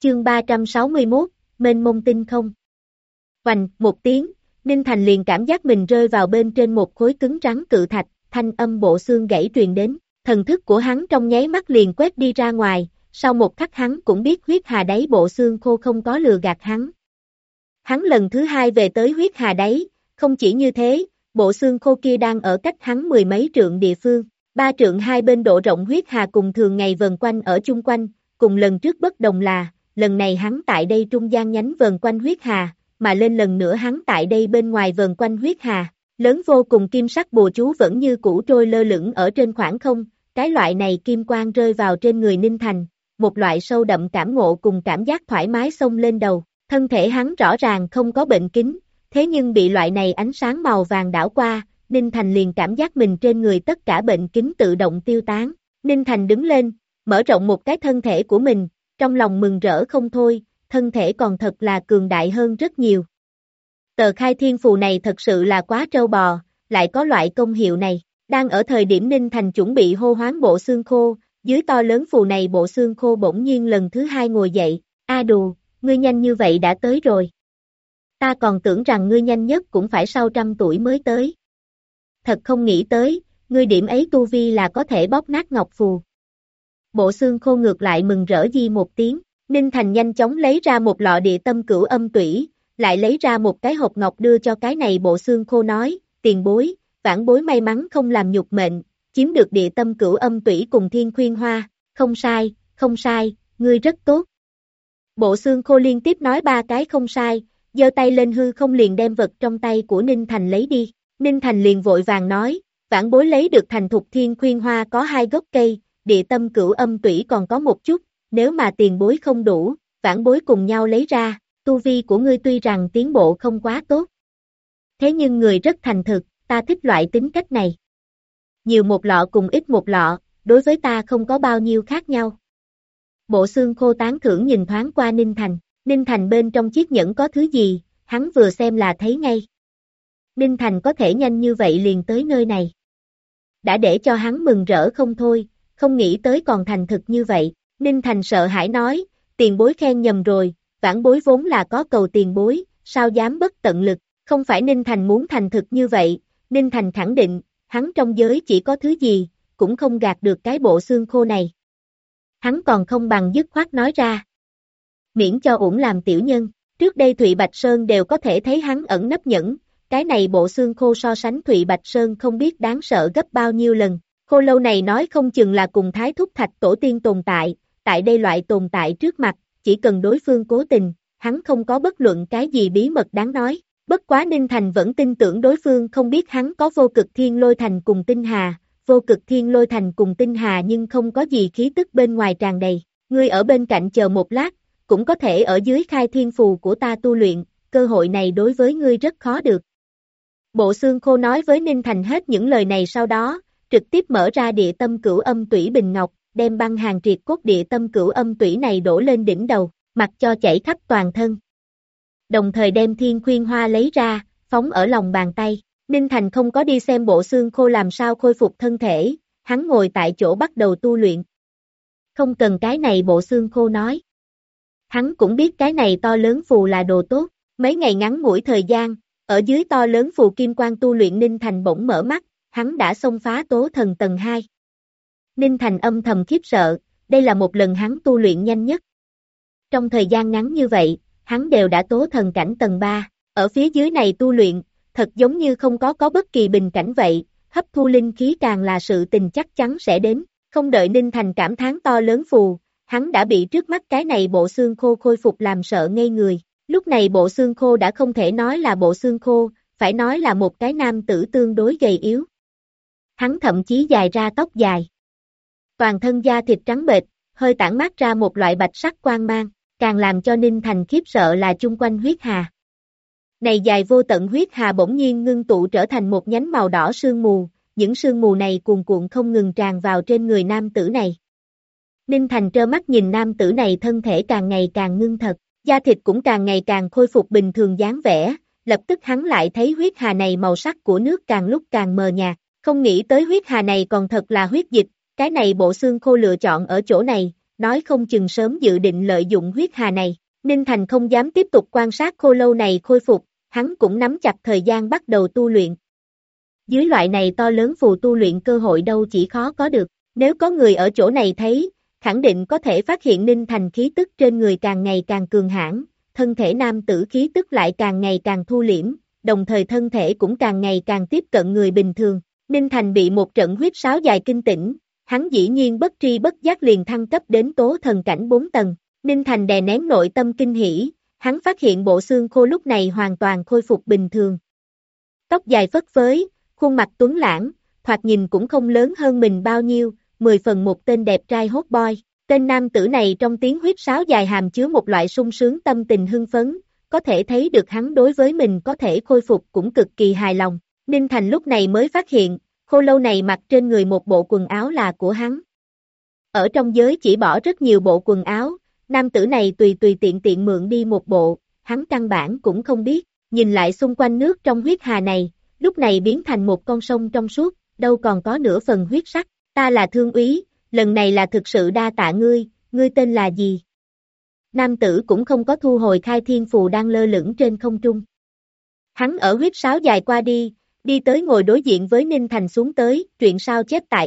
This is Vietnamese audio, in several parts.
Chương 361, mênh mông tinh không. Oành, một tiếng, Ninh Thành liền cảm giác mình rơi vào bên trên một khối cứng rắn cự thạch, thanh âm bộ xương gãy truyền đến, thần thức của hắn trong nháy mắt liền quét đi ra ngoài, sau một khắc hắn cũng biết huyết hà đáy bộ xương khô không có lừa gạt hắn. Hắn lần thứ hai về tới huyết hà đáy, không chỉ như thế, bộ xương khô kia đang ở cách hắn mười mấy trượng địa phương, 3 trượng hai bên độ rộng huyết hà cùng thường ngày vần quanh ở chung quanh, cùng lần trước bất đồng là, lần này hắn tại đây trung gian nhánh vần quanh huyết hà, mà lên lần nữa hắn tại đây bên ngoài vần quanh huyết hà, lớn vô cùng kim sắc bùa chú vẫn như cũ trôi lơ lửng ở trên khoảng không, cái loại này kim quang rơi vào trên người Ninh Thành, một loại sâu đậm cảm ngộ cùng cảm giác thoải mái xông lên đầu, thân thể hắn rõ ràng không có bệnh kính, thế nhưng bị loại này ánh sáng màu vàng đảo qua, Ninh Thành liền cảm giác mình trên người tất cả bệnh kính tự động tiêu tán, Ninh Thành đứng lên, mở rộng một cái thân thể của mình, trong lòng mừng rỡ không thôi, thân thể còn thật là cường đại hơn rất nhiều. Tờ khai thiên phù này thật sự là quá trâu bò, lại có loại công hiệu này, đang ở thời điểm Ninh Thành chuẩn bị hô hoán bộ xương khô, dưới to lớn phù này bộ xương khô bỗng nhiên lần thứ hai ngồi dậy, a đù, ngươi nhanh như vậy đã tới rồi. Ta còn tưởng rằng ngươi nhanh nhất cũng phải sau 100 tuổi mới tới. Thật không nghĩ tới, ngươi điểm ấy tu vi là có thể bóp nát ngọc phù. Bộ xương khô ngược lại mừng rỡ di một tiếng, Ninh Thành nhanh chóng lấy ra một lọ địa tâm cửu âm tủy, lại lấy ra một cái hộp ngọc đưa cho cái này bộ xương khô nói, tiền bối, vãn bối may mắn không làm nhục mệnh, chiếm được địa tâm cửu âm tủy cùng thiên khuyên hoa, không sai, ngươi rất tốt. Bộ xương khô liên tiếp nói 3 cái không sai, giơ tay lên hư không liền đem vật trong tay của Ninh Thành lấy đi, Ninh Thành liền vội vàng nói, vãn bối lấy được thành thục thiên khuyên hoa có 2 gốc cây, địa tâm cửu âm tủy còn có một chút, nếu mà tiền bối không đủ, vãn bối cùng nhau lấy ra, tu vi của ngươi tuy rằng tiến bộ không quá tốt. Thế nhưng người rất thành thực, ta thích loại tính cách này. Nhiều một lọ cùng ít một lọ, đối với ta không có bao nhiêu khác nhau. Bộ xương khô tán thưởng nhìn thoáng qua Ninh Thành bên trong chiếc nhẫn có thứ gì, hắn vừa xem là thấy ngay. Ninh Thành có thể nhanh như vậy liền tới nơi này. Đã để cho hắn mừng rỡ không thôi, không nghĩ tới còn thành thực như vậy, Ninh Thành sợ hãi nói, tiền bối khen nhầm rồi, vãn bối vốn là có cầu tiền bối, sao dám bất tận lực, không phải Ninh Thành muốn thành thực như vậy, Ninh Thành khẳng định, hắn trong giới chỉ có thứ gì, cũng không gạt được cái bộ xương khô này. Hắn còn không bằng dứt khoát nói ra. Miễn cho uổng làm tiểu nhân, trước đây Thụy Bạch Sơn đều có thể thấy hắn ẩn nấp nhẫn, cái này bộ xương khô so sánh Thụy Bạch Sơn không biết đáng sợ gấp bao nhiêu lần, khô lâu này nói không chừng là cùng Thái Thúc Thạch Tổ Tiên tồn tại đây loại tồn tại trước mặt, chỉ cần đối phương cố tình, hắn không có bất luận cái gì bí mật đáng nói, bất quá Ninh Thành vẫn tin tưởng đối phương không biết hắn có vô cực thiên lôi thành cùng tinh hà, vô cực thiên lôi thành cùng tinh hà nhưng không có gì khí tức bên ngoài tràn đầy, ngươi ở bên cạnh chờ một lát, cũng có thể ở dưới khai thiên phù của ta tu luyện, cơ hội này đối với ngươi rất khó được. Bộ xương khô nói với Ninh Thành hết những lời này sau đó, trực tiếp mở ra địa tâm cửu âm tủy bình ngọc, đem băng hàng triệt cốt địa tâm cửu âm tủy này đổ lên đỉnh đầu, mặc cho chảy khắp toàn thân. Đồng thời đem thiên khuyên hoa lấy ra, phóng ở lòng bàn tay, Ninh Thành không có đi xem bộ xương khô làm sao khôi phục thân thể, hắn ngồi tại chỗ bắt đầu tu luyện. Không cần cái này bộ xương khô nói. Hắn cũng biết cái này to lớn phù là đồ tốt, mấy ngày ngắn ngủi thời gian, ở dưới to lớn phù kim quang tu luyện Ninh Thành bỗng mở mắt, hắn đã xông phá tố thần tầng 2. Ninh Thành âm thầm khiếp sợ, đây là một lần hắn tu luyện nhanh nhất. Trong thời gian ngắn như vậy, hắn đều đã tố thần cảnh tầng 3, ở phía dưới này tu luyện, thật giống như không có bất kỳ bình cảnh vậy, hấp thu linh khí càng là sự tình chắc chắn sẽ đến, không đợi Ninh Thành cảm thán to lớn phù, hắn đã bị trước mắt cái này bộ xương khô khôi phục làm sợ ngây người, lúc này bộ xương khô đã không thể nói là bộ xương khô, phải nói là một cái nam tử tương đối gầy yếu. Hắn thậm chí dài ra tóc dài. Toàn thân da thịt trắng bệch, hơi tản mát ra một loại bạch sắc quang mang, càng làm cho Ninh Thành khiếp sợ là chung quanh huyết hà. Này dài vô tận huyết hà bỗng nhiên ngưng tụ trở thành một nhánh màu đỏ sương mù, những sương mù này cuồn cuộn không ngừng tràn vào trên người nam tử này. Ninh Thành trơ mắt nhìn nam tử này thân thể càng ngày càng ngưng thật, da thịt cũng càng ngày càng khôi phục bình thường dáng vẻ, lập tức hắn lại thấy huyết hà này màu sắc của nước càng lúc càng mờ nhạt, không nghĩ tới huyết hà này còn thật là huyết dịch, cái này bộ xương khô lựa chọn ở chỗ này, nói không chừng sớm dự định lợi dụng huyết hà này. Ninh Thành không dám tiếp tục quan sát khô lâu này khôi phục, hắn cũng nắm chặt thời gian bắt đầu tu luyện. Dưới loại này to lớn phù tu luyện cơ hội đâu chỉ khó có được, nếu có người ở chỗ này thấy, khẳng định có thể phát hiện Ninh Thành khí tức trên người càng ngày càng cường hãn, thân thể nam tử khí tức lại càng ngày càng thu liễm, đồng thời thân thể cũng càng ngày càng tiếp cận người bình thường. Ninh Thành bị một trận huyết sáo dài kinh tỉnh, hắn dĩ nhiên bất tri bất giác liền thăng cấp đến tố thần cảnh 4 tầng. Ninh Thành đè nén nội tâm kinh hỉ, hắn phát hiện bộ xương khô lúc này hoàn toàn khôi phục bình thường. Tóc dài phất phới, khuôn mặt tuấn lãng, thoạt nhìn cũng không lớn hơn mình bao nhiêu, 10 phần một tên đẹp trai hot boy. Tên nam tử này trong tiếng huyết sáo dài hàm chứa một loại sung sướng tâm tình hưng phấn, có thể thấy được hắn đối với mình có thể khôi phục cũng cực kỳ hài lòng. Ninh Thành lúc này mới phát hiện, khô lâu này mặc trên người một bộ quần áo là của hắn. Ở trong giới chỉ bỏ rất nhiều bộ quần áo, nam tử này tùy tiện mượn đi một bộ, hắn căn bản cũng không biết, nhìn lại xung quanh nước trong huyết hà này, lúc này biến thành một con sông trong suốt, đâu còn có nửa phần huyết sắc. Ta là Thương Úy, lần này là thực sự đa tạ ngươi, ngươi tên là gì? Nam tử cũng không có thu hồi khai thiên phù đang lơ lửng trên không trung. Hắn ở huyết sáo dài qua đi tới ngồi đối diện với Ninh Thành xuống tới, truyện sao chép tại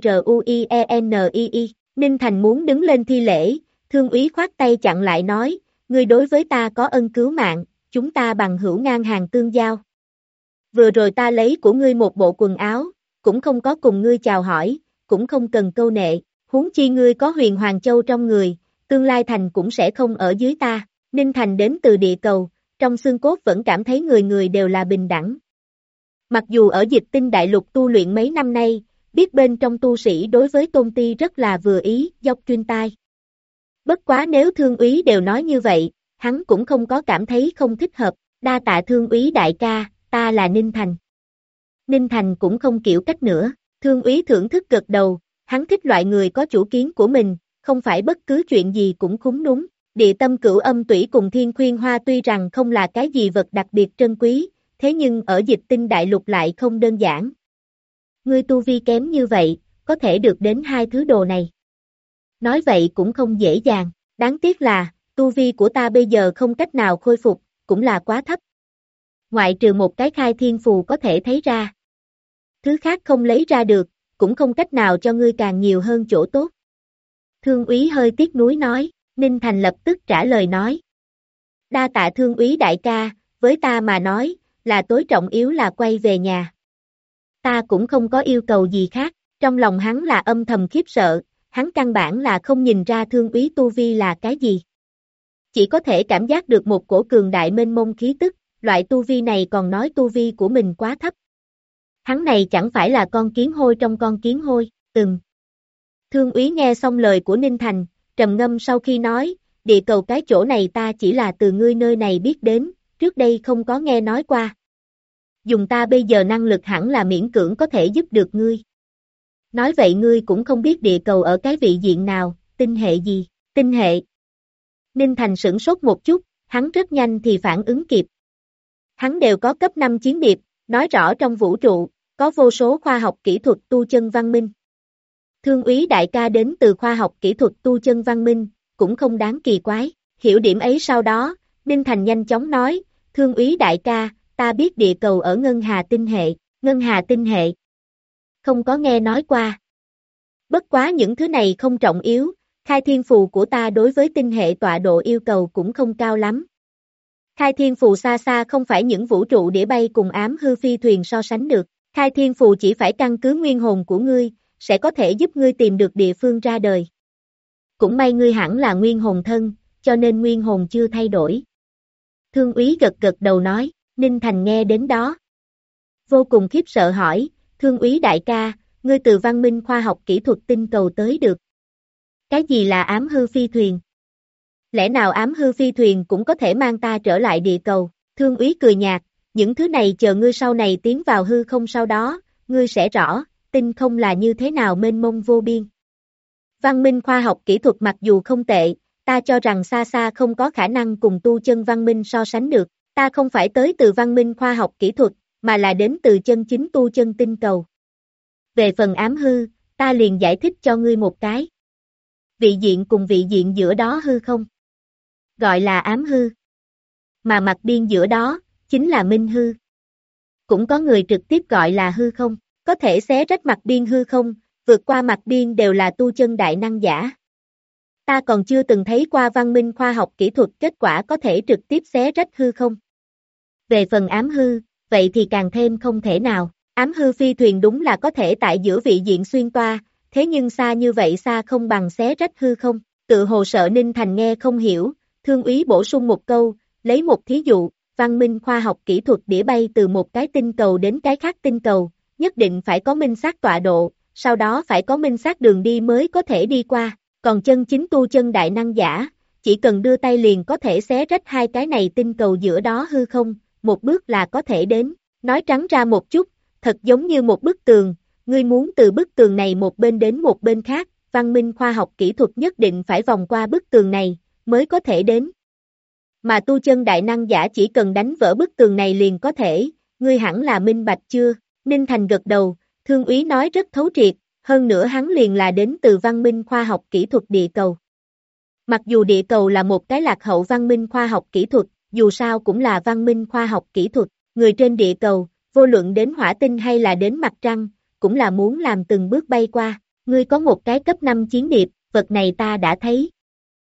TRUIENII. Ninh Thành muốn đứng lên thi lễ, Thương Úy khoát tay chặn lại nói, ngươi đối với ta có ân cứu mạng, chúng ta bằng hữu ngang hàng tương giao. Vừa rồi ta lấy của ngươi một bộ quần áo, cũng không có cùng ngươi chào hỏi, cũng không cần câu nệ, huống chi ngươi có huyền hoàng châu trong người, tương lai thành cũng sẽ không ở dưới ta. Ninh Thành đến từ địa cầu, trong xương cốt vẫn cảm thấy người người đều là bình đẳng. Mặc dù ở Dịch Tinh Đại Lục tu luyện mấy năm nay, biết bên trong tu sĩ đối với tôn ti rất là vừa ý, dốc chuyên tai. Bất quá nếu Thương Úy đều nói như vậy, hắn cũng không có cảm thấy không thích hợp, đa tạ Thương Úy đại ca, ta là Ninh Thành. Ninh Thành cũng không kiểu cách nữa, Thương Úy thưởng thức gật đầu, hắn thích loại người có chủ kiến của mình, không phải bất cứ chuyện gì cũng khúng đúng. Địa tâm cửu âm tủy cùng thiên khuyên hoa tuy rằng không là cái gì vật đặc biệt trân quý, thế nhưng ở Dịch Tinh Đại Lục lại không đơn giản. Ngươi tu vi kém như vậy, có thể được đến hai thứ đồ này. Nói vậy cũng không dễ dàng, đáng tiếc là, tu vi của ta bây giờ không cách nào khôi phục, cũng là quá thấp. Ngoại trừ một cái khai thiên phù có thể thấy ra. Thứ khác không lấy ra được, cũng không cách nào cho ngươi càng nhiều hơn chỗ tốt. Thương Úy hơi tiếc nuối nói, Ninh Thành lập tức trả lời nói. Đa tạ Thương Úy đại ca, với ta mà nói, là tối trọng yếu là quay về nhà. Ta cũng không có yêu cầu gì khác, trong lòng hắn là âm thầm khiếp sợ, hắn căn bản là không nhìn ra Thương Úy tu vi là cái gì. Chỉ có thể cảm giác được một cổ cường đại mênh mông khí tức, loại tu vi này còn nói tu vi của mình quá thấp. Hắn này chẳng phải là con kiến hôi trong con kiến hôi, Thương Úy nghe xong lời của Ninh Thành, trầm ngâm sau khi nói, địa cầu cái chỗ này ta chỉ là từ ngươi nơi này biết đến, trước đây không có nghe nói qua. Dùng ta bây giờ năng lực hẳn là miễn cưỡng có thể giúp được ngươi. Nói vậy ngươi cũng không biết địa cầu ở cái vị diện nào, tinh hệ gì, tinh hệ. Ninh Thành sửng sốt một chút, hắn rất nhanh thì phản ứng kịp. Hắn đều có cấp 5 chiến điệp, nói rõ trong vũ trụ, có vô số khoa học kỹ thuật tu chân văn minh. Thương Úy đại ca đến từ khoa học kỹ thuật tu chân văn minh, cũng không đáng kỳ quái. Hiểu điểm ấy sau đó, Ninh Thành nhanh chóng nói, Thương Úy đại ca, ta biết địa cầu ở Ngân Hà tinh hệ, Ngân Hà tinh hệ. Không có nghe nói qua. Bất quá những thứ này không trọng yếu, khai thiên phù của ta đối với tinh hệ tọa độ yêu cầu cũng không cao lắm. Khai thiên phù xa xa không phải những vũ trụ đĩa bay cùng ám hư phi thuyền so sánh được. Khai thiên phù chỉ phải căn cứ nguyên hồn của ngươi, sẽ có thể giúp ngươi tìm được địa phương ra đời. Cũng may ngươi hẳn là nguyên hồn thân, cho nên nguyên hồn chưa thay đổi. Thương Úy gật đầu nói, Ninh Thành nghe đến đó. Vô cùng khiếp sợ hỏi, Thương Úy đại ca, ngươi từ văn minh khoa học kỹ thuật tinh cầu tới được. Cái gì là ám hư phi thuyền? Lẽ nào ám hư phi thuyền cũng có thể mang ta trở lại địa cầu? Thương Úy cười nhạt, những thứ này chờ ngươi sau này tiến vào hư không sau đó, ngươi sẽ rõ, tinh không là như thế nào mênh mông vô biên. Văn minh khoa học kỹ thuật mặc dù không tệ, ta cho rằng xa xa không có khả năng cùng tu chân văn minh so sánh được. Ta không phải tới từ văn minh khoa học kỹ thuật, mà là đến từ chân chính tu chân tinh cầu. Về phần ám hư, ta liền giải thích cho ngươi một cái. vị diện cùng vị diện giữa đó hư không. Gọi là ám hư. Mà mặt biên giữa đó, chính là minh hư. Cũng có người trực tiếp gọi là hư không, có thể xé rách mặt biên hư không, vượt qua mặt biên đều là tu chân đại năng giả. Ta còn chưa từng thấy qua văn minh khoa học kỹ thuật kết quả có thể trực tiếp xé rách hư không. Về phần ám hư, vậy thì càng thêm không thể nào. Ám hư phi thuyền đúng là có thể tại giữa vị diện xuyên toa, thế nhưng xa như vậy xa không bằng xé rách hư không. Tự hồ sợ Ninh Thành nghe không hiểu, Thương úy bổ sung một câu, lấy một thí dụ, văn minh khoa học kỹ thuật đĩa bay từ một cái tinh cầu đến cái khác tinh cầu, nhất định phải có minh xác tọa độ, sau đó phải có minh xác đường đi mới có thể đi qua. Còn chân chính tu chân đại năng giả, chỉ cần đưa tay liền có thể xé rách hai cái này tinh cầu giữa đó hư không, một bước là có thể đến. Nói trắng ra một chút, thật giống như một bức tường, ngươi muốn từ bức tường này một bên đến một bên khác, văn minh khoa học kỹ thuật nhất định phải vòng qua bức tường này, mới có thể đến. Mà tu chân đại năng giả chỉ cần đánh vỡ bức tường này liền có thể, ngươi hẳn là minh bạch chưa? Ninh Thành gật đầu, Thương úy nói rất thấu triệt, hơn nữa hắn liền là đến từ văn minh khoa học kỹ thuật địa cầu. Mặc dù địa cầu là một cái lạc hậu văn minh khoa học kỹ thuật, dù sao cũng là văn minh khoa học kỹ thuật, người trên địa cầu, vô luận đến hỏa tinh hay là đến mặt trăng, cũng là muốn làm từng bước bay qua. Ngươi có một cái cấp 5 chiến điệp, vật này ta đã thấy.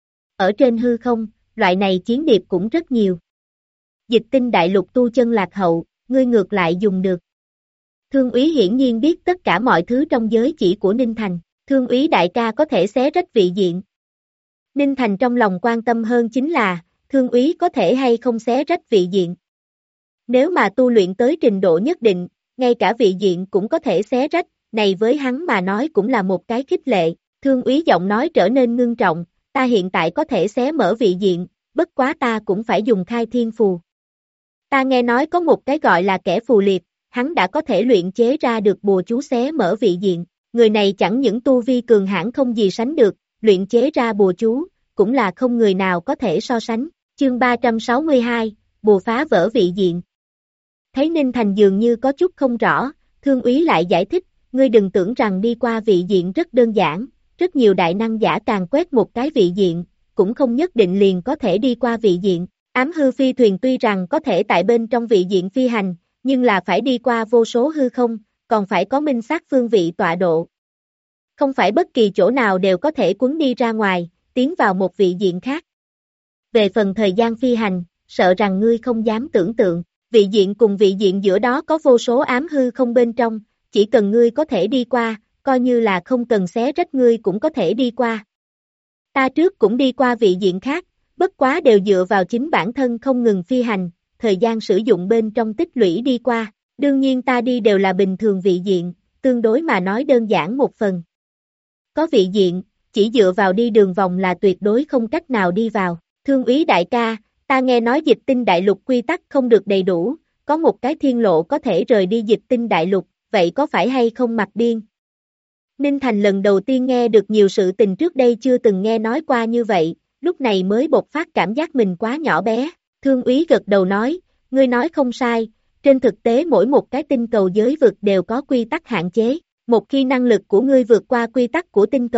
Ở trên hư không, loại này chiến điệp cũng rất nhiều. Dịch tinh đại lục tu chân lạc hậu, ngươi ngược lại dùng được. Thương úy hiển nhiên biết tất cả mọi thứ trong giới chỉ của Ninh Thành, Thương úy đại ca có thể xé rách vị diện. Ninh Thành trong lòng quan tâm hơn chính là, Thương úy có thể hay không xé rách vị diện. Nếu mà tu luyện tới trình độ nhất định, ngay cả vị diện cũng có thể xé rách, này với hắn mà nói cũng là một cái khích lệ. Thương úy giọng nói trở nên ngưng trọng, ta hiện tại có thể xé mở vị diện, bất quá ta cũng phải dùng khai thiên phù. Ta nghe nói có một cái gọi là kẻ phù liệt, hắn đã có thể luyện chế ra được bùa chú xé mở vị diện, người này chẳng những tu vi cường hãn không gì sánh được, luyện chế ra bùa chú, cũng là không người nào có thể so sánh. Chương 362, bùa phá vỡ vị diện. Thấy Ninh Thành dường như có chút không rõ, Thương úy lại giải thích, ngươi đừng tưởng rằng đi qua vị diện rất đơn giản, rất nhiều đại năng giả càng quét một cái vị diện, cũng không nhất định liền có thể đi qua vị diện. Ám hư phi thuyền tuy rằng có thể tại bên trong vị diện phi hành, nhưng là phải đi qua vô số hư không, còn phải có minh xác phương vị tọa độ. Không phải bất kỳ chỗ nào đều có thể cuốn đi ra ngoài, tiến vào một vị diện khác. Về phần thời gian phi hành, sợ rằng ngươi không dám tưởng tượng, vị diện cùng vị diện giữa đó có vô số ám hư không bên trong, chỉ cần ngươi có thể đi qua, coi như là không cần xé rách ngươi cũng có thể đi qua. Ta trước cũng đi qua vị diện khác, bất quá đều dựa vào chính bản thân không ngừng phi hành, thời gian sử dụng bên trong tích lũy đi qua, đương nhiên ta đi đều là bình thường vị diện, tương đối mà nói đơn giản một phần. Có vị diện, chỉ dựa vào đi đường vòng là tuyệt đối không cách nào đi vào. Thương úy đại ca, ta nghe nói dịch tinh đại lục quy tắc không được đầy đủ, có một cái thiên lộ có thể rời đi dịch tinh đại lục, vậy có phải hay không mặt biên? Ninh Thành lần đầu tiên nghe được nhiều sự tình trước đây chưa từng nghe nói qua như vậy, lúc này mới bộc phát cảm giác mình quá nhỏ bé. Thương úy gật đầu nói, ngươi nói không sai, trên thực tế mỗi một cái tinh cầu giới vực đều có quy tắc hạn chế, một khi năng lực của ngươi vượt qua quy tắc của tinh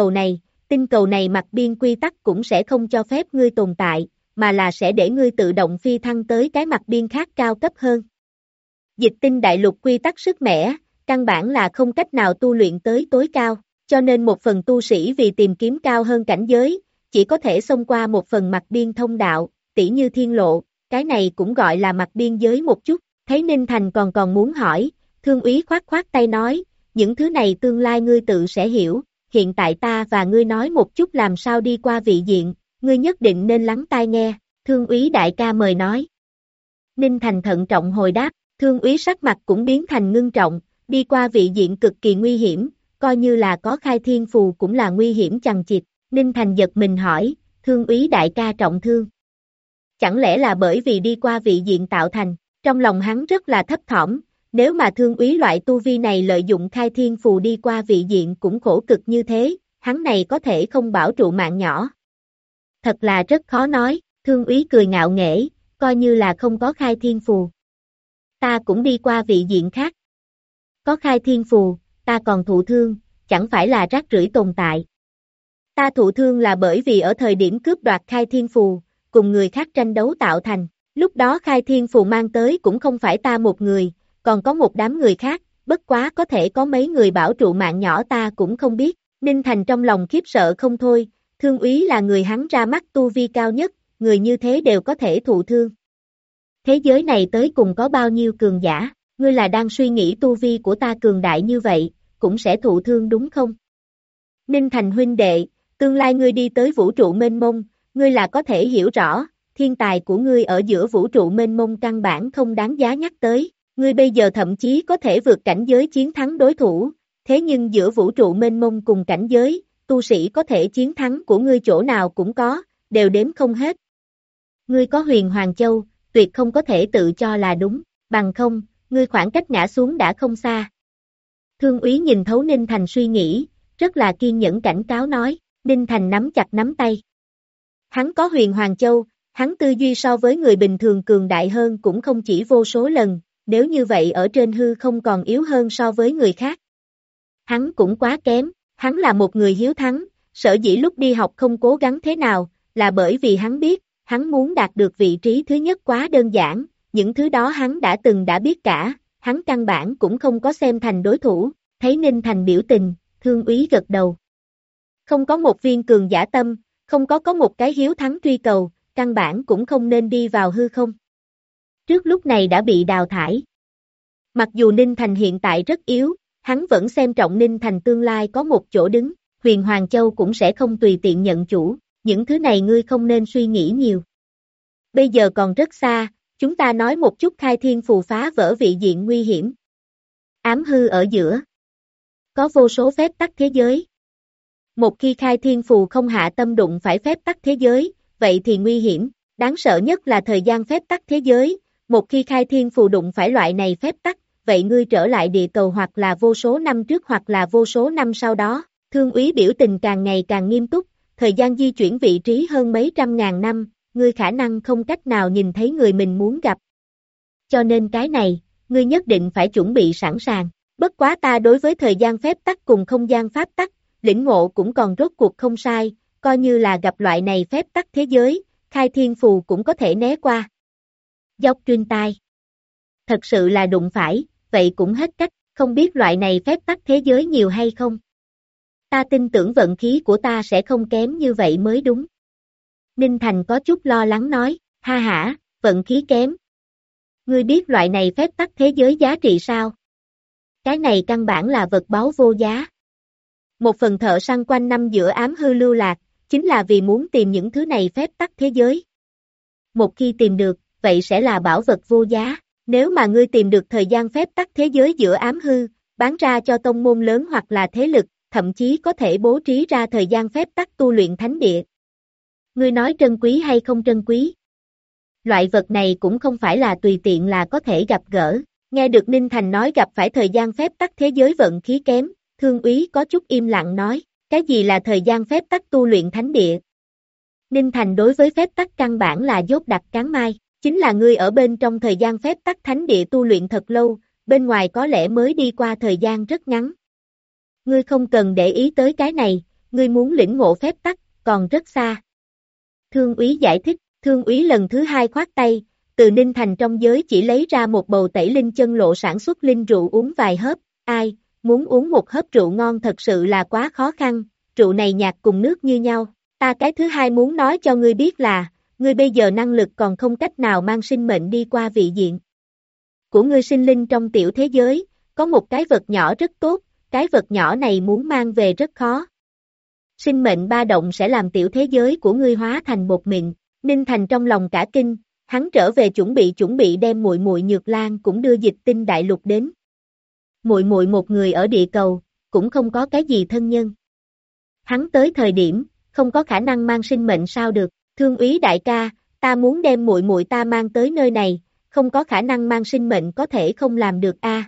cầu này mặt biên quy tắc cũng sẽ không cho phép ngươi tồn tại, mà là sẽ để ngươi tự động phi thăng tới cái mặt biên khác cao cấp hơn. Dịch tinh đại lục quy tắc sức mẻ, căn bản là không cách nào tu luyện tới tối cao, cho nên một phần tu sĩ vì tìm kiếm cao hơn cảnh giới, chỉ có thể xông qua một phần mặt biên thông đạo, tỉ như thiên lộ, cái này cũng gọi là mặt biên giới một chút. Thấy Ninh Thành còn muốn hỏi, Thương úy khoát tay nói, những thứ này tương lai ngươi tự sẽ hiểu, hiện tại ta và ngươi nói một chút làm sao đi qua vị diện, ngươi nhất định nên lắng tai nghe. Thương úy đại ca mời nói. Ninh Thành thận trọng hồi đáp, Thương úy sắc mặt cũng biến thành ngưng trọng, đi qua vị diện cực kỳ nguy hiểm, coi như là có khai thiên phù cũng là nguy hiểm chằng chịt. Ninh Thành giật mình hỏi, Thương úy đại ca trọng thương. Chẳng lẽ là bởi vì đi qua vị diện tạo thành, trong lòng hắn rất là thấp thỏm, nếu mà Thương úy loại tu vi này lợi dụng khai thiên phù đi qua vị diện cũng khổ cực như thế, hắn này có thể không bảo trụ mạng nhỏ. Thật là rất khó nói, Thương úy cười ngạo nghễ, coi như là không có khai thiên phù. Ta cũng đi qua vị diện khác. Có khai thiên phù, ta còn thụ thương, chẳng phải là rác rưởi tồn tại. Ta thụ thương là bởi vì ở thời điểm cướp đoạt khai thiên phù, cùng người khác tranh đấu tạo thành, lúc đó khai thiên phù mang tới cũng không phải ta một người, còn có một đám người khác, bất quá có thể có mấy người bảo trụ mạng nhỏ ta cũng không biết, Ninh Thành trong lòng khiếp sợ không thôi, Thương Úy là người hắn ra mắt tu vi cao nhất, người như thế đều có thể thụ thương. Thế giới này tới cùng có bao nhiêu cường giả, ngươi là đang suy nghĩ tu vi của ta cường đại như vậy, cũng sẽ thụ thương đúng không? Ninh Thành huynh đệ, tương lai ngươi đi tới vũ trụ mênh mông, ngươi là có thể hiểu rõ, thiên tài của ngươi ở giữa vũ trụ mênh mông căn bản không đáng giá nhắc tới, ngươi bây giờ thậm chí có thể vượt cảnh giới chiến thắng đối thủ, thế nhưng giữa vũ trụ mênh mông cùng cảnh giới, tu sĩ có thể chiến thắng của ngươi chỗ nào cũng có, đều đếm không hết. Ngươi có Huyền Hoàng Châu, tuyệt không có thể tự cho là đúng, bằng không, ngươi khoảng cách ngã xuống đã không xa. Thương Úy nhìn thấu Ninh Thành suy nghĩ, rất là kiên nhẫn cảnh cáo nói, Ninh Thành nắm chặt nắm tay. Hắn có Huyền Hoàng Châu, hắn tư duy so với người bình thường cường đại hơn cũng không chỉ vô số lần, nếu như vậy ở trên hư không còn yếu hơn so với người khác. Hắn cũng quá kém, hắn là một người hiếu thắng, sở dĩ lúc đi học không cố gắng thế nào, là bởi vì hắn biết, hắn muốn đạt được vị trí thứ nhất quá đơn giản, những thứ đó hắn đã biết cả, hắn căn bản cũng không có xem thành đối thủ, thấy Ninh Thành biểu tình, Thương Úy gật đầu. Không có một viên cường giả tâm, không có một cái hiếu thắng truy cầu, căn bản cũng không nên đi vào hư không. Trước lúc này đã bị đào thải. Mặc dù Ninh Thành hiện tại rất yếu, hắn vẫn xem trọng Ninh Thành tương lai có một chỗ đứng, Huyền Hoàng Châu cũng sẽ không tùy tiện nhận chủ, những thứ này ngươi không nên suy nghĩ nhiều. Bây giờ còn rất xa, chúng ta nói một chút khai thiên phù phá vỡ vị diện nguy hiểm. Ám hư ở giữa. Có vô số phép tắc thế giới. Một khi khai thiên phù không hạ tâm đụng phải phép tắc thế giới, vậy thì nguy hiểm, đáng sợ nhất là thời gian phép tắc thế giới, một khi khai thiên phù đụng phải loại này phép tắc, vậy ngươi trở lại địa cầu hoặc là vô số năm trước hoặc là vô số năm sau đó, Thương Úy biểu tình càng ngày càng nghiêm túc, thời gian di chuyển vị trí hơn mấy trăm ngàn năm, ngươi khả năng không cách nào nhìn thấy người mình muốn gặp. Cho nên cái này, ngươi nhất định phải chuẩn bị sẵn sàng, bất quá ta đối với thời gian phép tắc cùng không gian pháp tắc, lĩnh ngộ cũng còn rốt cuộc không sai, coi như là gặp loại này phép tắc thế giới, khai thiên phù cũng có thể né qua. Dốc truyền tai. Thật sự là đụng phải, vậy cũng hết cách, không biết loại này phép tắc thế giới nhiều hay không. Ta tin tưởng vận khí của ta sẽ không kém như vậy mới đúng. Ninh Thành có chút lo lắng nói, ha hả, vận khí kém. Ngươi biết loại này phép tắc thế giới giá trị sao? Cái này căn bản là vật báu vô giá. Một phần thợ săn quanh năm giữa ám hư lưu lạc, chính là vì muốn tìm những thứ này phép tắc thế giới. Một khi tìm được, vậy sẽ là bảo vật vô giá. Nếu mà ngươi tìm được thời gian phép tắc thế giới giữa ám hư, bán ra cho tông môn lớn hoặc là thế lực, thậm chí có thể bố trí ra thời gian phép tắc tu luyện thánh địa. Ngươi nói trân quý hay không trân quý? Loại vật này cũng không phải là tùy tiện là có thể gặp gỡ. Nghe được Ninh Thành nói gặp phải thời gian phép tắc thế giới vận khí kém, Thương Úy có chút im lặng nói, cái gì là thời gian phép tắc tu luyện thánh địa? Ninh Thành đối với phép tắc căn bản là dốt đặc cán mai, chính là ngươi ở bên trong thời gian phép tắc thánh địa tu luyện thật lâu, bên ngoài có lẽ mới đi qua thời gian rất ngắn. Ngươi không cần để ý tới cái này, ngươi muốn lĩnh ngộ phép tắc, còn rất xa. Thương Úy giải thích, Thương Úy lần thứ hai khoát tay, từ Ninh Thành trong giới chỉ lấy ra một bầu tẩy linh chân lộ sản xuất linh rượu uống vài hớp, ai, muốn uống một hớp rượu ngon thật sự là quá khó khăn, rượu này nhạt cùng nước như nhau, ta cái thứ hai muốn nói cho ngươi biết là, ngươi bây giờ năng lực còn không cách nào mang sinh mệnh đi qua vị diện của ngươi sinh linh trong tiểu thế giới, có một cái vật nhỏ rất tốt, cái vật nhỏ này muốn mang về rất khó. Sinh mệnh ba động sẽ làm tiểu thế giới của ngươi hóa thành bột mịn. Ninh Thành trong lòng cả kinh, hắn trở về chuẩn bị đem muội muội Nhược Lan cũng đưa Dịch Tinh đại lục đến. Muội muội một người ở địa cầu, cũng không có cái gì thân nhân. Hắn tới thời điểm, không có khả năng mang sinh mệnh sao được, Thương Úy đại ca, ta muốn đem muội muội ta mang tới nơi này, không có khả năng mang sinh mệnh có thể không làm được a.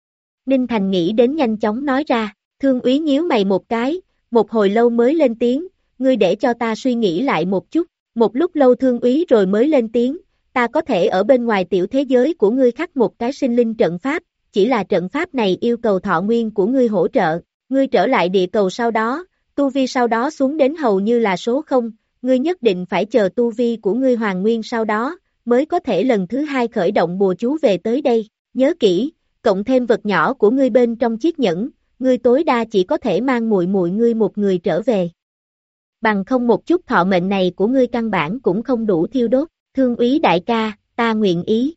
Ninh Thành nghĩ đến nhanh chóng nói ra, Thương Úy nhíu mày một cái, một hồi lâu mới lên tiếng, ngươi để cho ta suy nghĩ lại một chút, một lúc lâu Thương Úy rồi mới lên tiếng, ta có thể ở bên ngoài tiểu thế giới của ngươi khắc một cái sinh linh trận pháp, chỉ là trận pháp này yêu cầu thọ nguyên của ngươi hỗ trợ, ngươi trở lại địa cầu sau đó, tu vi sau đó xuống đến hầu như là số 0, ngươi nhất định phải chờ tu vi của ngươi hoàn nguyên sau đó, mới có thể lần thứ 2 khởi động bùa chú về tới đây, nhớ kỹ, cộng thêm vật nhỏ của ngươi bên trong chiếc nhẫn, ngươi tối đa chỉ có thể mang muội muội ngươi một người trở về. Bằng không một chút thọ mệnh này của ngươi căn bản cũng không đủ thiêu đốt, Thương úy đại ca, ta nguyện ý.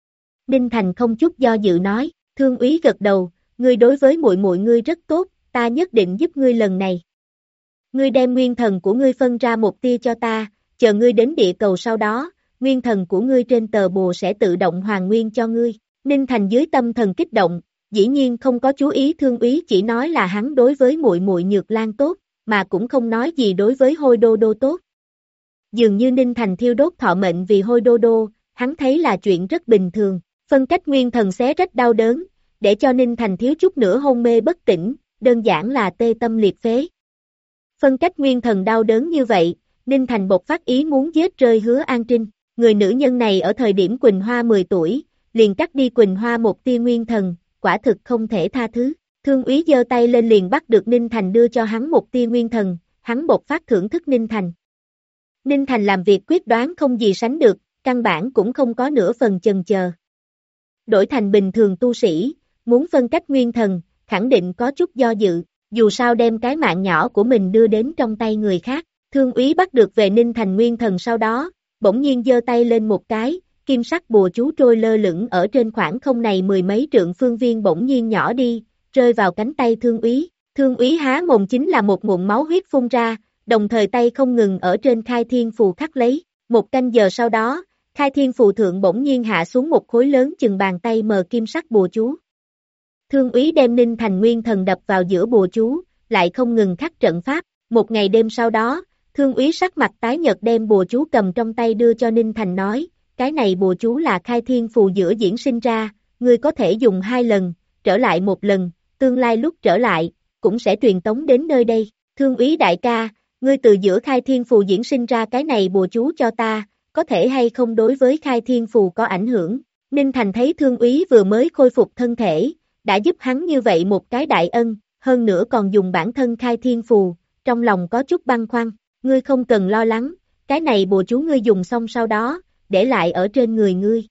Ninh Thành không chút do dự nói, Thương úy gật đầu, ngươi đối với muội muội ngươi rất tốt, ta nhất định giúp ngươi lần này. Ngươi đem nguyên thần của ngươi phân ra một tia cho ta, chờ ngươi đến địa cầu sau đó, nguyên thần của ngươi trên tờ bùa sẽ tự động hoàn nguyên cho ngươi. Ninh Thành dưới tâm thần kích động, dĩ nhiên không có chú ý Thương úy chỉ nói là hắn đối với muội muội Nhược Lan tốt, mà cũng không nói gì đối với Hôi Đô Đô tốt. Dường như Ninh Thành thiêu đốt thọ mệnh vì Hôi Đô Đô, hắn thấy là chuyện rất bình thường, phân cách nguyên thần xé rách đau đớn, để cho Ninh Thành thiếu chút nữa hôn mê bất tỉnh, đơn giản là tê tâm liệt phế. Phân cách nguyên thần đau đớn như vậy, Ninh Thành bộc phát ý muốn giết rơi Hứa An Trinh, người nữ nhân này ở thời điểm Quỳnh Hoa 10 tuổi, liền cắt đi Quỳnh Hoa một tia nguyên thần, quả thực không thể tha thứ. Thương úy giơ tay lên liền bắt được Ninh Thành đưa cho hắn một tia nguyên thần, hắn bộc phát thưởng thức Ninh Thành. Ninh Thành làm việc quyết đoán không gì sánh được, căn bản cũng không có nửa phần chần chờ. Đổi thành bình thường tu sĩ, muốn phân cách nguyên thần, khẳng định có chút do dự, dù sao đem cái mạng nhỏ của mình đưa đến trong tay người khác. Thương úy bắt được về Ninh Thành nguyên thần sau đó, bỗng nhiên giơ tay lên một cái, kim sắc bùa chú trôi lơ lửng ở trên khoảng không này mười mấy trượng phương viên bỗng nhiên nhỏ đi, rơi vào cánh tay Thương úy. Thương úy há mồm chính là một nguồn máu huyết phun ra, đồng thời tay không ngừng ở trên khai thiên phù khắc lấy. Một canh giờ sau đó, khai thiên phù thượng bỗng nhiên hạ xuống một khối lớn chừng bàn tay mờ kim sắc bùa chú. Thương úy đem Ninh Thành nguyên thần đập vào giữa bùa chú, lại không ngừng khắc trận pháp. Một ngày đêm sau đó, Thương úy sắc mặt tái nhợt đem bùa chú cầm trong tay đưa cho Ninh Thành nói, cái này bùa chú là khai thiên phù giữa diễn sinh ra, ngươi có thể dùng 2 lần, trở lại một lần, tương lai lúc trở lại, cũng sẽ truyền tống đến nơi đây. Thương úy đại ca, ngươi từ giữa khai thiên phù diễn sinh ra cái này bùa chú cho ta, có thể hay không đối với khai thiên phù có ảnh hưởng? Ninh Thành thấy Thương úy vừa mới khôi phục thân thể, đã giúp hắn như vậy một cái đại ân, hơn nữa còn dùng bản thân khai thiên phù, trong lòng có chút băn khoăn, ngươi không cần lo lắng, cái này bùa chú ngươi dùng xong sau đó, để lại ở trên người ngươi.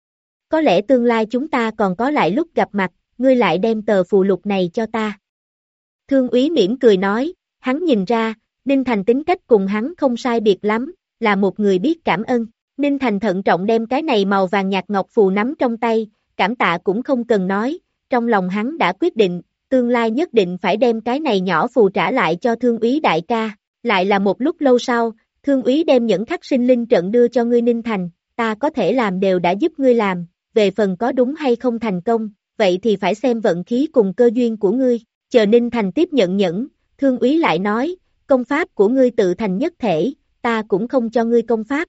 Có lẽ tương lai chúng ta còn có lại lúc gặp mặt, ngươi lại đem tờ phù lục này cho ta. Thương úy mỉm cười nói, hắn nhìn ra, Ninh Thành tính cách cùng hắn không sai biệt lắm, là một người biết cảm ơn. Ninh Thành thận trọng đem cái này màu vàng nhạt ngọc phù nắm trong tay, cảm tạ cũng không cần nói, trong lòng hắn đã quyết định, tương lai nhất định phải đem cái này nhỏ phù trả lại cho Thương úy đại ca. Lại là một lúc lâu sau, Thương úy đem những khắc sinh linh trận đưa cho ngươi Ninh Thành, ta có thể làm đều đã giúp ngươi làm, về phần có đúng hay không thành công, vậy thì phải xem vận khí cùng cơ duyên của ngươi. Chờ Ninh Thành tiếp nhận nhẫn, Thương úy lại nói, công pháp của ngươi tự thành nhất thể, ta cũng không cho ngươi công pháp.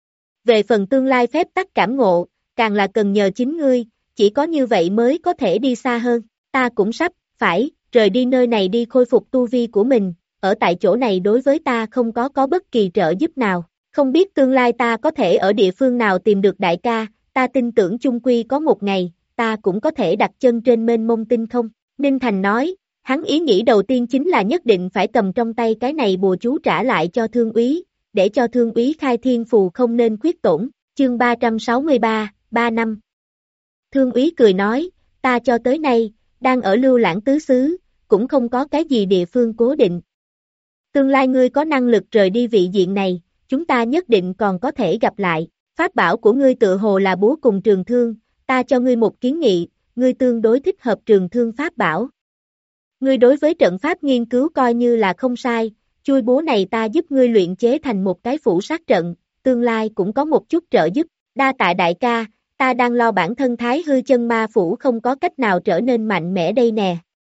Về phần tương lai phép tắc cảm ngộ, càng là cần nhờ chính ngươi, chỉ có như vậy mới có thể đi xa hơn, ta cũng sắp, phải, rời đi nơi này đi khôi phục tu vi của mình, ở tại chỗ này đối với ta không có bất kỳ trợ giúp nào, không biết tương lai ta có thể ở địa phương nào tìm được đại ca, ta tin tưởng chung quy có một ngày, ta cũng có thể đặt chân trên mênh mông tinh không. Ninh Thành nói, hắn ý nghĩ đầu tiên chính là nhất định phải cầm trong tay cái này bùa chú trả lại cho Thương úy, để cho Thương úy khai thiên phù không nên khuyết tổn. Chương 363, 3 năm. Thương úy cười nói, ta cho tới nay, đang ở Lưu Lãng tứ xứ, cũng không có cái gì địa phương cố định. Tương lai ngươi có năng lực rời đi vị diện này, chúng ta nhất định còn có thể gặp lại. Pháp bảo của ngươi tự hồ là búa cùng trường thương, ta cho ngươi một kiến nghị, ngươi tương đối thích hợp trường thương pháp bảo. Ngươi đối với trận pháp nghiên cứu coi như là không sai, chui búa này ta giúp ngươi luyện chế thành một cái phủ sát trận, tương lai cũng có một chút trợ giúp. Đa tạ đại ca, ta đang lo bản thân Thái Hư Chân Ma Phủ không có cách nào trở nên mạnh mẽ đây nè.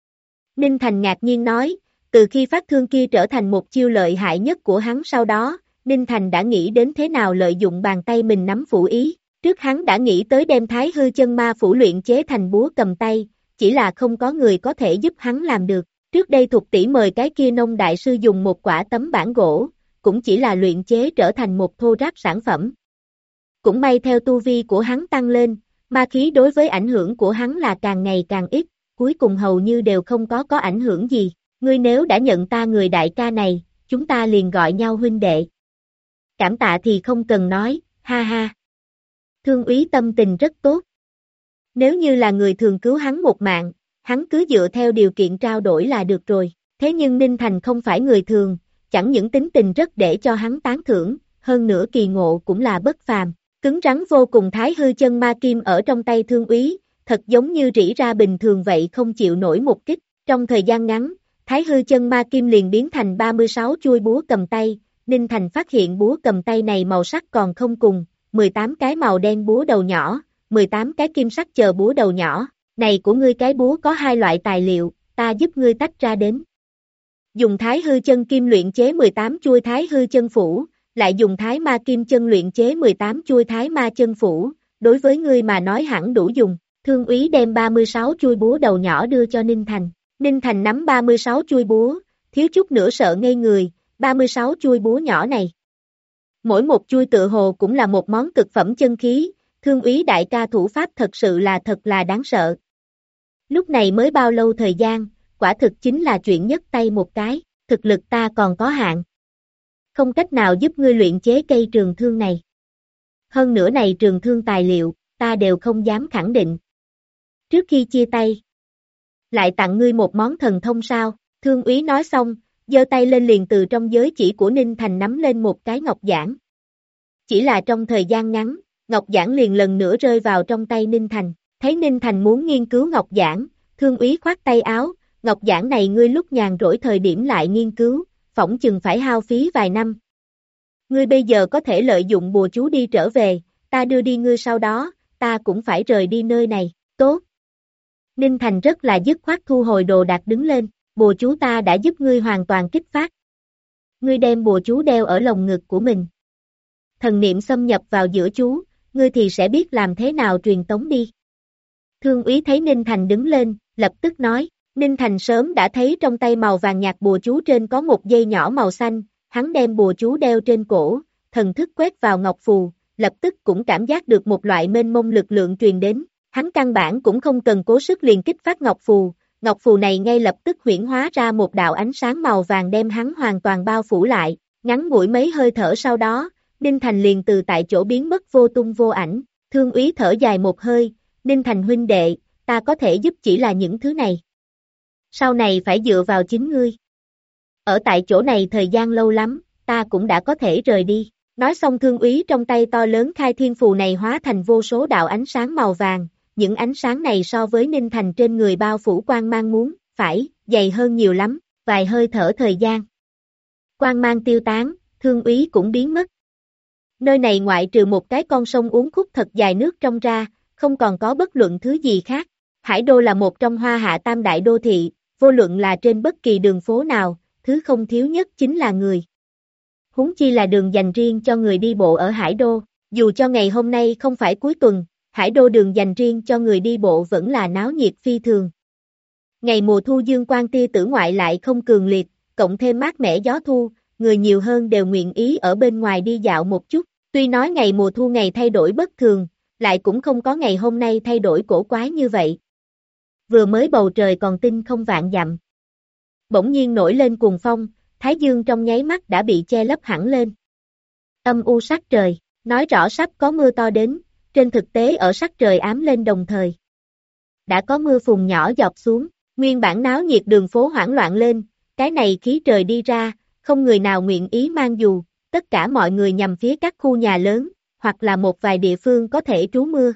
Ninh Thành ngạc nhiên nói, từ khi phát thương kia trở thành một chiêu lợi hại nhất của hắn sau đó, Ninh Thành đã nghĩ đến thế nào lợi dụng bàn tay mình nắm phủ ý. Trước hắn đã nghĩ tới đem Thái Hư Chân Ma Phủ luyện chế thành búa cầm tay, chỉ là không có người có thể giúp hắn làm được. Trước đây Thục tỷ mời cái kia nông đại sư dùng một quả tấm bản gỗ, cũng chỉ là luyện chế trở thành một thô ráp sản phẩm. Cũng may theo tu vi của hắn tăng lên, ma khí đối với ảnh hưởng của hắn là càng ngày càng ít, cuối cùng hầu như đều không có ảnh hưởng gì. Ngươi nếu đã nhận ta người đại ca này, chúng ta liền gọi nhau huynh đệ. Cảm tạ thì không cần nói, ha ha. Thương úy tâm tình rất tốt. Nếu như là người thường cứu hắn một mạng, hắn cứ dựa theo điều kiện trao đổi là được rồi. Thế nhưng Ninh Thành không phải người thường, chẳng những tính tình rất để cho hắn tán thưởng, hơn nữa kỳ ngộ cũng là bất phàm. Cứng rắn vô cùng Thái Hư chân ma kim ở trong tay thương úy, thật giống như rỉ ra bình thường vậy không chịu nổi một kích. Trong thời gian ngắn, Thái Hư chân ma kim liền biến thành 36 chuôi búa cầm tay, Ninh Thành phát hiện búa cầm tay này màu sắc còn không cùng, 18 cái màu đen búa đầu nhỏ, 18 cái kim sắc chờ búa đầu nhỏ, này của ngươi cái búa có hai loại tài liệu, ta giúp ngươi tách ra đến. Dùng Thái Hư chân kim luyện chế 18 chuôi Thái Hư chân phủ, lại dùng Thái Ma kim chân luyện chế 18 chuôi Thái Ma chân phủ, đối với ngươi mà nói hẳn đủ dùng. Thương úy đem 36 chuôi búa đầu nhỏ đưa cho Ninh Thành. Ninh Thành nắm 36 chuôi búa, thiếu chút nữa sợ ngây người, 36 chuôi búa nhỏ này. Mỗi một chuôi tựa hồ cũng là một món cực phẩm chân khí, thương úy đại ca thủ pháp thật sự là thật là đáng sợ. Lúc này mới bao lâu thời gian, quả thực chính là chuyện nhấc tay một cái, thực lực ta còn có hạn. Không cách nào giúp ngươi luyện chế cây trường thương này. Hơn nữa này trường thương tài liệu, ta đều không dám khẳng định. Trước khi chia tay, lại tặng ngươi một món thần thông sao, thương úy nói xong, giơ tay lên liền từ trong giới chỉ của Ninh Thành nắm lên một cái ngọc giản. Chỉ là trong thời gian ngắn, ngọc giản liền lần nữa rơi vào trong tay Ninh Thành, thấy Ninh Thành muốn nghiên cứu ngọc giản, thương úy khoát tay áo, ngọc giản này ngươi lúc nhàn rỗi thời điểm lại nghiên cứu, phỏng chừng phải hao phí vài năm. Ngươi bây giờ có thể lợi dụng bùa chú đi trở về, ta đưa đi ngươi sau đó, ta cũng phải rời đi nơi này, tốt. Ninh Thành rất là dứt khoát thu hồi đồ đạc đứng lên, bùa chú ta đã giúp ngươi hoàn toàn kích phát. Ngươi đem bùa chú đeo ở lồng ngực của mình. Thần niệm xâm nhập vào giữa chú, ngươi thì sẽ biết làm thế nào truyền tống đi. Thương úy thấy Ninh Thành đứng lên, lập tức nói, Ninh Thành sớm đã thấy trong tay màu vàng nhạt bùa chú trên có một dây nhỏ màu xanh, hắn đem bùa chú đeo trên cổ, thần thức quét vào ngọc phù, lập tức cũng cảm giác được một loại mênh mông lực lượng truyền đến, hắn căn bản cũng không cần cố sức liền kích phát ngọc phù này ngay lập tức huyễn hóa ra một đạo ánh sáng màu vàng đem hắn hoàn toàn bao phủ lại, ngắn ngủi mấy hơi thở sau đó, Ninh Thành liền từ tại chỗ biến mất vô tung vô ảnh, thương úy thở dài một hơi, Ninh Thành huynh đệ, ta có thể giúp chỉ là những thứ này. Sau này phải dựa vào chính ngươi. Ở tại chỗ này thời gian lâu lắm, ta cũng đã có thể rời đi. Nói xong thương úy trong tay to lớn khai thiên phù này hóa thành vô số đạo ánh sáng màu vàng, những ánh sáng này so với Ninh Thành trên người bao phủ quang mang muốn, phải, dày hơn nhiều lắm, vài hơi thở thời gian. Quang mang tiêu tán, thương úy cũng biến mất. Nơi này ngoại trừ một cái con sông uốn khúc thật dài nước trong ra, không còn có bất luận thứ gì khác. Hải Đô là một trong Hoa Hạ tam đại đô thị, vô luận là trên bất kỳ đường phố nào, thứ không thiếu nhất chính là người. Huống chi là đường dành riêng cho người đi bộ ở Hải Đô, dù cho ngày hôm nay không phải cuối tuần, Hải Đô đường dành riêng cho người đi bộ vẫn là náo nhiệt phi thường. Ngày mùa thu dương quang tia tử ngoại lại không cường liệt, cộng thêm mát mẻ gió thu, người nhiều hơn đều nguyện ý ở bên ngoài đi dạo một chút, tuy nói ngày mùa thu ngày thay đổi bất thường, lại cũng không có ngày hôm nay thay đổi cổ quái như vậy. Vừa mới bầu trời còn tinh không vạn dặm. Bỗng nhiên nổi lên cuồng phong, thái dương trong nháy mắt đã bị che lấp hẳn lên. Âm u sắc trời, nói rõ sắp có mưa to đến, trên thực tế ở sắc trời ám lên đồng thời. Đã có mưa phùn nhỏ dọc xuống, nguyên bản náo nhiệt đường phố hoảng loạn lên, cái này khí trời đi ra, không người nào nguyện ý mang dù, tất cả mọi người nhằm phía các khu nhà lớn, hoặc là một vài địa phương có thể trú mưa.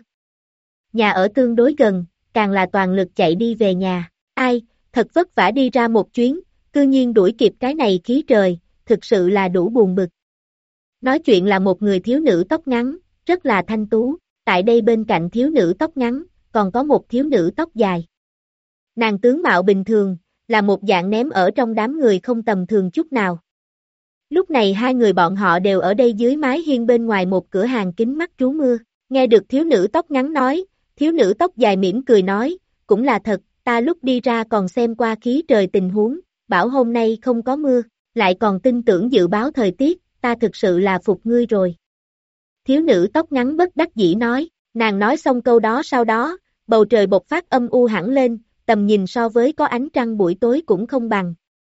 Nhà ở tương đối gần, càng là toàn lực chạy đi về nhà, ai, thật vất vả đi ra một chuyến, cư nhiên đuổi kịp cái này khí trời, thực sự là đủ buồn bực. Nói chuyện là một người thiếu nữ tóc ngắn, rất là thanh tú, tại đây bên cạnh thiếu nữ tóc ngắn, còn có một thiếu nữ tóc dài. Nàng tướng mạo bình thường, là một dạng ném ở trong đám người không tầm thường chút nào. Lúc này hai người bọn họ đều ở đây dưới mái hiên bên ngoài một cửa hàng kính mắt trú mưa, nghe được thiếu nữ tóc ngắn nói, thiếu nữ tóc dài mỉm cười nói, cũng là thật, ta lúc đi ra còn xem qua khí trời tình huống, bảo hôm nay không có mưa, lại còn tin tưởng dự báo thời tiết, ta thực sự là phục ngươi rồi. Thiếu nữ tóc ngắn bất đắc dĩ nói, nàng nói xong câu đó sau đó, bầu trời bộc phát âm u hẳn lên, tầm nhìn so với có ánh trăng buổi tối cũng không bằng.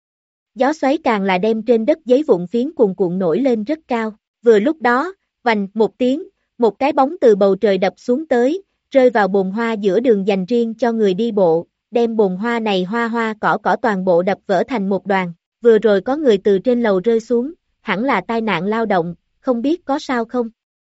gió xoáy càng là đem trên đất giấy vụn phiến cuồn cuộn nổi lên rất cao. Vừa lúc đó, vành một tiếng, một cái bóng từ bầu trời đập xuống tới, rơi vào bồn hoa giữa đường dành riêng cho người đi bộ, đem bồn hoa này hoa hoa cỏ cỏ toàn bộ đập vỡ thành một đoàn. Vừa rồi có người từ trên lầu rơi xuống, hẳn là tai nạn lao động, không biết có sao không?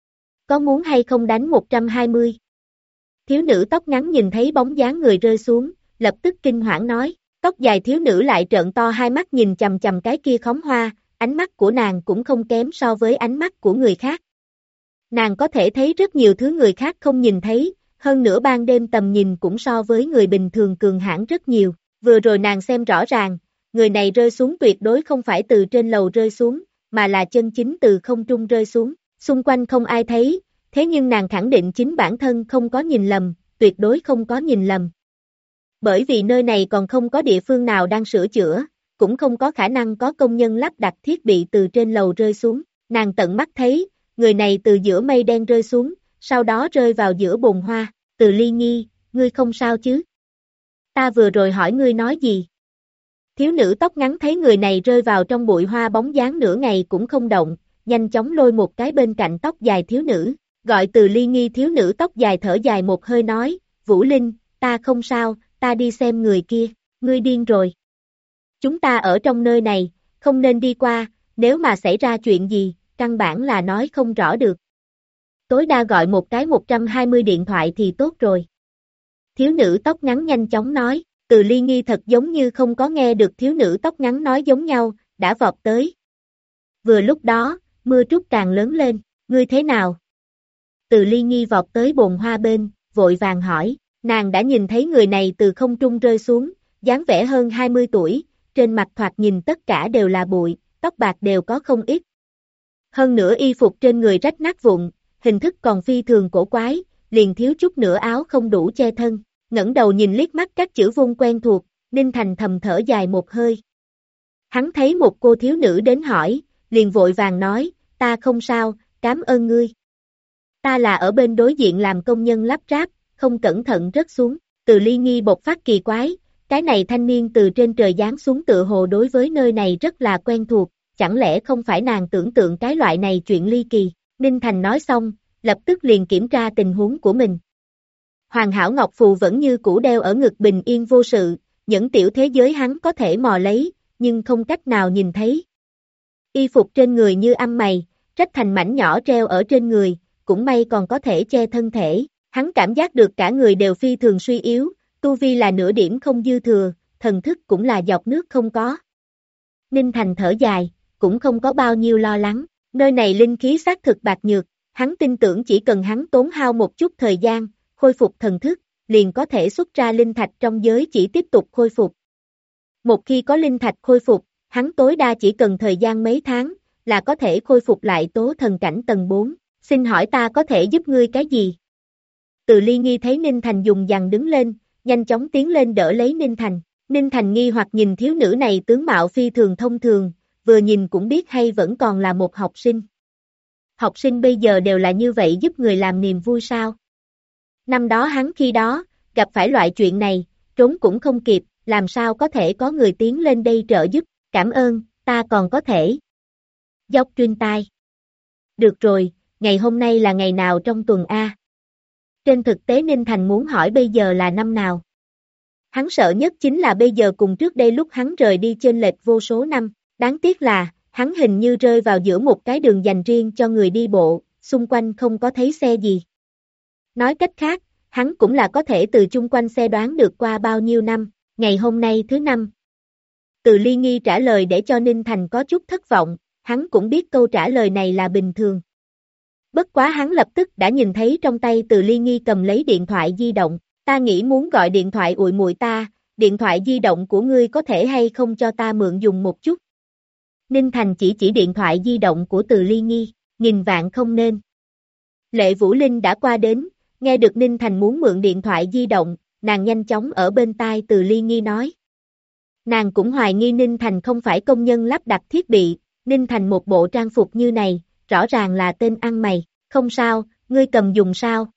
Có muốn hay không đánh 120? Thiếu nữ tóc ngắn nhìn thấy bóng dáng người rơi xuống, lập tức kinh hoảng nói, tóc dài thiếu nữ lại trợn to hai mắt nhìn chằm chằm cái kia khóm hoa, ánh mắt của nàng cũng không kém so với ánh mắt của người khác. Nàng có thể thấy rất nhiều thứ người khác không nhìn thấy, hơn nữa ban đêm tầm nhìn cũng so với người bình thường cường hãn rất nhiều. Vừa rồi nàng xem rõ ràng, người này rơi xuống tuyệt đối không phải từ trên lầu rơi xuống, mà là chân chính từ không trung rơi xuống. Xung quanh không ai thấy, thế nhưng nàng khẳng định chính bản thân không có nhìn lầm, tuyệt đối không có nhìn lầm. Bởi vì nơi này còn không có địa phương nào đang sửa chữa, cũng không có khả năng có công nhân lắp đặt thiết bị từ trên lầu rơi xuống. Nàng tận mắt thấy, người này từ giữa mây đen rơi xuống, sau đó rơi vào giữa bồn hoa. Từ Ly Nhi, ngươi không sao chứ? Ta vừa rồi hỏi ngươi nói gì? Thiếu nữ tóc ngắn thấy người này rơi vào trong bụi hoa bóng dáng nửa ngày cũng không động, nhanh chóng lôi một cái bên cạnh tóc dài thiếu nữ, gọi Từ Ly Nhi. Thiếu nữ tóc dài thở dài một hơi nói, Vũ Linh, ta không sao, ta đi xem người kia, ngươi điên rồi. Chúng ta ở trong nơi này, không nên đi qua, nếu mà xảy ra chuyện gì, căn bản là nói không rõ được. Tối đa gọi một cái 120 điện thoại thì tốt rồi. Thiếu nữ tóc ngắn nhanh chóng nói, Từ Ly Nhi thật giống như không có nghe được thiếu nữ tóc ngắn nói giống nhau, đã vọt tới. Vừa lúc đó, mưa trút càng lớn lên, ngươi thế nào? Từ Ly Nhi vọt tới bồn hoa bên, vội vàng hỏi, nàng đã nhìn thấy người này từ không trung rơi xuống, dáng vẻ hơn 20 tuổi, trên mặt thoạt nhìn tất cả đều là bụi, tóc bạc đều có không ít. Hơn nữa y phục trên người rách nát vụn, hình thức còn phi thường cổ quái, liền thiếu chút nữa áo không đủ che thân. Ngẩng đầu nhìn liếc mắt các chữ vung quen thuộc, Ninh Thành thầm thở dài một hơi. Hắn thấy một cô thiếu nữ đến hỏi, liền vội vàng nói, ta không sao, cảm ơn ngươi. Ta là ở bên đối diện làm công nhân lắp ráp, không cẩn thận rớt xuống. Từ Ly Nhi bộc phát kỳ quái, cái này thanh niên từ trên trời giáng xuống tựa hồ đối với nơi này rất là quen thuộc, chẳng lẽ không phải nàng tưởng tượng cái loại này chuyện ly kỳ. Ninh Thành nói xong, lập tức liền kiểm tra tình huống của mình. Hoàn hảo ngọc phù vẫn như cũ đeo ở ngực bình yên vô sự, những tiểu thế giới hắn có thể mò lấy, nhưng không cách nào nhìn thấy. Y phục trên người như âm mày, rách thành mảnh nhỏ treo ở trên người, cũng may còn có thể che thân thể. Hắn cảm giác được cả người đều phi thường suy yếu, tu vi là nửa điểm không dư thừa, thần thức cũng là giọt nước không có. Ninh Thành thở dài, cũng không có bao nhiêu lo lắng, nơi này linh khí xác thực bạc nhược, hắn tin tưởng chỉ cần hắn tốn hao một chút thời gian, khôi phục thần thức, liền có thể xuất ra linh thạch trong giới chỉ tiếp tục khôi phục. Một khi có linh thạch khôi phục, hắn tối đa chỉ cần thời gian mấy tháng, là có thể khôi phục lại tố thần cảnh tầng 4. Xin hỏi ta có thể giúp ngươi cái gì? Từ Ly Nhi thấy Ninh Thành dùng dằn đứng lên, nhanh chóng tiến lên đỡ lấy Ninh Thành. Ninh Thành nghi hoặc nhìn thiếu nữ này tướng mạo phi thường thông thường, vừa nhìn cũng biết hay vẫn còn là một học sinh. Học sinh bây giờ đều là như vậy giúp người làm niềm vui sao? Năm đó hắn khi đó, gặp phải loại chuyện này, trốn cũng không kịp, làm sao có thể có người tiến lên đây trợ giúp, cảm ơn, ta còn có thể. Dốc truyền tai. Được rồi, ngày hôm nay là ngày nào trong tuần A? Trên thực tế Ninh Thành muốn hỏi bây giờ là năm nào. Hắn sợ nhất chính là bây giờ cùng trước đây lúc hắn rời đi chênh lệch vô số năm, đáng tiếc là, hắn hình như rơi vào giữa một cái đường dành riêng cho người đi bộ, xung quanh không có thấy xe gì. Nói cách khác, hắn cũng là có thể từ chung quanh xe đoán được qua bao nhiêu năm, ngày hôm nay thứ 5. Từ Ly Nhi trả lời để cho Ninh Thành có chút thất vọng, hắn cũng biết câu trả lời này là bình thường. Bất quá hắn lập tức đã nhìn thấy trong tay Từ Ly Nhi cầm lấy điện thoại di động, ta nghĩ muốn gọi điện thoại ụi muội ta, điện thoại di động của ngươi có thể hay không cho ta mượn dùng một chút. Ninh Thành chỉ điện thoại di động của Từ Ly Nhi, nghìn vạn không nên. Lệ Vũ Linh đã qua đến, nghe được Ninh Thành muốn mượn điện thoại di động, nàng nhanh chóng ở bên tai Từ Ly Nhi nói. Nàng cũng hoài nghi Ninh Thành không phải công nhân lắp đặt thiết bị, Ninh Thành một bộ trang phục như này, rõ ràng là tên ăn mày, không sao, ngươi cầm dùng sao?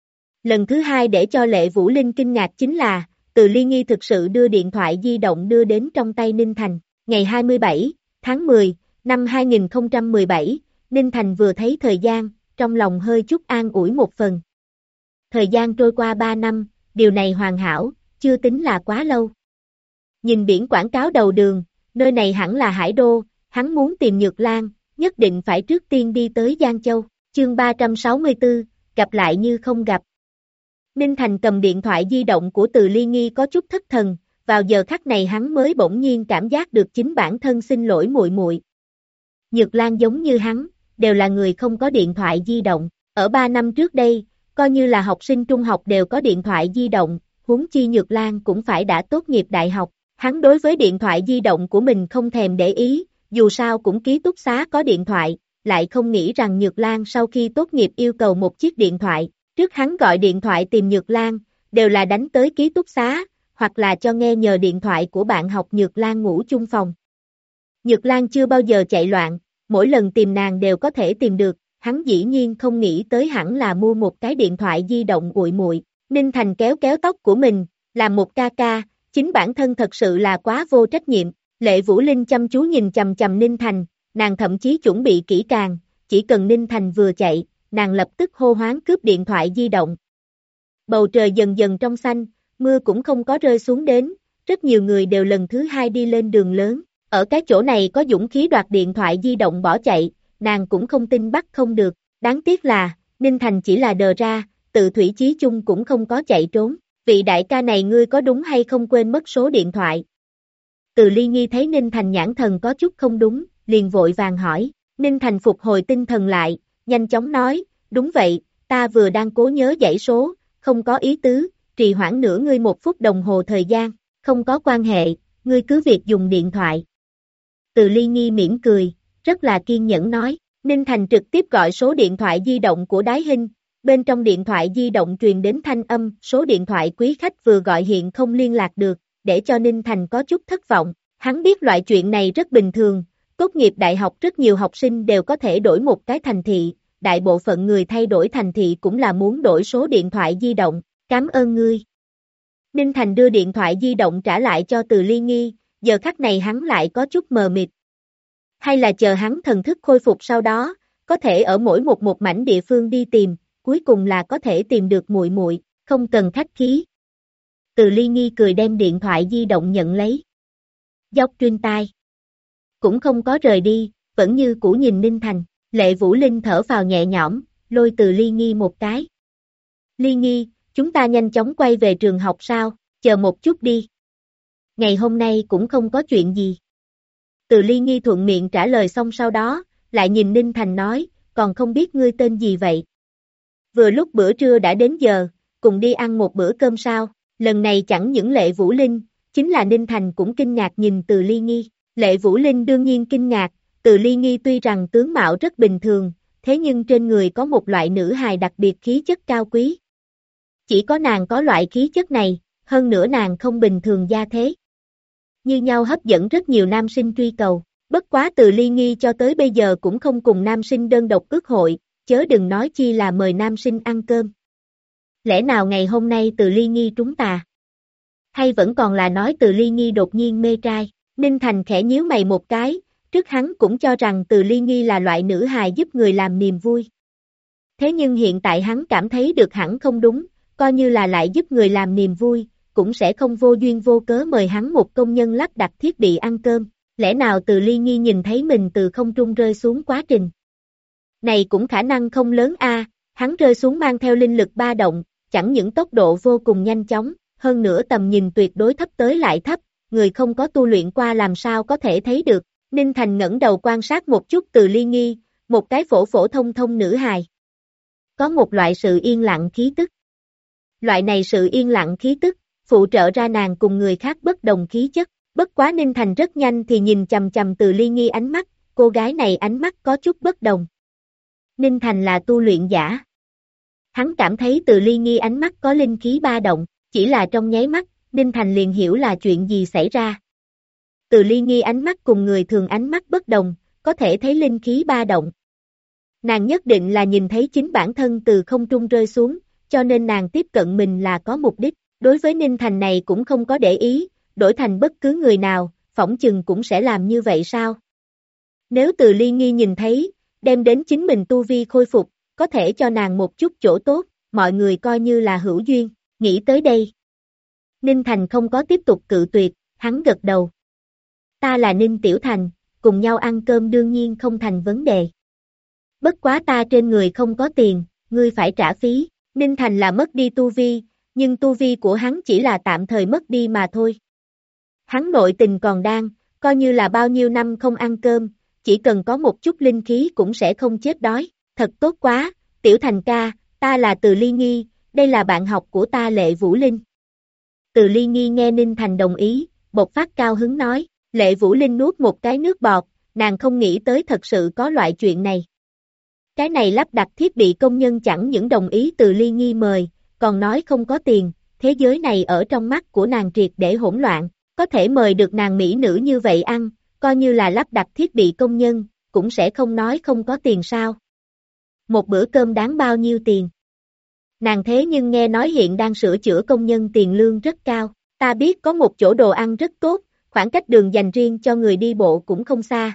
Lần thứ hai để cho Lệ Vũ Linh kinh ngạc chính là, Từ Ly Nhi thực sự đưa điện thoại di động đưa đến trong tay Ninh Thành, Ngày 27, tháng 10, năm 2017, Ninh Thành vừa thấy thời gian, trong lòng hơi chút an ủi một phần. Thời gian trôi qua 3 năm, điều này hoàn hảo, chưa tính là quá lâu. Nhìn biển quảng cáo đầu đường, nơi này hẳn là Hải Đô, hắn muốn tìm Nhược Lan, nhất định phải trước tiên đi tới Giang Châu. Chương 364, gặp lại như không gặp. Ninh Thành cầm điện thoại di động của Từ Ly Nghi có chút thất thần, vào giờ khắc này hắn mới bỗng nhiên cảm giác được chính bản thân xin lỗi muội muội. Nhược Lan giống như hắn, đều là người không có điện thoại di động, ở 3 năm trước đây, coi như là học sinh trung học đều có điện thoại di động, huống chi Nhược Lan cũng phải đã tốt nghiệp đại học, hắn đối với điện thoại di động của mình không thèm để ý, dù sao cũng ký túc xá có điện thoại, lại không nghĩ rằng Nhược Lan sau khi tốt nghiệp yêu cầu một chiếc điện thoại, trước hắn gọi điện thoại tìm Nhược Lan, đều là đánh tới ký túc xá, hoặc là cho nghe nhờ điện thoại của bạn học Nhược Lan ngủ chung phòng. Nhược Lan chưa bao giờ chạy loạn, mỗi lần tìm nàng đều có thể tìm được, hắn dĩ nhiên không nghĩ tới hẳn là mua một cái điện thoại di động uội muội. Ninh Thành kéo kéo tóc của mình, làm một ca ca, chính bản thân thật sự là quá vô trách nhiệm. Lệ Vũ Linh chăm chú nhìn chằm chằm Ninh Thành, nàng thậm chí chuẩn bị kỹ càng, chỉ cần Ninh Thành vừa chạy, nàng lập tức hô hoáng cướp điện thoại di động. Bầu trời dần dần trong xanh, mưa cũng không có rơi xuống đến, rất nhiều người đều lần thứ hai đi lên đường lớn, ở cái chỗ này có dũng khí đoạt điện thoại di động bỏ chạy, nàng cũng không tin bắt không được, đáng tiếc là, Ninh Thành chỉ là đờ ra, tự thủy chí chung cũng không có chạy trốn, vị đại ca này ngươi có đúng hay không quên mất số điện thoại. Từ Ly Nghi thấy Ninh Thành nhãn thần có chút không đúng, liền vội vàng hỏi, Ninh Thành phục hồi tinh thần lại, nhanh chóng nói, đúng vậy, ta vừa đang cố nhớ dãy số, không có ý tứ, trì hoãn nửa ngươi 1 phút đồng hồ thời gian, không có quan hệ, ngươi cứ việc dùng điện thoại. Từ Ly Nghi mỉm cười, rất là kiên nhẫn nói, Ninh Thành trực tiếp gọi số điện thoại di động của Đái Hinh, bên trong điện thoại di động truyền đến thanh âm, số điện thoại quý khách vừa gọi hiện không liên lạc được, để cho Ninh Thành có chút thất vọng, hắn biết loại chuyện này rất bình thường, tốt nghiệp đại học rất nhiều học sinh đều có thể đổi một cái thành thị, đại bộ phận người thay đổi thành thị cũng là muốn đổi số điện thoại di động, cảm ơn ngươi. Ninh Thành đưa điện thoại di động trả lại cho Từ Ly Nghi, giờ khắc này hắn lại có chút mờ mịt. Hay là chờ hắn thần thức khôi phục sau đó, có thể ở mỗi một mảnh địa phương đi tìm, cuối cùng là có thể tìm được muội muội, không cần khách khí. Từ Ly Nghi cười đem điện thoại di động nhận lấy. Dốc trên tai. Cũng không có rời đi, vẫn như cũ nhìn Ninh Thành, Lệ Vũ Linh thở vào nhẹ nhõm, lôi Từ Ly Nghi một cái. Ly Nghi, chúng ta nhanh chóng quay về trường học sao, chờ một chút đi. Ngày hôm nay cũng không có chuyện gì. Từ Ly Nghi thuận miệng trả lời xong sau đó, lại nhìn Ninh Thành nói, còn không biết ngươi tên gì vậy. Vừa lúc bữa trưa đã đến giờ, cùng đi ăn một bữa cơm sao, lần này chẳng những Lệ Vũ Linh, chính là Ninh Thành cũng kinh ngạc nhìn Từ Ly Nghi. Lệ Vũ Linh đương nhiên kinh ngạc, Từ Ly Nghi tuy rằng tướng mạo rất bình thường, thế nhưng trên người có một loại nữ hài đặc biệt khí chất cao quý. Chỉ có nàng có loại khí chất này, hơn nữa nàng không bình thường gia thế. Như nhau hấp dẫn rất nhiều nam sinh truy cầu, bất quá Từ Ly Nghi cho tới bây giờ cũng không cùng nam sinh đơn độc ước hội, chớ đừng nói chi là mời nam sinh ăn cơm. Lẽ nào ngày hôm nay Từ Ly Nghi trúng tà? Hay vẫn còn là nói Từ Ly Nghi đột nhiên mê trai? Ninh Thành khẽ nhíu mày một cái, trước hắn cũng cho rằng Từ Ly Nghi là loại nữ hài giúp người làm niềm vui. Thế nhưng hiện tại hắn cảm thấy được hẳn không đúng, coi như là lại giúp người làm niềm vui, cũng sẽ không vô duyên vô cớ mời hắn một công nhân lắp đặt thiết bị ăn cơm, lẽ nào Từ Ly Nghi nhìn thấy mình từ không trung rơi xuống quá trình. Này cũng khả năng không lớn a, hắn rơi xuống mang theo linh lực ba động, chẳng những tốc độ vô cùng nhanh chóng, hơn nữa tầm nhìn tuyệt đối thấp tới lại thấp, người không có tu luyện qua làm sao có thể thấy được. Ninh Thành ngẩng đầu quan sát một chút Từ Ly Nghi, một cái phổ phổ thông thông nữ hài. Có một loại sự yên lặng khí tức. Loại này sự yên lặng khí tức, phụ trợ ra nàng cùng người khác bất đồng khí chất, bất quá Ninh Thành rất nhanh thì nhìn chằm chằm Từ Ly Nghi ánh mắt, cô gái này ánh mắt có chút bất đồng. Ninh Thành là tu luyện giả. Hắn cảm thấy Từ Ly Nghi ánh mắt có linh khí ba động, chỉ là trong nháy mắt, Ninh Thành liền hiểu là chuyện gì xảy ra. Từ Ly Nghi ánh mắt cùng người thường ánh mắt bất đồng, có thể thấy linh khí ba động. Nàng nhất định là nhìn thấy chính bản thân từ không trung rơi xuống, cho nên nàng tiếp cận mình là có mục đích. Đối với Ninh Thành này cũng không có để ý, đổi thành bất cứ người nào, phỏng chừng cũng sẽ làm như vậy sao? Nếu Từ Ly Nghi nhìn thấy, đem đến chính mình tu vi khôi phục, có thể cho nàng một chút chỗ tốt, mọi người coi như là hữu duyên, nghĩ tới đây. Ninh Thành không có tiếp tục cự tuyệt, hắn gật đầu. Ta là Ninh Tiểu Thành, cùng nhau ăn cơm đương nhiên không thành vấn đề. Bất quá ta trên người không có tiền, ngươi phải trả phí. Ninh Thành là mất đi tu vi, nhưng tu vi của hắn chỉ là tạm thời mất đi mà thôi. Hắn nội tình còn đang, coi như là bao nhiêu năm không ăn cơm, chỉ cần có một chút linh khí cũng sẽ không chết đói. Thật tốt quá, Tiểu Thành ca, ta là Từ Ly Nghi, đây là bạn học của ta Lệ Vũ Linh. Từ Ly Nghi nghe Ninh Thành đồng ý, bộc phát cao hứng nói, Lệ Vũ Linh nuốt một cái nước bọt, nàng không nghĩ tới thật sự có loại chuyện này. Cái này lắp đặt thiết bị công nhân chẳng những đồng ý Từ Ly Nghi mời, còn nói không có tiền, thế giới này ở trong mắt của nàng triệt để hỗn loạn, có thể mời được nàng mỹ nữ như vậy ăn, coi như là lắp đặt thiết bị công nhân, cũng sẽ không nói không có tiền sao. Một bữa cơm đáng bao nhiêu tiền? Nàng thế nhưng nghe nói hiện đang sửa chữa công nhân tiền lương rất cao, ta biết có một chỗ đồ ăn rất tốt, khoảng cách đường dành riêng cho người đi bộ cũng không xa.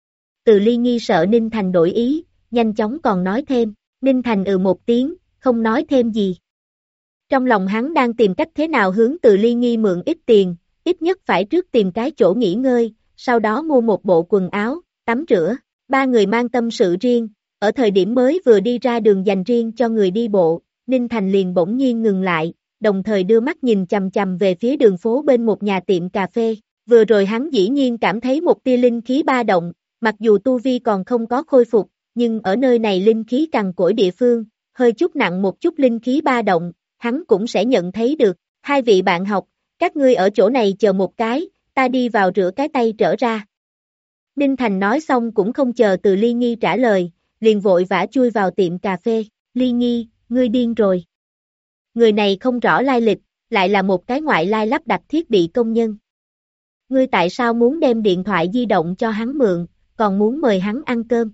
Từ Ly Nghi sợ Ninh Thành đổi ý, nhanh chóng còn nói thêm, Ninh Thành một tiếng, không nói thêm gì. Trong lòng hắn đang tìm cách thế nào hướng Từ Ly Nghi mượn ít tiền, ít nhất phải trước tìm cái chỗ nghỉ ngơi, sau đó mua một bộ quần áo, tắm rửa. Ba người mang tâm sự riêng, ở thời điểm mới vừa đi ra đường dành riêng cho người đi bộ, Ninh Thành liền bỗng nhiên ngừng lại, đồng thời đưa mắt nhìn chằm chằm về phía đường phố bên một nhà tiệm cà phê. Vừa rồi hắn dĩ nhiên cảm thấy một tia linh khí ba động, mặc dù tu vi còn không có khôi phục, nhưng ở nơi này linh khí cằn cỗi địa phương, hơi chút nặng một chút linh khí ba động, hắn cũng sẽ nhận thấy được. Hai vị bạn học, các ngươi ở chỗ này chờ một cái, ta đi vào rửa cái tay trở ra. Ninh Thành nói xong cũng không chờ Từ Ly Nghi trả lời, liền vội vã chui vào tiệm cà phê. Ly Nghi, ngươi điên rồi. Người này không rõ lai lịch, lại là một cái ngoại lai lắp đặt thiết bị công nhân. Ngươi tại sao muốn đem điện thoại di động cho hắn mượn, còn muốn mời hắn ăn cơm?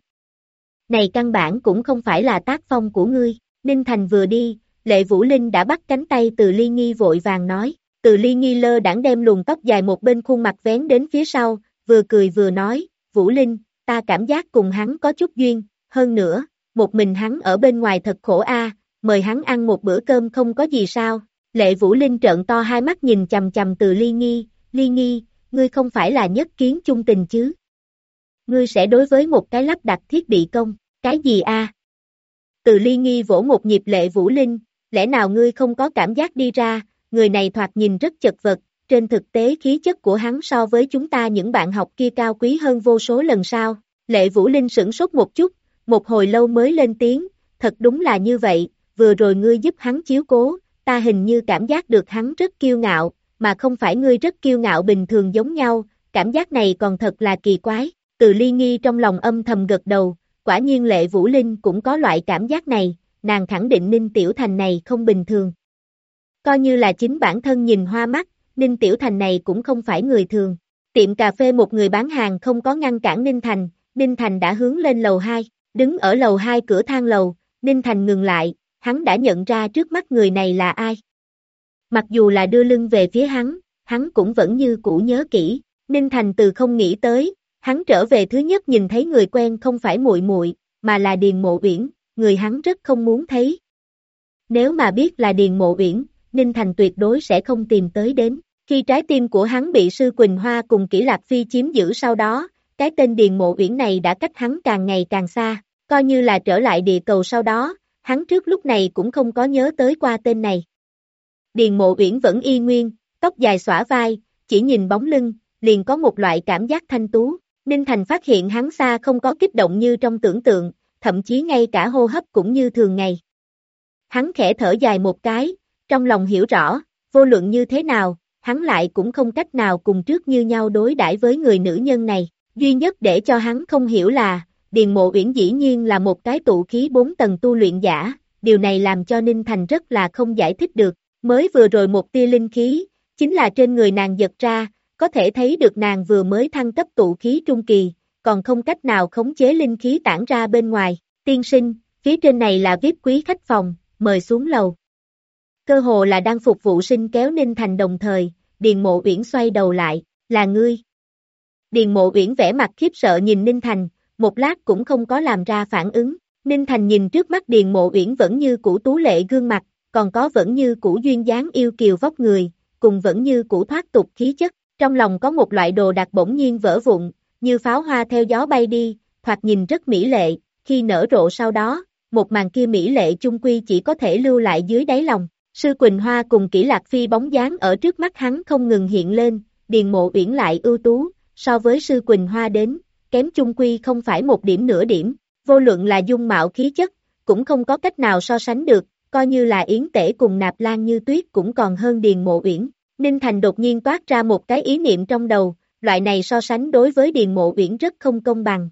Này căn bản cũng không phải là tác phong của ngươi. Ninh Thành vừa đi, Lệ Vũ Linh đã bắt cánh tay Từ Ly Nghi vội vàng nói. Từ Ly Nghi lơ đãng đem luồng tóc dài một bên khuôn mặt vén đến phía sau, vừa cười vừa nói, Vũ Linh, ta cảm giác cùng hắn có chút duyên, hơn nữa, một mình hắn ở bên ngoài thật khổ a, mời hắn ăn một bữa cơm không có gì sao. Lệ Vũ Linh trợn to hai mắt nhìn chằm chằm Từ Ly Nghi, ngươi không phải là nhất kiến chung tình chứ? Ngươi sẽ đối với một cái lắp đặt thiết bị công, cái gì a? Từ Ly Nghi vỗ một nhịp Lệ Vũ Linh, lẽ nào ngươi không có cảm giác đi ra, người này thoạt nhìn rất chật vật, trên thực tế khí chất của hắn so với chúng ta những bạn học kia cao quý hơn vô số lần sao? Lệ Vũ Linh sửng sốt một chút, một hồi lâu mới lên tiếng, thật đúng là như vậy, vừa rồi ngươi giúp hắn chiếu cố, ta hình như cảm giác được hắn rất kiêu ngạo, mà không phải ngươi rất kiêu ngạo bình thường giống nhau, cảm giác này còn thật là kỳ quái. Từ Ly Nghi trong lòng âm thầm gật đầu, quả nhiên Lệ Vũ Linh cũng có loại cảm giác này, nàng khẳng định Ninh Tiểu Thành này không bình thường. Coi như là chính bản thân nhìn hoa mắt, Ninh Tiểu Thành này cũng không phải người thường. Tiệm cà phê một người bán hàng không có ngăn cản Ninh Thành đã hướng lên lầu 2, đứng ở lầu 2 cửa thang lầu, Ninh Thành ngừng lại, hắn đã nhận ra trước mắt người này là ai. Mặc dù là đưa lưng về phía hắn cũng vẫn như cũ nhớ kỹ, Ninh Thành từ không nghĩ tới, hắn trở về thứ nhất nhìn thấy người quen không phải muội muội, mà là Điền Mộ Uyển, người hắn rất không muốn thấy. Nếu mà biết là Điền Mộ Uyển, Ninh Thành tuyệt đối sẽ không tìm tới đến. Khi trái tim của hắn bị Sư Quỳnh Hoa cùng Kỷ Lạc Phi chiếm giữ sau đó, cái tên Điền Mộ Uyển này đã cách hắn càng ngày càng xa, coi như là trở lại địa cầu sau đó, hắn trước lúc này cũng không có nhớ tới qua tên này. Điền Mộ Uyển vẫn y nguyên, tóc dài xõa vai, chỉ nhìn bóng lưng, liền có một loại cảm giác thanh tú. Ninh Thành phát hiện hắn xa không có kích động như trong tưởng tượng, thậm chí ngay cả hô hấp cũng như thường ngày. Hắn khẽ thở dài một cái, trong lòng hiểu rõ, vô luận như thế nào, hắn lại cũng không cách nào cùng trước như nhau đối đãi với người nữ nhân này. Duy nhất để cho hắn không hiểu là, Điền Mộ Uyển dĩ nhiên là một cái tụ khí 4 tầng tu luyện giả, điều này làm cho Ninh Thành rất là không giải thích được. Mới vừa rồi một tia linh khí, chính là trên người nàng giật ra, có thể thấy được nàng vừa mới thăng cấp tụ khí trung kỳ, còn không cách nào khống chế linh khí tản ra bên ngoài. Tiên sinh, phía trên này là VIP quý khách phòng, mời xuống lầu. Cơ hồ là đang phục vụ sinh kéo Ninh Thành đồng thời, Điền Mộ Uyển xoay đầu lại, là ngươi. Điền Mộ Uyển vẻ mặt khiếp sợ nhìn Ninh Thành, một lát cũng không có làm ra phản ứng. Ninh Thành nhìn trước mắt Điền Mộ Uyển vẫn như cũ tú lệ gương mặt, còn có vẫn như cũ duyên dáng yêu kiều vóc người, cùng vẫn như cũ thoát tục khí chất, trong lòng có một loại đồ đạc bỗng nhiên vỡ vụn, như pháo hoa theo gió bay đi, thoạt nhìn rất mỹ lệ, khi nở rộ sau đó, một màn kia mỹ lệ chung quy chỉ có thể lưu lại dưới đáy lòng. Sư Quỳnh Hoa cùng Kỷ Lạc Phi bóng dáng ở trước mắt hắn không ngừng hiện lên, Điền Mộ Uyển lại ưu tú, so với Sư Quỳnh Hoa đến, kém chung quy không phải một điểm nửa điểm, vô luận là dung mạo khí chất, cũng không có cách nào so sánh được, coi như là Yến Tể cùng Nạp Lan Như Tuyết cũng còn hơn Điền Mộ Uyển. Ninh Thành đột nhiên toát ra một cái ý niệm trong đầu, loại này so sánh đối với Điền Mộ Uyển rất không công bằng.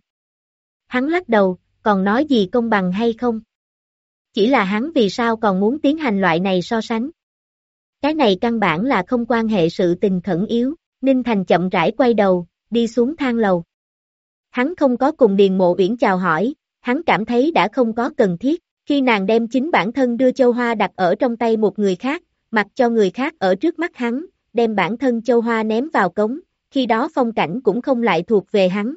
Hắn lắc đầu, còn nói gì công bằng hay không? Chỉ là hắn vì sao còn muốn tiến hành loại này so sánh? Cái này căn bản là không quan hệ sự tình khẩn yếu. Ninh Thành chậm rãi quay đầu, đi xuống thang lầu. Hắn không có cùng Điền Mộ Uyển chào hỏi, hắn cảm thấy đã không có cần thiết. Khi nàng đem chính bản thân đưa châu hoa đặt ở trong tay một người khác, mặc cho người khác ở trước mắt hắn, đem bản thân châu hoa ném vào cống, khi đó phong cảnh cũng không lại thuộc về hắn.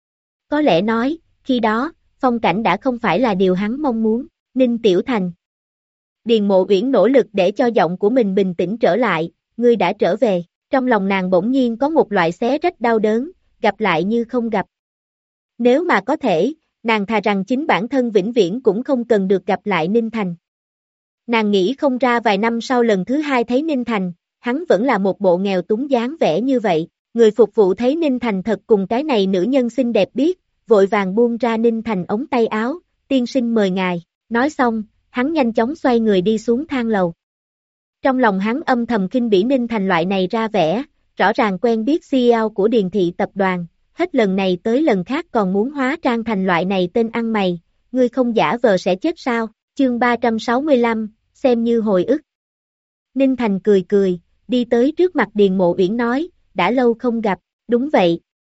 Có lẽ nói, khi đó, phong cảnh đã không phải là điều hắn mong muốn. Ninh Tiểu Thành. Điền Mộ Uyển nỗ lực để cho giọng của mình bình tĩnh trở lại, ngươi đã trở về. Trong lòng nàng bỗng nhiên có một loại xé rách đau đớn, gặp lại như không gặp. Nếu mà có thể, nàng thà rằng chính bản thân vĩnh viễn cũng không cần được gặp lại Ninh Thành. Nàng nghĩ không ra vài năm sau lần thứ hai thấy Ninh Thành, hắn vẫn là một bộ nghèo túng dáng vẻ như vậy. Người phục vụ thấy Ninh Thành thật cùng cái này nữ nhân xinh đẹp biết, vội vàng buông ra Ninh Thành ống tay áo, tiên sinh mời ngài. Nói xong, hắn nhanh chóng xoay người đi xuống thang lầu. Trong lòng hắn âm thầm khinh bỉ Ninh Thành loại này ra vẻ, rõ ràng quen biết CEO của Điền Thị tập đoàn, hết lần này tới lần khác còn muốn hóa trang thành loại này tên ăn mày, ngươi không giả vờ sẽ chết sao? Chương 365, xem như hồi ức. Ninh Thành cười cười, đi tới trước mặt Điền Mộ Uyển nói, đã lâu không gặp, đúng vậy.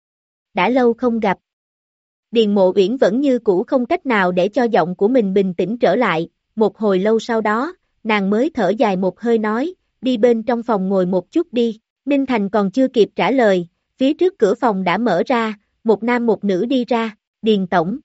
Đã lâu không gặp. Điền Mộ Uyển vẫn như cũ không cách nào để cho giọng của mình bình tĩnh trở lại, một hồi lâu sau đó, nàng mới thở dài một hơi nói, đi bên trong phòng ngồi một chút đi. Ninh Thành còn chưa kịp trả lời, phía trước cửa phòng đã mở ra, một nam một nữ đi ra, Điền Tổng.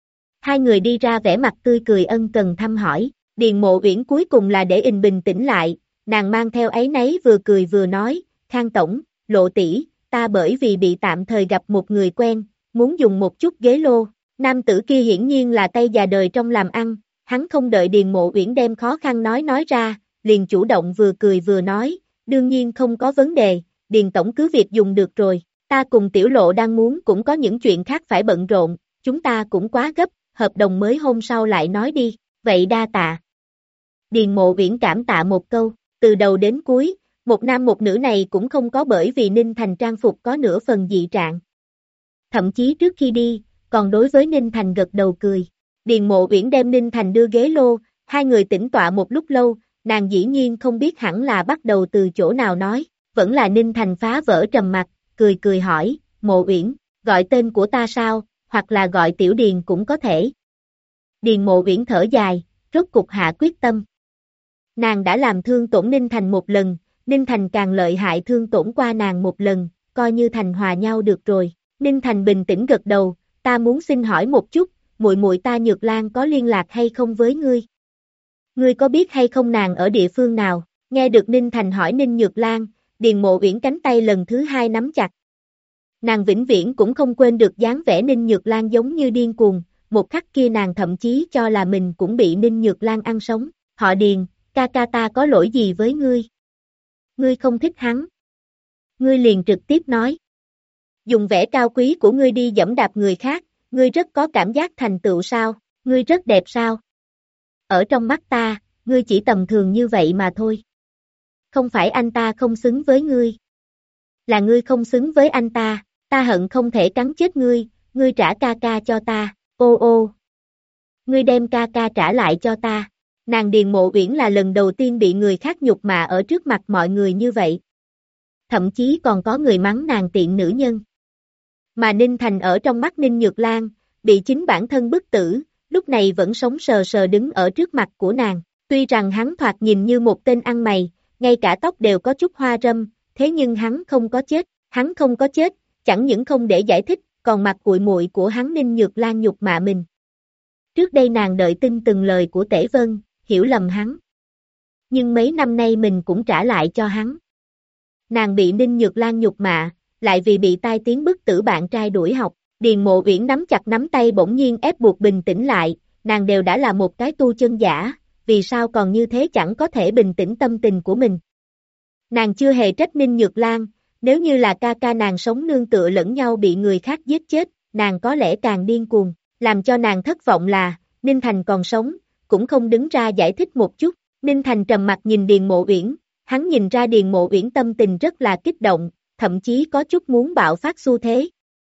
Hai người đi ra vẻ mặt tươi cười ân cần thăm hỏi, Điền Mộ Uyển cuối cùng là để bình tĩnh lại, nàng mang theo áy náy vừa cười vừa nói, Khang Tổng, Lộ tỷ, ta bởi vì bị tạm thời gặp một người quen, muốn dùng một chút ghế lô. Nam tử kia hiển nhiên là tay già đời trong làm ăn, hắn không đợi Điền Mộ Uyển đem khó khăn nói ra, liền chủ động vừa cười vừa nói, đương nhiên không có vấn đề, Điền Tổng cứ việc dùng được rồi, ta cùng Tiểu Lộ đang muốn cũng có những chuyện khác phải bận rộn, chúng ta cũng quá gấp, hợp đồng mới hôm sau lại nói đi, vậy đa tạ. Điền Mộ Uyển cảm tạ một câu, từ đầu đến cuối, một nam một nữ này cũng không có bởi vì Ninh Thành trang phục có nửa phần dị trạng. Thậm chí trước khi đi, còn đối với Ninh Thành gật đầu cười. Điền Mộ Uyển đem Ninh Thành đưa ghế lô, hai người tĩnh tọa một lúc lâu, nàng dĩ nhiên không biết hẳn là bắt đầu từ chỗ nào nói, vẫn là Ninh Thành phá vỡ trầm mặc, cười cười hỏi, Mộ Uyển, gọi tên của ta sao, hoặc là gọi Tiểu Điền cũng có thể. Điền Mộ Uyển thở dài, rốt cục hạ quyết tâm. Nàng đã làm thương tổn Ninh Thành một lần, Ninh Thành càng lợi hại thương tổn qua nàng một lần, coi như thành hòa nhau được rồi. Ninh Thành bình tĩnh gật đầu, ta muốn xin hỏi một chút, muội muội ta Nhược Lan có liên lạc hay không với ngươi? Ngươi có biết hay không nàng ở địa phương nào? Nghe được Ninh Thành hỏi Ninh Nhược Lan, Điền Mộ Uyển cánh tay lần thứ hai nắm chặt. Nàng vĩnh viễn cũng không quên được dáng vẻ Ninh Nhược Lan giống như điên cuồng, một khắc kia nàng thậm chí cho là mình cũng bị Ninh Nhược Lan ăn sống. Họ Điền, ca ca ta có lỗi gì với ngươi? Ngươi không thích hắn. Ngươi liền trực tiếp nói. Dùng vẻ cao quý của ngươi đi dẫm đạp người khác, ngươi rất có cảm giác thành tựu sao, ngươi rất đẹp sao? Ở trong mắt ta, ngươi chỉ tầm thường như vậy mà thôi. Không phải anh ta không xứng với ngươi. Là ngươi không xứng với anh ta, ta hận không thể cắn chết ngươi, ngươi trả ca ca cho ta, ô ô. Ngươi đem ca ca trả lại cho ta. Nàng Điền Mộ Uyển là lần đầu tiên bị người khác nhục mạ ở trước mặt mọi người như vậy. Thậm chí còn có người mắng nàng tiện nữ nhân. Mà Ninh Thành ở trong mắt Ninh Nhược Lan, bị chính bản thân bức tử, lúc này vẫn sống sờ sờ đứng ở trước mặt của nàng. Tuy rằng hắn thoạt nhìn như một tên ăn mày, ngay cả tóc đều có chút hoa râm, thế nhưng hắn không có chết, chẳng những không để giải thích, còn mặt cuội muội của hắn Ninh Nhược Lan nhục mạ mình. Trước đây nàng đợi tin từng lời của Tể Vân, hiểu lầm hắn. Nhưng mấy năm nay mình cũng trả lại cho hắn. Nàng bị Ninh Nhược Lan nhục mạ, lại vì bị tai tiếng bức tử bạn trai đuổi học. Điền Mộ Uyển nắm chặt nắm tay bỗng nhiên ép buộc bình tĩnh lại, nàng đều đã là một cái tu chân giả, vì sao còn như thế chẳng có thể bình tĩnh tâm tình của mình. Nàng chưa hề trách Ninh Nhược Lan, nếu như là ca ca nàng sống nương tựa lẫn nhau bị người khác giết chết, nàng có lẽ càng điên cuồng, làm cho nàng thất vọng là, Ninh Thành còn sống, cũng không đứng ra giải thích một chút. Ninh Thành trầm mặt nhìn Điền Mộ Uyển, hắn nhìn ra Điền Mộ Uyển tâm tình rất là kích động, thậm chí có chút muốn bạo phát xu thế.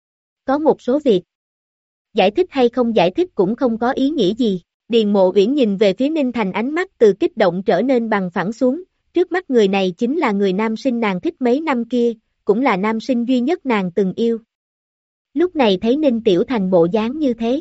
Có một số việc, giải thích hay không giải thích cũng không có ý nghĩa gì. Điền Mộ Uyển nhìn về phía Ninh Thành, ánh mắt từ kích động trở nên bằng phẳng xuống, trước mắt người này chính là người nam sinh nàng thích mấy năm kia, cũng là nam sinh duy nhất nàng từng yêu. Lúc này thấy Ninh Tiểu Thành bộ dáng như thế,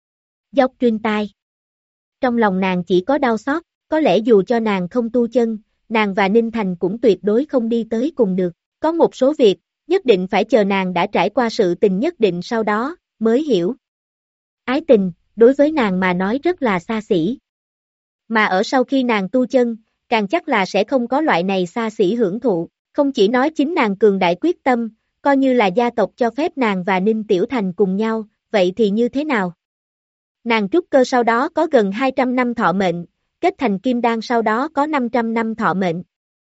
dốc truyền tai. Trong lòng nàng chỉ có đau xót, có lẽ dù cho nàng không tu chân, nàng và Ninh Thành cũng tuyệt đối không đi tới cùng được. Có một số việc, nhất định phải chờ nàng đã trải qua sự tình nhất định sau đó, mới hiểu. Ái tình, đối với nàng mà nói rất là xa xỉ. Mà ở sau khi nàng tu chân, càng chắc là sẽ không có loại này xa xỉ hưởng thụ. Không chỉ nói chính nàng cường đại quyết tâm, coi như là gia tộc cho phép nàng và Ninh Tiểu Thành cùng nhau, vậy thì như thế nào? Nàng trúc cơ sau đó có gần 200 năm thọ mệnh, kết thành kim đan sau đó có 500 năm thọ mệnh.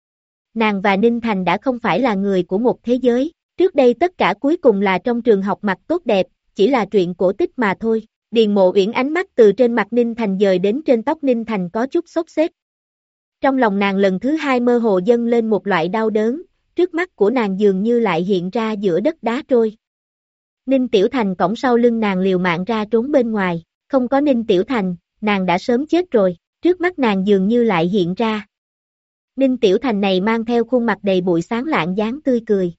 Nàng và Ninh Thành đã không phải là người của một thế giới, trước đây tất cả cuối cùng là trong trường học mặt tốt đẹp, chỉ là truyện cổ tích mà thôi. Điền Mộ Uyển ánh mắt từ trên mặt Ninh Thành dời đến trên tóc Ninh Thành có chút xốc xếp. Trong lòng nàng lần thứ hai mơ hồ dâng lên một loại đau đớn, trước mắt của nàng dường như lại hiện ra giữa đất đá trôi. Ninh Tiểu Thành cõng sau lưng nàng liều mạng ra trốn bên ngoài, không có Ninh Tiểu Thành, nàng đã sớm chết rồi, trước mắt nàng dường như lại hiện ra. Ninh Tiểu Thành này mang theo khuôn mặt đầy bụi sáng lạng dáng tươi cười.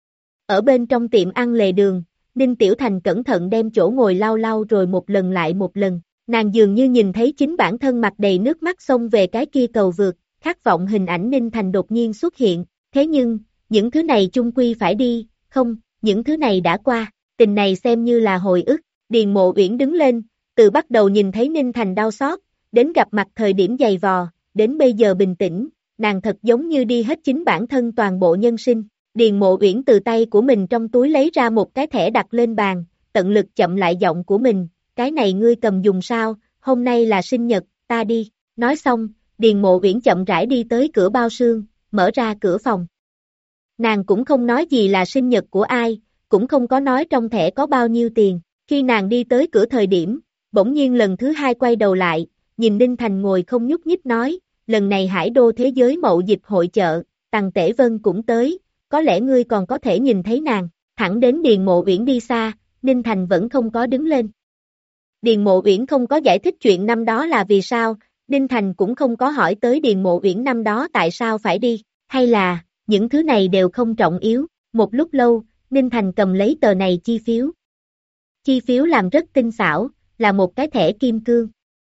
Ở bên trong tiệm ăn lề đường, Ninh Tiểu Thành cẩn thận đem chỗ ngồi lau lau rồi một lần lại một lần, nàng dường như nhìn thấy chính bản thân mặt đầy nước mắt xông về cái kia cầu vượt, khát vọng hình ảnh Ninh Thành đột nhiên xuất hiện, thế nhưng, những thứ này chung quy phải đi, không, những thứ này đã qua, tình này xem như là hồi ức. Điền Mộ Uyển đứng lên, từ bắt đầu nhìn thấy Ninh Thành đau xót, đến gặp mặt thời điểm dày vò, đến bây giờ bình tĩnh, nàng thật giống như đi hết chính bản thân toàn bộ nhân sinh. Điền Mộ Uyển từ tay của mình trong túi lấy ra một cái thẻ đặt lên bàn, tận lực chậm lại giọng của mình, cái này ngươi cầm dùng sao, hôm nay là sinh nhật, ta đi. Nói xong, Điền Mộ Uyển chậm rãi đi tới cửa bao sương, mở ra cửa phòng. Nàng cũng không nói gì là sinh nhật của ai, cũng không có nói trong thẻ có bao nhiêu tiền. Khi nàng đi tới cửa thời điểm, bỗng nhiên lần thứ hai quay đầu lại, nhìn Ninh Thành ngồi không nhúc nhích nói, lần này Hải Đô Thế Giới Mậu Dịch hội chợ, Tằng Tể Vân cũng tới, có lẽ ngươi còn có thể nhìn thấy nàng. Thẳng đến Điền Mộ Uyển đi xa, Ninh Thành vẫn không có đứng lên. Điền Mộ Uyển không có giải thích chuyện năm đó là vì sao, Ninh Thành cũng không có hỏi tới Điền Mộ Uyển năm đó tại sao phải đi, hay là, những thứ này đều không trọng yếu. Một lúc lâu, Ninh Thành cầm lấy tờ này chi phiếu. Chi phiếu làm rất tinh xảo, là một cái thẻ kim cương.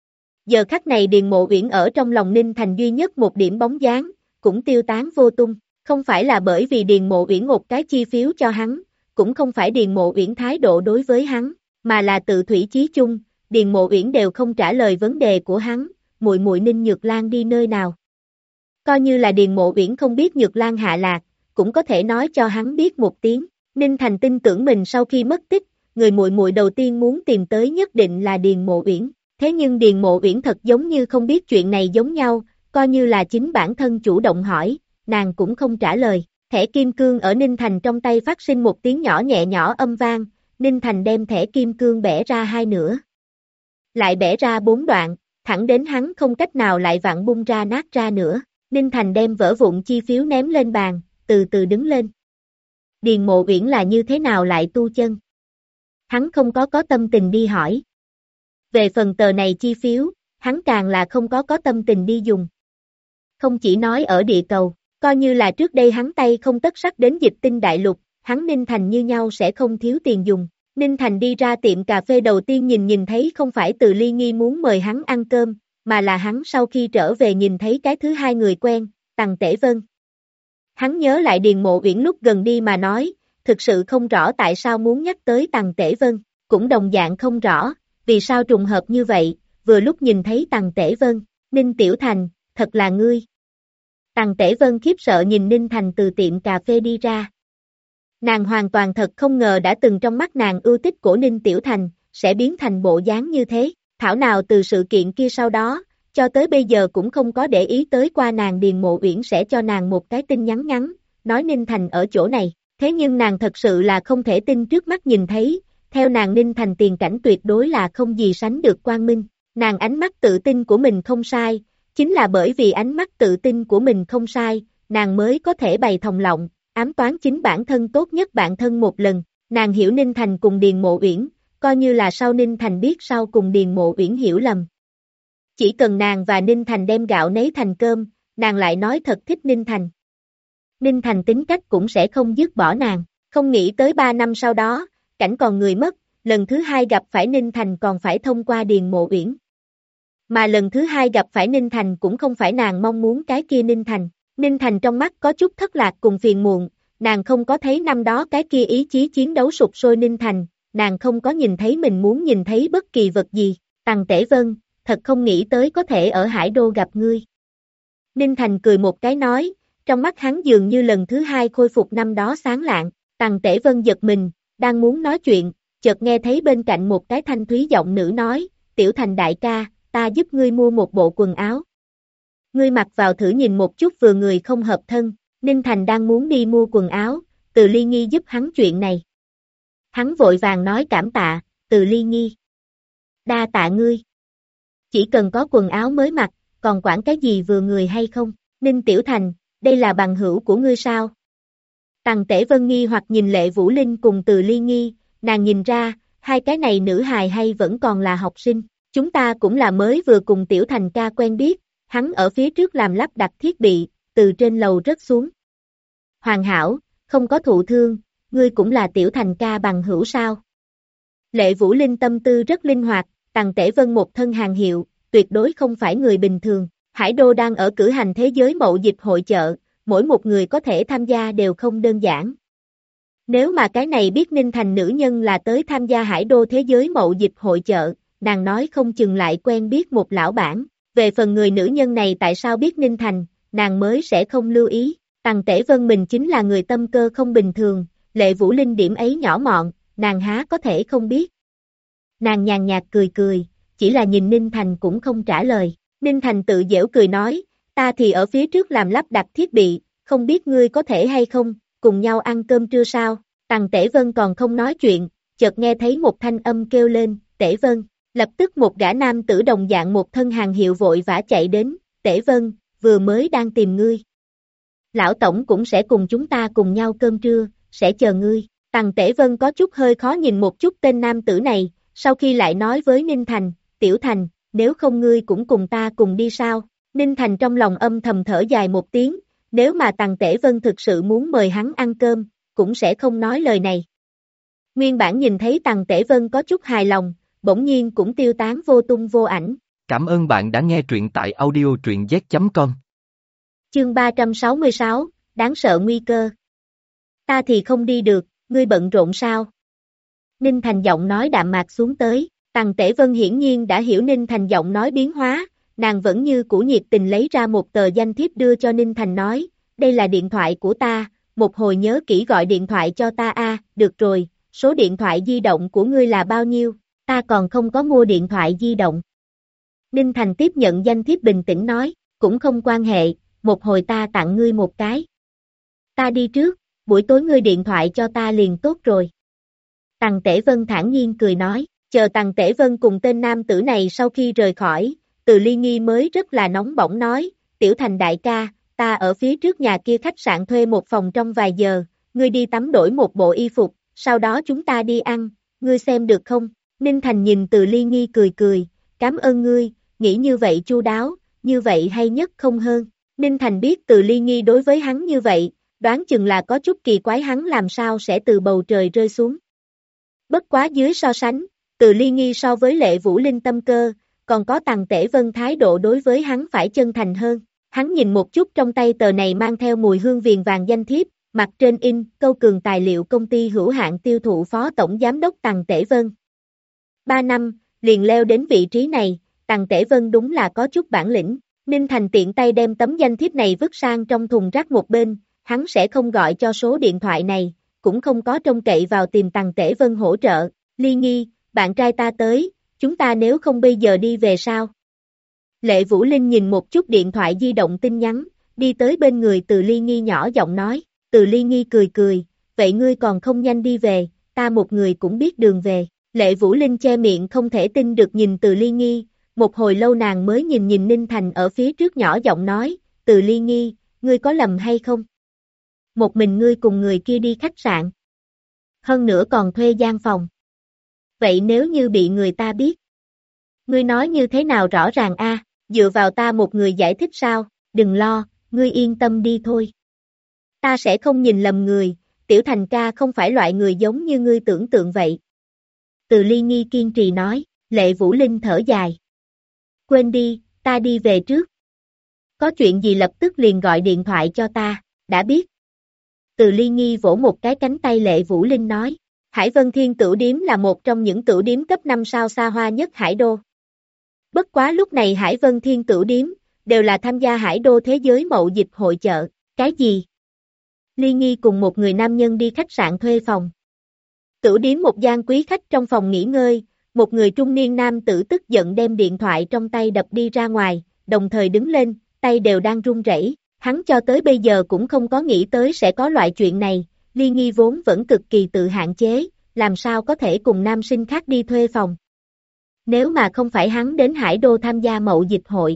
Giờ khắc này Điền Mộ Uyển ở trong lòng Ninh Thành duy nhất một điểm bóng dáng, cũng tiêu tán vô tung, không phải là bởi vì Điền Mộ Uyển một cái chi phiếu cho hắn, cũng không phải Điền Mộ Uyển thái độ đối với hắn, mà là tự thủy chí chung, Điền Mộ Uyển đều không trả lời vấn đề của hắn, muội muội Ninh Nhược Lan đi nơi nào. Coi như là Điền Mộ Uyển không biết Nhược Lan hạ lạc, cũng có thể nói cho hắn biết một tiếng. Ninh Thành tin tưởng mình sau khi mất tích, người muội muội đầu tiên muốn tìm tới nhất định là Điền Mộ Uyển. Thế nhưng Điền Mộ Uyển thật giống như không biết chuyện này giống nhau, coi như là chính bản thân chủ động hỏi, nàng cũng không trả lời. Thẻ kim cương ở Ninh Thành trong tay phát sinh một tiếng nhỏ nhẹ nhỏ âm vang, Ninh Thành đem thẻ kim cương bẻ ra hai nửa. Lại bẻ ra 4 đoạn, thẳng đến hắn không cách nào lại vặn bung ra nát ra nữa. Ninh Thành đem vỡ vụn chi phiếu ném lên bàn, từ từ đứng lên. Điền Mộ Uyển là như thế nào lại tu chân? Hắn không có tâm tình đi hỏi. Về phần tờ này chi phiếu, hắn càng là không có tâm tình đi dùng. Không chỉ nói ở địa cầu, coi như là trước đây hắn tay không tất sắt đến Dịch Tinh Đại Lục, hắn Ninh Thành như nhau sẽ không thiếu tiền dùng. Ninh Thành đi ra tiệm cà phê đầu tiên nhìn thấy không phải Từ Ly Nghi muốn mời hắn ăn cơm, mà là hắn sau khi trở về nhìn thấy cái thứ hai người quen, Tằng Tể Vân. Hắn nhớ lại Điền Mộ Uyển lúc gần đi mà nói, thực sự không rõ tại sao muốn nhắc tới Tằng Tể Vân, cũng đồng dạng không rõ, vì sao trùng hợp như vậy, vừa lúc nhìn thấy Tằng Tể Vân, Ninh Tiểu Thành, thật là ngươi. Tằng Tể Vân khiếp sợ nhìn Ninh Thành từ tiệm cà phê đi ra. Nàng hoàn toàn thật không ngờ đã từng trong mắt nàng ưu tích của Ninh Tiểu Thành, sẽ biến thành bộ dáng như thế, thảo nào từ sự kiện kia sau đó, cho tới bây giờ cũng không có để ý tới qua nàng Điền Mộ Uyển sẽ cho nàng một cái tin nhắn ngắn, nói Ninh Thành ở chỗ này, thế nhưng nàng thật sự là không thể tin trước mắt nhìn thấy, theo nàng Ninh Thành tiền cảnh tuyệt đối là không gì sánh được quang minh, nàng ánh mắt tự tin của mình không sai, chính là bởi vì ánh mắt tự tin của mình không sai, nàng mới có thể bày thòng lọng, ám toán chính bản thân tốt nhất bản thân một lần, nàng hiểu Ninh Thành cùng Điền Mộ Uyển, coi như là sau Ninh Thành biết sau cùng Điền Mộ Uyển hiểu lầm. Chỉ cần nàng và Ninh Thành đem gạo nấy thành cơm, nàng lại nói thật thích Ninh Thành. Ninh Thành tính cách cũng sẽ không dứt bỏ nàng, không nghĩ tới 3 năm sau đó, cảnh còn người mất, lần thứ hai gặp phải Ninh Thành còn phải thông qua Điền Mộ Uyển. Mà lần thứ hai gặp phải Ninh Thành cũng không phải nàng mong muốn cái kia Ninh Thành. Ninh Thành trong mắt có chút thất lạc cùng phiền muộn, nàng không có thấy năm đó cái kia ý chí chiến đấu sục sôi Ninh Thành, nàng không có nhìn thấy mình muốn nhìn thấy bất kỳ vật gì. Tằng Tể Vân, thật không nghĩ tới có thể ở Hải Đô gặp ngươi. Ninh Thành cười một cái nói, trong mắt hắn dường như lần thứ hai khôi phục năm đó sáng lạng. Tằng Tể Vân giật mình, đang muốn nói chuyện, chợt nghe thấy bên cạnh một cái thanh thúy giọng nữ nói, Tiểu Thành đại ca, ta giúp ngươi mua một bộ quần áo. Ngươi mặc vào thử nhìn một chút vừa người không hợp thân, Ninh Thành đang muốn đi mua quần áo, Từ Ly Nghi giúp hắn chuyện này. Hắn vội vàng nói cảm tạ, Từ Ly Nghi. Đa tạ ngươi. Chỉ cần có quần áo mới mặc, còn quản cái gì vừa người hay không, Ninh Tiểu Thành, đây là bằng hữu của ngươi sao? Tằng Tể Vân nghi hoặc nhìn Lệ Vũ Linh cùng Từ Ly Nghi, nàng nhìn ra, hai cái này nữ hài hay vẫn còn là học sinh, chúng ta cũng là mới vừa cùng Tiểu Thành ca quen biết, hắn ở phía trước làm lắp đặt thiết bị, từ trên lầu rớt xuống. Hoàn hảo, không có thụ thương, ngươi cũng là Tiểu Thành ca bằng hữu sao? Lệ Vũ Linh tâm tư rất linh hoạt, Tằng Tể Vân một thân hàng hiệu, tuyệt đối không phải người bình thường. Hải Đô đang ở cử hành thế giới mậu dịch hội chợ, mỗi một người có thể tham gia đều không đơn giản. Nếu mà cái này biết Ninh Thành nữ nhân là tới tham gia Hải Đô thế giới mậu dịch hội chợ, nàng nói không chừng lại quen biết một lão bản. Về phần người nữ nhân này tại sao biết Ninh Thành, nàng mới sẽ không lưu ý. Tằng Tể Vân mình chính là người tâm cơ không bình thường, Lệ Vũ Linh điểm ấy nhỏ mọn, nàng há có thể không biết. Nàng nhàn nhạt cười cười, chỉ là nhìn Ninh Thành cũng không trả lời. Ninh Thành tự giễu cười nói, ta thì ở phía trước làm lắp đặt thiết bị, không biết ngươi có thể hay không, cùng nhau ăn cơm trưa sao? Tằng Tể Vân còn không nói chuyện, chợt nghe thấy một thanh âm kêu lên, Tể Vân. Lập tức một gã nam tử đồng dạng một thân hàng hiệu vội vã chạy đến, Tể Vân, vừa mới đang tìm ngươi. Lão Tổng cũng sẽ cùng chúng ta cùng nhau cơm trưa, sẽ chờ ngươi. Tằng Tể Vân có chút hơi khó nhìn một chút tên nam tử này, sau khi lại nói với Ninh Thành, Tiểu Thành, nếu không ngươi cũng cùng ta cùng đi sao? Ninh Thành trong lòng âm thầm thở dài một tiếng, nếu mà Tằng Tể Vân thực sự muốn mời hắn ăn cơm, cũng sẽ không nói lời này. Nguyên bản nhìn thấy Tằng Tể Vân có chút hài lòng, bỗng nhiên cũng tiêu tán vô tung vô ảnh. Cảm ơn bạn đã nghe truyện tại audio.z.com. Chương 366, đáng sợ nguy cơ. Ta thì không đi được, ngươi bận rộn sao? Ninh Thành giọng nói đạm mạc xuống tới, Tằng Tể Vân hiển nhiên đã hiểu Ninh Thành giọng nói biến hóa, nàng vẫn như cũ nhiệt tình lấy ra một tờ danh thiếp đưa cho Ninh Thành nói, đây là điện thoại của ta, một hồi nhớ kỹ gọi điện thoại cho ta a. Được rồi, số điện thoại di động của ngươi là bao nhiêu? Ta còn không có mua điện thoại di động. Ninh Thành tiếp nhận danh thiếp bình tĩnh nói, cũng không quan hệ, một hồi ta tặng ngươi một cái. Ta đi trước, buổi tối ngươi điện thoại cho ta liền tốt rồi. Tằng Tể Vân thản nhiên cười nói, chờ Tằng Tể Vân cùng tên nam tử này sau khi rời khỏi, Từ Ly Nghi mới rất là nóng bỏng nói, Tiểu Thành đại ca, ta ở phía trước nhà kia khách sạn thuê một phòng trong vài giờ, ngươi đi tắm đổi một bộ y phục, sau đó chúng ta đi ăn, ngươi xem được không? Ninh Thành nhìn Từ Ly Nghi cười cười, cảm ơn ngươi, nghĩ như vậy chu đáo, như vậy hay nhất không hơn. Ninh Thành biết Từ Ly Nghi đối với hắn như vậy, đoán chừng là có chút kỳ quái hắn làm sao sẽ từ bầu trời rơi xuống. Bất quá dưới so sánh, Từ Ly Nghi so với Lệ Vũ Linh tâm cơ, còn có Tằng Tể Vân thái độ đối với hắn phải chân thành hơn. Hắn nhìn một chút trong tay tờ này mang theo mùi hương viền vàng danh thiếp, Mặt trên in, Câu Cường Tài liệu công ty hữu hạn tiêu thụ phó tổng giám đốc Tằng Tể Vân. 3 năm, liền leo đến vị trí này, Tằng Tể Vân đúng là có chút bản lĩnh. Ninh Thành tiện tay đem tấm danh thiếp này vứt sang trong thùng rác một bên, hắn sẽ không gọi cho số điện thoại này, cũng không có trông cậy vào tìm Tằng Tể Vân hỗ trợ. Ly Nghi, bạn trai ta tới, chúng ta nếu không bây giờ đi về sao? Lệ Vũ Linh nhìn một chút điện thoại di động tin nhắn, đi tới bên người Từ Ly Nghi nhỏ giọng nói. Từ Ly Nghi cười cười, vậy ngươi còn không nhanh đi về, ta một người cũng biết đường về. Lệ Vũ Linh che miệng không thể tin được nhìn Từ Ly Nghi, một hồi lâu nàng mới nhìn Ninh Thành ở phía trước nhỏ giọng nói, Từ Ly Nghi, ngươi có lầm hay không? Một mình ngươi cùng người kia đi khách sạn. Hơn nữa còn thuê gian phòng. Vậy nếu như bị người ta biết? Ngươi nói như thế nào rõ ràng a? Dựa vào ta một người giải thích sao? Đừng lo, ngươi yên tâm đi thôi. Ta sẽ không nhìn lầm người, Tiểu Thành ca không phải loại người giống như ngươi tưởng tượng vậy. Từ Ly Nghi kiên trì nói, Lệ Vũ Linh thở dài. Quên đi, ta đi về trước. Có chuyện gì lập tức liền gọi điện thoại cho ta, đã biết. Từ Ly Nghi vỗ một cái cánh tay Lệ Vũ Linh nói, Hải Vân Thiên Tửu Điếm là một trong những tửu điếm cấp 5 sao xa hoa nhất Hải Đô. Bất quá lúc này Hải Vân Thiên Tửu Điếm, đều là tham gia Hải Đô Thế giới Mậu Dịch hội chợ, cái gì? Ly Nghi cùng một người nam nhân đi khách sạn thuê phòng. Tửu điếm một gian quý khách trong phòng nghỉ ngơi, một người trung niên nam tử tức giận đem điện thoại trong tay đập đi ra ngoài, đồng thời đứng lên, tay đều đang run rẩy. Hắn cho tới bây giờ cũng không có nghĩ tới sẽ có loại chuyện này, Ly Nghi vốn vẫn cực kỳ tự hạn chế, làm sao có thể cùng nam sinh khác đi thuê phòng. Nếu mà không phải hắn đến Hải Đô tham gia Mậu Dịch hội,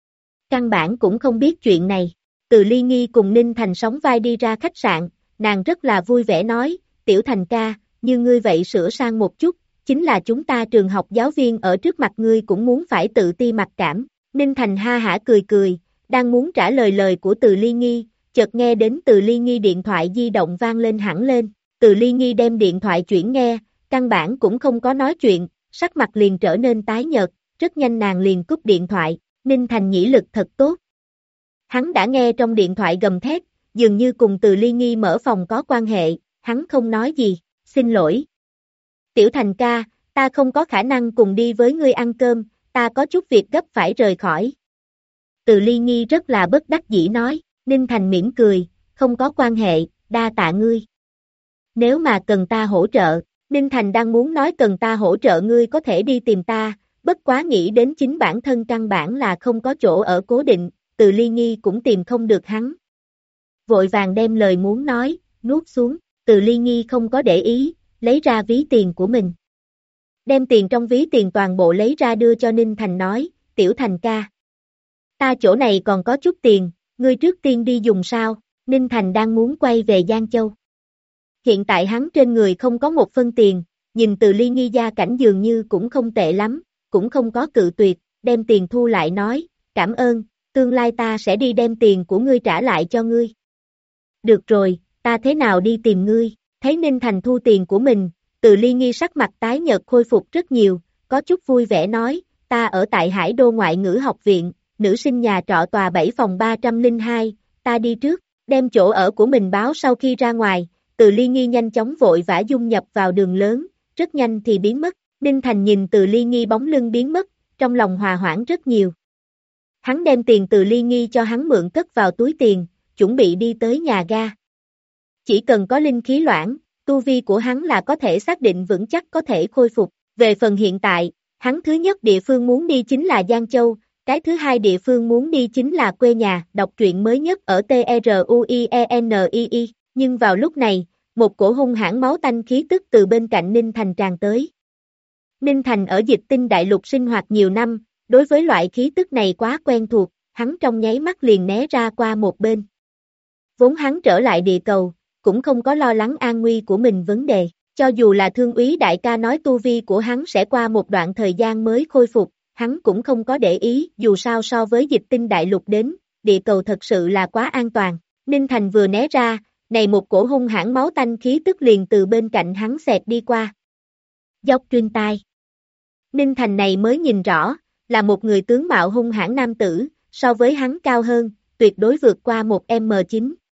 căn bản cũng không biết chuyện này. Từ Ly Nghi cùng Ninh Thành sóng vai đi ra khách sạn, nàng rất là vui vẻ nói, Tiểu Thành ca, như ngươi vậy sửa sang một chút, chính là chúng ta trường học giáo viên ở trước mặt ngươi cũng muốn phải tự ti mặc cảm. Ninh Thành ha hả cười cười, đang muốn trả lời lời của Từ Ly Nghi, chợt nghe đến Từ Ly Nghi điện thoại di động vang lên hẳn lên, Từ Ly Nghi đem điện thoại chuyển nghe, căn bản cũng không có nói chuyện, sắc mặt liền trở nên tái nhợt, rất nhanh nàng liền cúp điện thoại, Ninh Thành nhĩ lực thật tốt. Hắn đã nghe trong điện thoại gầm thét, dường như cùng Từ Ly Nghi mở phòng có quan hệ, hắn không nói gì, xin lỗi. Tiểu Thành ca, ta không có khả năng cùng đi với ngươi ăn cơm, ta có chút việc gấp phải rời khỏi. Từ Ly Nghi rất là bất đắc dĩ nói, Ninh Thành mỉm cười, không có quan hệ, đa tạ ngươi. Nếu mà cần ta hỗ trợ, Ninh Thành đang muốn nói cần ta hỗ trợ ngươi có thể đi tìm ta, bất quá nghĩ đến chính bản thân căn bản là không có chỗ ở cố định, Từ Ly Nghi cũng tìm không được hắn. Vội vàng đem lời muốn nói, nuốt xuống, Từ Ly Nghi không có để ý, lấy ra ví tiền của mình. Đem tiền trong ví tiền toàn bộ lấy ra đưa cho Ninh Thành nói, Tiểu Thành ca. Ta chỗ này còn có chút tiền, ngươi trước tiên đi dùng sao, Ninh Thành đang muốn quay về Giang Châu. Hiện tại hắn trên người không có một phân tiền, nhìn Từ Ly Nghi gia cảnh dường như cũng không tệ lắm, cũng không có cự tuyệt, đem tiền thu lại nói, cảm ơn, tương lai ta sẽ đi đem tiền của ngươi trả lại cho ngươi. Được rồi, ta thế nào đi tìm ngươi, thấy Ninh Thành thu tiền của mình, Từ Ly Nghi sắc mặt tái nhợt khôi phục rất nhiều, có chút vui vẻ nói, ta ở tại Hải Đô Ngoại ngữ học viện, nữ sinh nhà trọ tòa 7 phòng 302, ta đi trước, đem chỗ ở của mình báo sau khi ra ngoài, Từ Ly Nghi nhanh chóng vội vã dung nhập vào đường lớn, rất nhanh thì biến mất, Ninh Thành nhìn Từ Ly Nghi bóng lưng biến mất, trong lòng hòa hoãn rất nhiều. Hắn đem tiền Từ Ly Nghi cho hắn mượn cất vào túi tiền, chuẩn bị đi tới nhà ga. Chỉ cần có linh khí loãng, tu vi của hắn là có thể xác định vững chắc có thể khôi phục. Về phần hiện tại, hắn thứ nhất địa phương muốn đi chính là Giang Châu, cái thứ hai địa phương muốn đi chính là quê nhà, đọc truyện mới nhất ở TRUIENII, nhưng vào lúc này, một cổ hung hãn máu tanh khí tức từ bên cạnh Ninh Thành tràn tới. Ninh Thành ở Dịch Tinh Đại Lục sinh hoạt nhiều năm, đối với loại khí tức này quá quen thuộc, hắn trong nháy mắt liền né ra qua một bên. Vốn hắn trở lại địa cầu, cũng không có lo lắng an nguy của mình vấn đề, cho dù là Thương úy đại ca nói tu vi của hắn sẽ qua một đoạn thời gian mới khôi phục, hắn cũng không có để ý, dù sao so với Dịch Tinh Đại Lục đến, địa cầu thật sự là quá an toàn. Ninh Thành vừa né ra, này một cổ hung hãn máu tanh khí tức liền từ bên cạnh hắn xẹt đi qua. Dốc truyền tai. Ninh Thành này mới nhìn rõ, là một người tướng mạo hung hãn nam tử, so với hắn cao hơn, tuyệt đối vượt qua một M9,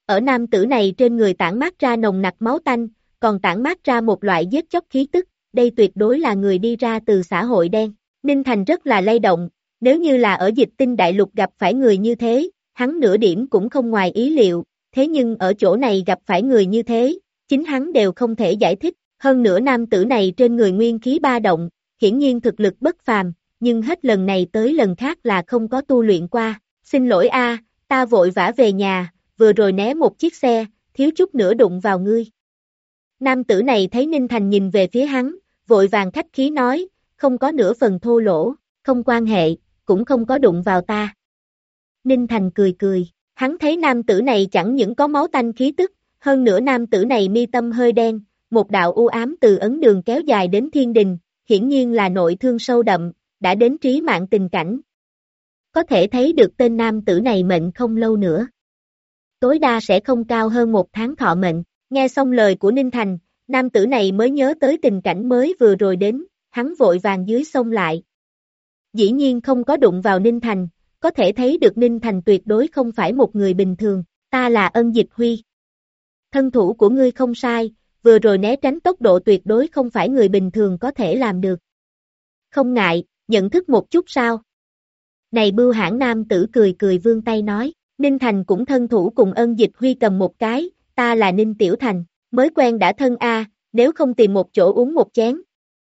ở nam tử này trên người tản mát ra nồng nặc máu tanh, còn tản mát ra một loại giết chóc khí tức, đây tuyệt đối là người đi ra từ xã hội đen. Ninh Thành rất là lay động, nếu như là ở Dịch Tinh Đại Lục gặp phải người như thế, hắn nửa điểm cũng không ngoài ý liệu, thế nhưng ở chỗ này gặp phải người như thế, chính hắn đều không thể giải thích, hơn nữa nam tử này trên người nguyên khí ba động, hiển nhiên thực lực bất phàm, nhưng hết lần này tới lần khác là không có tu luyện qua, xin lỗi a, ta vội vã về nhà, vừa rồi né một chiếc xe, thiếu chút nữa đụng vào ngươi. Nam tử này thấy Ninh Thành nhìn về phía hắn, vội vàng khách khí nói, không có nửa phần thô lỗ, không quan hệ, cũng không có đụng vào ta. Ninh Thành cười cười, hắn thấy nam tử này chẳng những có máu tanh khí tức, hơn nữa nam tử này mi tâm hơi đen, một đạo u ám từ ấn đường kéo dài đến thiên đình, hiển nhiên là nội thương sâu đậm, đã đến trí mạng tình cảnh. Có thể thấy được tên nam tử này mệnh không lâu nữa. Tối đa sẽ không cao hơn 1 tháng thọ mệnh, nghe xong lời của Ninh Thành, nam tử này mới nhớ tới tình cảnh mới vừa rồi đến, hắn vội vàng dưới xông lại. Dĩ nhiên không có đụng vào Ninh Thành, có thể thấy được Ninh Thành tuyệt đối không phải một người bình thường, ta là Ân Dịch Huy. Thân thủ của ngươi không sai, vừa rồi né tránh tốc độ tuyệt đối không phải người bình thường có thể làm được. Không ngại, nhận thức một chút sao? Này bưu hãn nam tử cười cười vươn tay nói, Ninh Thành cũng thân thủ cùng Ân Dịch Huy cầm một cái, ta là Ninh Tiểu Thành, mới quen đã thân a, nếu không tìm một chỗ uống một chén.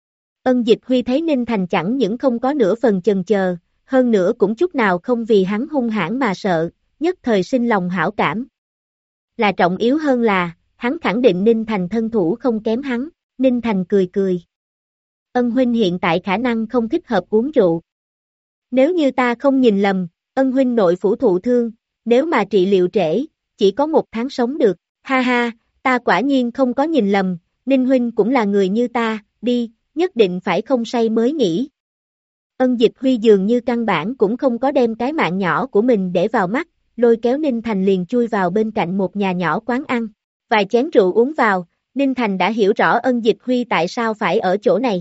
Ân Dịch Huy thấy Ninh Thành chẳng những không có nửa phần chần chờ, hơn nữa cũng chút nào không vì hắn hung hãn mà sợ, nhất thời sinh lòng hảo cảm. Là trọng yếu hơn là, hắn khẳng định Ninh Thành thân thủ không kém hắn, Ninh Thành cười cười. Ân huynh hiện tại khả năng không thích hợp uống rượu. Nếu như ta không nhìn lầm, Ân huynh nội phủ thụ thương, nếu mà trị liệu trễ, chỉ có 1 tháng sống được, ha ha, ta quả nhiên không có nhìn lầm, Ninh huynh cũng là người như ta, đi, nhất định phải không say mới nghỉ. Ân Dịch Huy dường như căn bản cũng không có đem cái mạng nhỏ của mình để vào mắt, lôi kéo Ninh Thành liền chui vào bên cạnh một nhà nhỏ quán ăn. Vài chén rượu uống vào, Ninh Thành đã hiểu rõ Ân Dịch Huy tại sao phải ở chỗ này.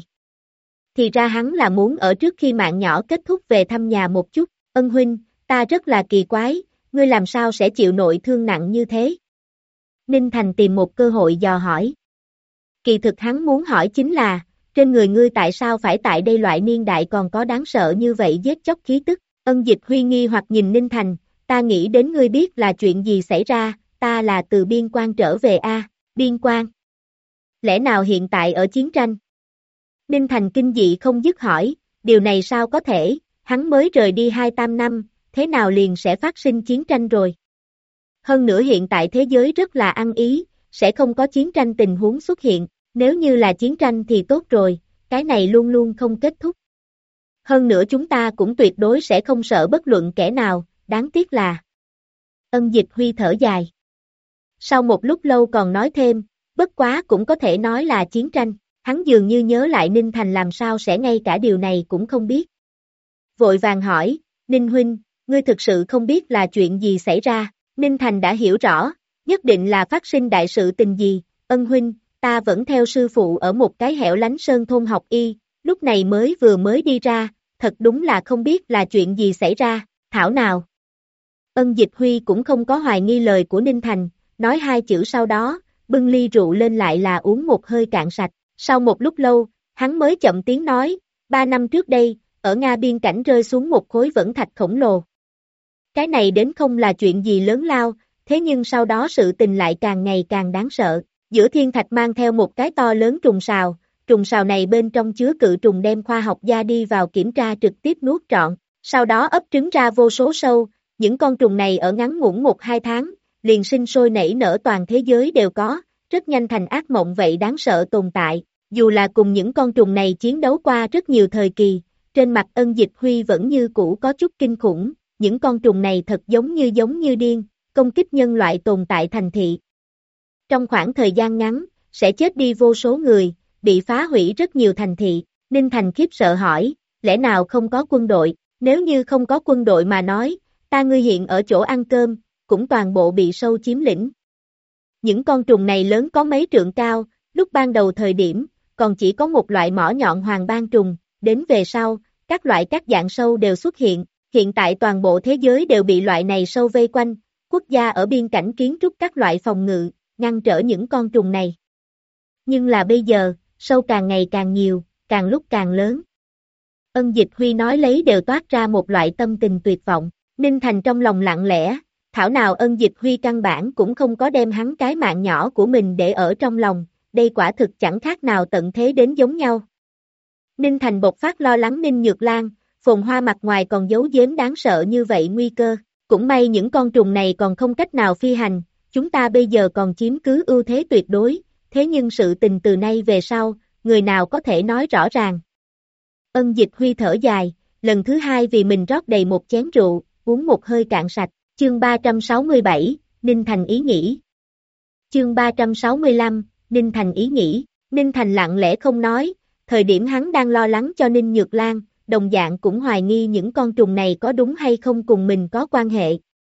Thì ra hắn là muốn ở trước khi mạng nhỏ kết thúc về thăm nhà một chút, Ân huynh, ta rất là kỳ quái, ngươi làm sao sẽ chịu nội thương nặng như thế? Ninh Thành tìm một cơ hội dò hỏi. Kỳ thực hắn muốn hỏi chính là, trên người ngươi tại sao phải tại đây loại niên đại còn có đáng sợ như vậy giết chóc khí tức? Ân Dịch Huy nghi hoặc nhìn Ninh Thành, ta nghĩ đến ngươi biết là chuyện gì xảy ra, ta là từ biên quan trở về a, biên quan. Lẽ nào hiện tại ở chiến tranh? Ninh Thành kinh dị không dứt hỏi, điều này sao có thể, hắn mới rời đi 2-3 năm, thế nào liền sẽ phát sinh chiến tranh rồi? Hơn nữa hiện tại thế giới rất là ăn ý, sẽ không có chiến tranh tình huống xuất hiện, nếu như là chiến tranh thì tốt rồi, cái này luôn luôn không kết thúc. Hơn nữa chúng ta cũng tuyệt đối sẽ không sợ bất luận kẻ nào, đáng tiếc là. Ân Dịch Huy thở dài. Sau một lúc lâu còn nói thêm, bất quá cũng có thể nói là chiến tranh, hắn dường như nhớ lại Ninh Thành làm sao sẽ ngay cả điều này cũng không biết. Vội vàng hỏi, Ninh huynh, ngươi thực sự không biết là chuyện gì xảy ra, Ninh Thành đã hiểu rõ, nhất định là phát sinh đại sự tình gì, Ân huynh, ta vẫn theo sư phụ ở một cái hẻo lánh sơn thôn học y, lúc này vừa mới đi ra, thật đúng là không biết là chuyện gì xảy ra, thảo nào. Ân Dịch Huy cũng không có hoài nghi lời của Ninh Thành, nói 2 chữ sau đó, bưng ly rượu lên lại là uống một hơi cạn sạch, sau một lúc lâu, hắn mới chậm tiếng nói, 3 năm trước đây, ở Nga biên cảnh rơi xuống một khối vẫn thạch khổng lồ. Cái này đến không là chuyện gì lớn lao, thế nhưng sau đó sự tình lại càng ngày càng đáng sợ, giữa thiên thạch mang theo một cái to lớn trùng sào này bên trong chứa cự trùng đem khoa học gia đi vào kiểm tra trực tiếp nuốt trọn, sau đó ấp trứng ra vô số sâu, những con trùng này ở ngắn ngủn 1-2 tháng, liền sinh sôi nảy nở toàn thế giới đều có, rất nhanh thành ác mộng vậy đáng sợ tồn tại, dù là cùng những con trùng này chiến đấu qua rất nhiều thời kỳ, trên mặt Ân Dịch Huy vẫn như cũ có chút kinh khủng, những con trùng này thật giống như điên, công kích nhân loại tồn tại thành thị. Trong khoảng thời gian ngắn, sẽ chết đi vô số người, bị phá hủy rất nhiều thành thị, Ninh Thành khiếp sợ hỏi, lẽ nào không có quân đội, nếu như không có quân đội mà nói, ta ngươi hiện ở chỗ ăn cơm, cũng toàn bộ bị sâu chiếm lĩnh. Những con trùng này lớn có mấy trượng cao, lúc ban đầu thời điểm, còn chỉ có một loại mỏ nhọn hoàng ban trùng, đến về sau, các loại các dạng sâu đều xuất hiện, hiện tại toàn bộ thế giới đều bị loại này sâu vây quanh, quốc gia ở biên cảnh kiến trúc các loại phòng ngự, ngăn trở những con trùng này. Nhưng là bây giờ, sâu càng ngày càng nhiều, càng lúc càng lớn. Ân Dịch Huy nói lấy đều toát ra một loại tâm tình tuyệt vọng. Ninh Thành trong lòng lặng lẽ, thảo nào Ân Dịch Huy căn bản cũng không có đem hắn cái mạng nhỏ của mình để ở trong lòng, đây quả thực chẳng khác nào tận thế đến giống nhau. Ninh Thành bộc phát lo lắng Ninh Nhược Lan, Phồn Hoa mặt ngoài còn giấu giếm đáng sợ như vậy nguy cơ, cũng may những con trùng này còn không cách nào phi hành, chúng ta bây giờ còn chiếm cứ ưu thế tuyệt đối, thế nhưng sự tình từ nay về sau, người nào có thể nói rõ ràng. Ân Dịch Huy thở dài, lần thứ hai vì mình rót đầy một chén rượu, uống một hơi cạn sạch, chương 367, Ninh Thành ý nghĩ. Chương 365, Ninh Thành ý nghĩ, Ninh Thành lặng lẽ không nói, thời điểm hắn đang lo lắng cho Ninh Nhược Lan, đồng dạng cũng hoài nghi những con trùng này có đúng hay không cùng mình có quan hệ.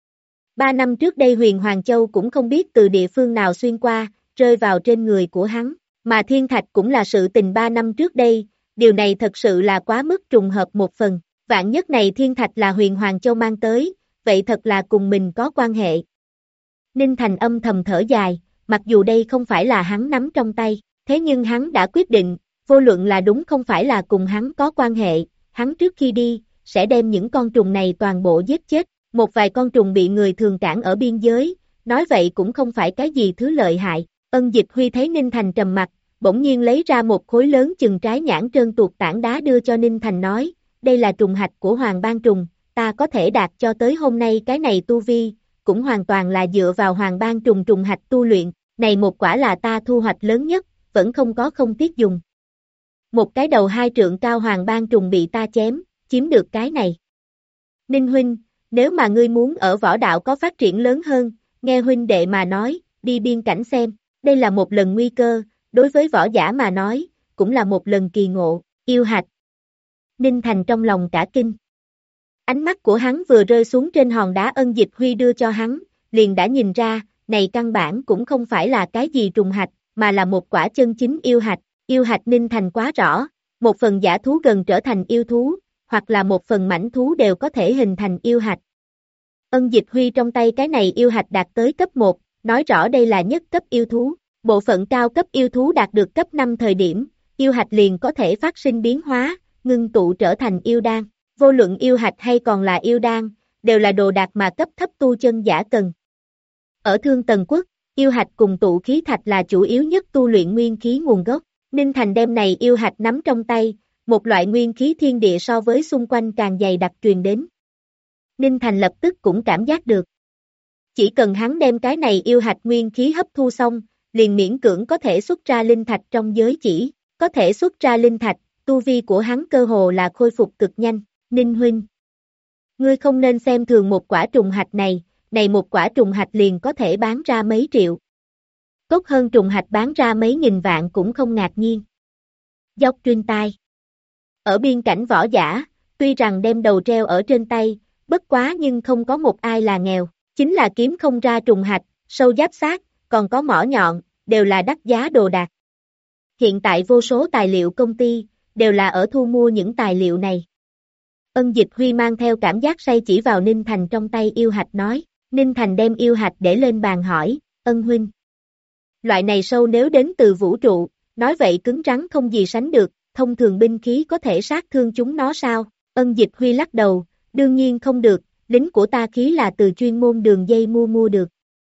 3 năm trước đây Huyền Hoàng Châu cũng không biết từ địa phương nào xuyên qua, rơi vào trên người của hắn, mà Thiên Thạch cũng là sự tình 3 năm trước đây, điều này thật sự là quá mức trùng hợp một phần, vạn nhất này Thiên Thạch là Huyền Hoàng Châu mang tới, vậy thật là cùng mình có quan hệ. Ninh Thành âm thầm thở dài, mặc dù đây không phải là hắn nắm trong tay, thế nhưng hắn đã quyết định, vô luận là đúng không phải là cùng hắn có quan hệ, hắn trước khi đi, sẽ đem những con trùng này toàn bộ giết chết, một vài con trùng bị người thường cản ở biên giới, nói vậy cũng không phải cái gì thứ lợi hại. Ân Dịch Huy thấy Ninh Thành trầm mặt, bỗng nhiên lấy ra một khối lớn chừng trái nhãn trơn tuột tảng đá đưa cho Ninh Thành nói, đây là trùng hạch của Hoàng Ban Trùng, ta có thể đạt cho tới hôm nay cái này tu vi, cũng hoàn toàn là dựa vào Hoàng Ban Trùng trùng hạch tu luyện, này một quả là ta thu hoạch lớn nhất, vẫn không có không tiếc dùng. Một cái đầu 2 trượng cao Hoàng Ban Trùng bị ta chém, chiếm được cái này. Ninh huynh, nếu mà ngươi muốn ở võ đạo có phát triển lớn hơn, nghe huynh đệ mà nói, đi biên cảnh xem, đây là một lần nguy cơ, đối với võ giả mà nói, cũng là một lần kỳ ngộ, yêu hạch. Ninh Thành trong lòng cả kinh. Ánh mắt của hắn vừa rơi xuống trên hòn đá Ân Dịch Huy đưa cho hắn, liền đã nhìn ra, này căn bản cũng không phải là cái gì trùng hạch, mà là một quả chân chính yêu hạch. Yêu hạch Ninh Thành quá rõ, một phần giả thú gần trở thành yêu thú, hoặc là một phần mãnh thú đều có thể hình thành yêu hạch. Ân Dịch Huy trong tay cái này yêu hạch đạt tới cấp 1, nói rõ đây là nhất cấp yêu thú. Bộ phận cao cấp yêu thú đạt được cấp 5 thời điểm, yêu hạch liền có thể phát sinh biến hóa, ngưng tụ trở thành yêu đan. Vô luận yêu hạch hay còn là yêu đan, đều là đồ đạc mà cấp thấp tu chân giả cần. Ở Thương Tần Quốc, yêu hạch cùng tụ khí thạch là chủ yếu nhất tu luyện nguyên khí nguồn gốc. Ninh Thành đem này yêu hạch nắm trong tay, một loại nguyên khí thiên địa so với xung quanh càng dày đặc truyền đến. Ninh Thành lập tức cũng cảm giác được. Chỉ cần hắn đem cái này yêu hạch nguyên khí hấp thu xong, liền miễn cưỡng có thể xuất ra linh thạch trong giới chỉ, có thể xuất ra linh thạch, tu vi của hắn cơ hồ là khôi phục cực nhanh. Ninh huynh, ngươi không nên xem thường một quả trùng hạch này một quả trùng hạch liền có thể bán ra mấy triệu. Tốt hơn trùng hạch bán ra mấy nghìn vạn cũng không ngạc nhiên. Dốc trên tai. Ở biên cảnh võ giả, tuy rằng đem đầu treo ở trên tay, bất quá nhưng không có một ai là nghèo, chính là kiếm không ra trùng hạch, sâu giáp xác, còn có mỏ nhọn, đều là đắt giá đồ đạc. Hiện tại vô số tài liệu công ty, đều là ở thu mua những tài liệu này. Ân Dịch Huy mang theo cảm giác say chỉ vào Ninh Thành trong tay yêu hạch nói, Ninh Thành đem yêu hạch để lên bàn hỏi, Ân huynh. Loại này sâu nếu đến từ vũ trụ, nói vậy cứng rắn không gì sánh được, thông thường binh khí có thể sát thương chúng nó sao? Ân Dịch Huy lắc đầu, đương nhiên không được, lính của ta khí là từ chuyên môn đường dây mua được.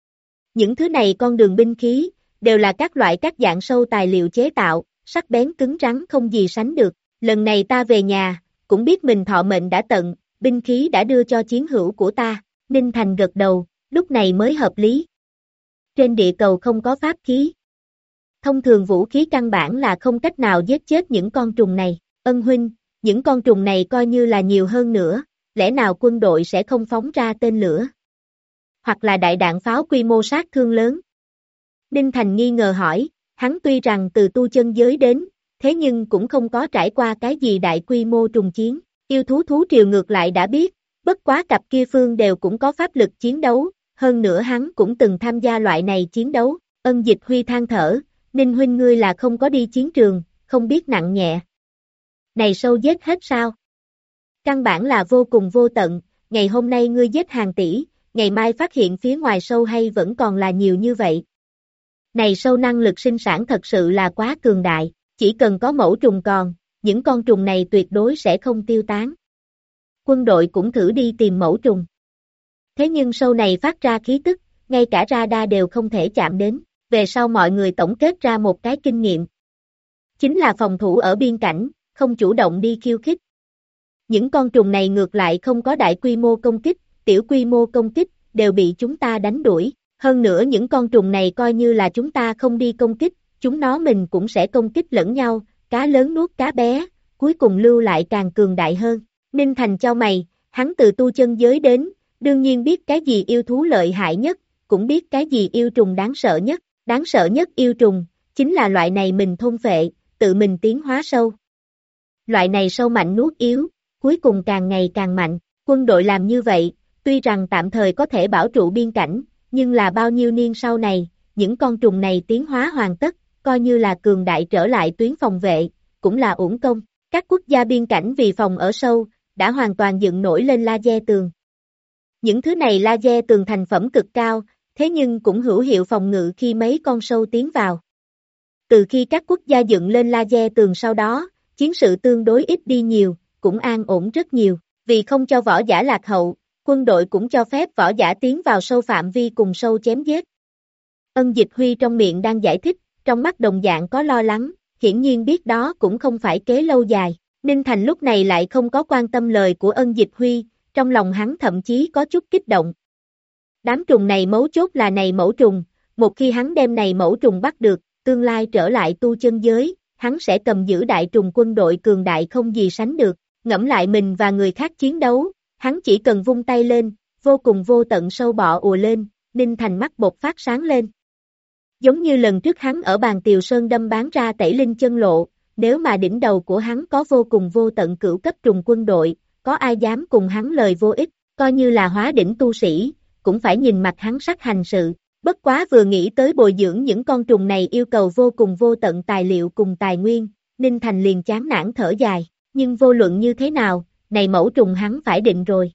Những thứ này con đường binh khí, đều là các loại các dạng sâu tài liệu chế tạo, sắc bén cứng rắn không gì sánh được. Lần này ta về nhà, cũng biết mình thọ mệnh đã tận, binh khí đã đưa cho chiến hữu của ta. Ninh Thành gật đầu, lúc này mới hợp lý. Trên địa cầu không có pháp khí. Thông thường vũ khí căn bản là không cách nào giết chết những con trùng này. Ân huynh, những con trùng này coi như là nhiều hơn nữa, lẽ nào quân đội sẽ không phóng ra tên lửa? Hoặc là đại đạn pháo quy mô sát thương lớn? Ninh Thành nghi ngờ hỏi, hắn tuy rằng từ tu chân giới đến, thế nhưng cũng không có trải qua cái gì đại quy mô trùng chiến. Yêu thú thú triều ngược lại đã biết, bất quá cặp kia phương đều cũng có pháp lực chiến đấu, hơn nữa hắn cũng từng tham gia loại này chiến đấu. Ân Dịch Huy than thở, Ninh huynh ngươi là không có đi chiến trường, không biết nặng nhẹ. Này sâu giết hết sao? Căn bản là vô cùng vô tận, ngày hôm nay ngươi giết hàng tỷ, ngày mai phát hiện phía ngoài sâu hay vẫn còn là nhiều như vậy. Này sâu năng lực sinh sản thật sự là quá cường đại, chỉ cần có mẫu trùng còn, những con trùng này tuyệt đối sẽ không tiêu tán. Quân đội cũng thử đi tìm mẫu trùng. Thế nhưng sâu này phát ra khí tức, ngay cả radar đều không thể chạm đến. Về sau mọi người tổng kết ra một cái kinh nghiệm. Chính là phòng thủ ở biên cảnh, không chủ động đi khiêu khích. Những con trùng này ngược lại không có đại quy mô công kích, tiểu quy mô công kích, đều bị chúng ta đánh đuổi. Hơn nữa những con trùng này coi như là chúng ta không đi công kích, chúng nó mình cũng sẽ công kích lẫn nhau, cá lớn nuốt cá bé, cuối cùng lưu lại càng cường đại hơn. Ninh Thành chau mày, hắn từ tu chân giới đến, đương nhiên biết cái gì yêu thú lợi hại nhất, cũng biết cái gì yêu trùng đáng sợ nhất. Đáng sợ nhất yêu trùng, chính là loại này mình thôn phệ, tự mình tiến hóa sâu. Loại này sâu mạnh nuốt yếu, cuối cùng càng ngày càng mạnh. Quân đội làm như vậy, tuy rằng tạm thời có thể bảo trụ biên cảnh, nhưng là bao nhiêu niên sau này, những con trùng này tiến hóa hoàn tất, coi như là cường đại trở lại tuyến phòng vệ, cũng là uổng công. Các quốc gia biên cảnh vì phòng ở sâu, đã hoàn toàn dựng nổi lên laser tường. Những thứ này laser tường thành phẩm cực cao, thế nhưng cũng hữu hiệu phòng ngự khi mấy con sâu tiến vào. Từ khi các quốc gia dựng lên laser tường sau đó, chiến sự tương đối ít đi nhiều, cũng an ổn rất nhiều. Vì không cho võ giả lạc hậu, quân đội cũng cho phép võ giả tiến vào sâu phạm vi cùng sâu chém giết. Ân Dịch Huy trong miệng đang giải thích, trong mắt đồng dạng có lo lắng, hiển nhiên biết đó cũng không phải kế lâu dài. Ninh Thành lúc này lại không có quan tâm lời của Ân Dịch Huy, trong lòng hắn thậm chí có chút kích động. Đám trùng này mấu chốt là này mẫu trùng, một khi hắn đem này mẫu trùng bắt được, tương lai trở lại tu chân giới, hắn sẽ cầm giữ đại trùng quân đội cường đại không gì sánh được, ngẫm lại mình và người khác chiến đấu, hắn chỉ cần vung tay lên, vô cùng vô tận sâu bọ ùa lên, Ninh Thành mắt bột phát sáng lên. Giống như lần trước hắn ở bàn Tiều Sơn đâm bán ra tẩy linh chân lộ, nếu mà đỉnh đầu của hắn có vô cùng vô tận cửu cấp trùng quân đội, có ai dám cùng hắn lời vô ích, coi như là hóa đỉnh tu sĩ, cũng phải nhìn mặt hắn sắc hành sự. Bất quá vừa nghĩ tới bồi dưỡng những con trùng này yêu cầu vô cùng vô tận tài liệu cùng tài nguyên, Ninh Thành liền chán nản thở dài, nhưng vô luận như thế nào, này mẫu trùng hắn phải định rồi.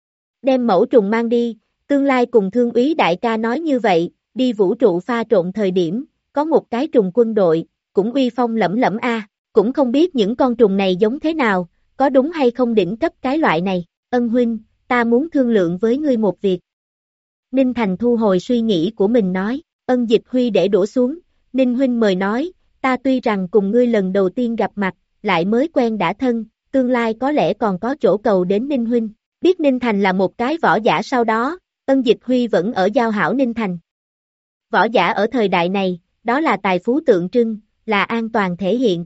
Đem mẫu trùng mang đi, tương lai cùng Thương úy đại ca nói như vậy, đi vũ trụ pha trộn thời điểm, có một cái trùng quân đội, cũng uy phong lẫm lẫm a, cũng không biết những con trùng này giống thế nào, có đúng hay không đỉnh cấp cái loại này. Ân huynh, ta muốn thương lượng với ngươi một việc. Ninh Thành thu hồi suy nghĩ của mình nói, Ân Dịch Huy để đổ xuống, Ninh huynh mời nói, ta tuy rằng cùng ngươi lần đầu tiên gặp mặt, lại mới quen đã thân, tương lai có lẽ còn có chỗ cầu đến Ninh huynh. Biết Ninh Thành là một cái võ giả sau đó, Ân Dịch Huy vẫn ở giao hảo Ninh Thành. Võ giả ở thời đại này, đó là tài phú tượng trưng, là an toàn thể hiện.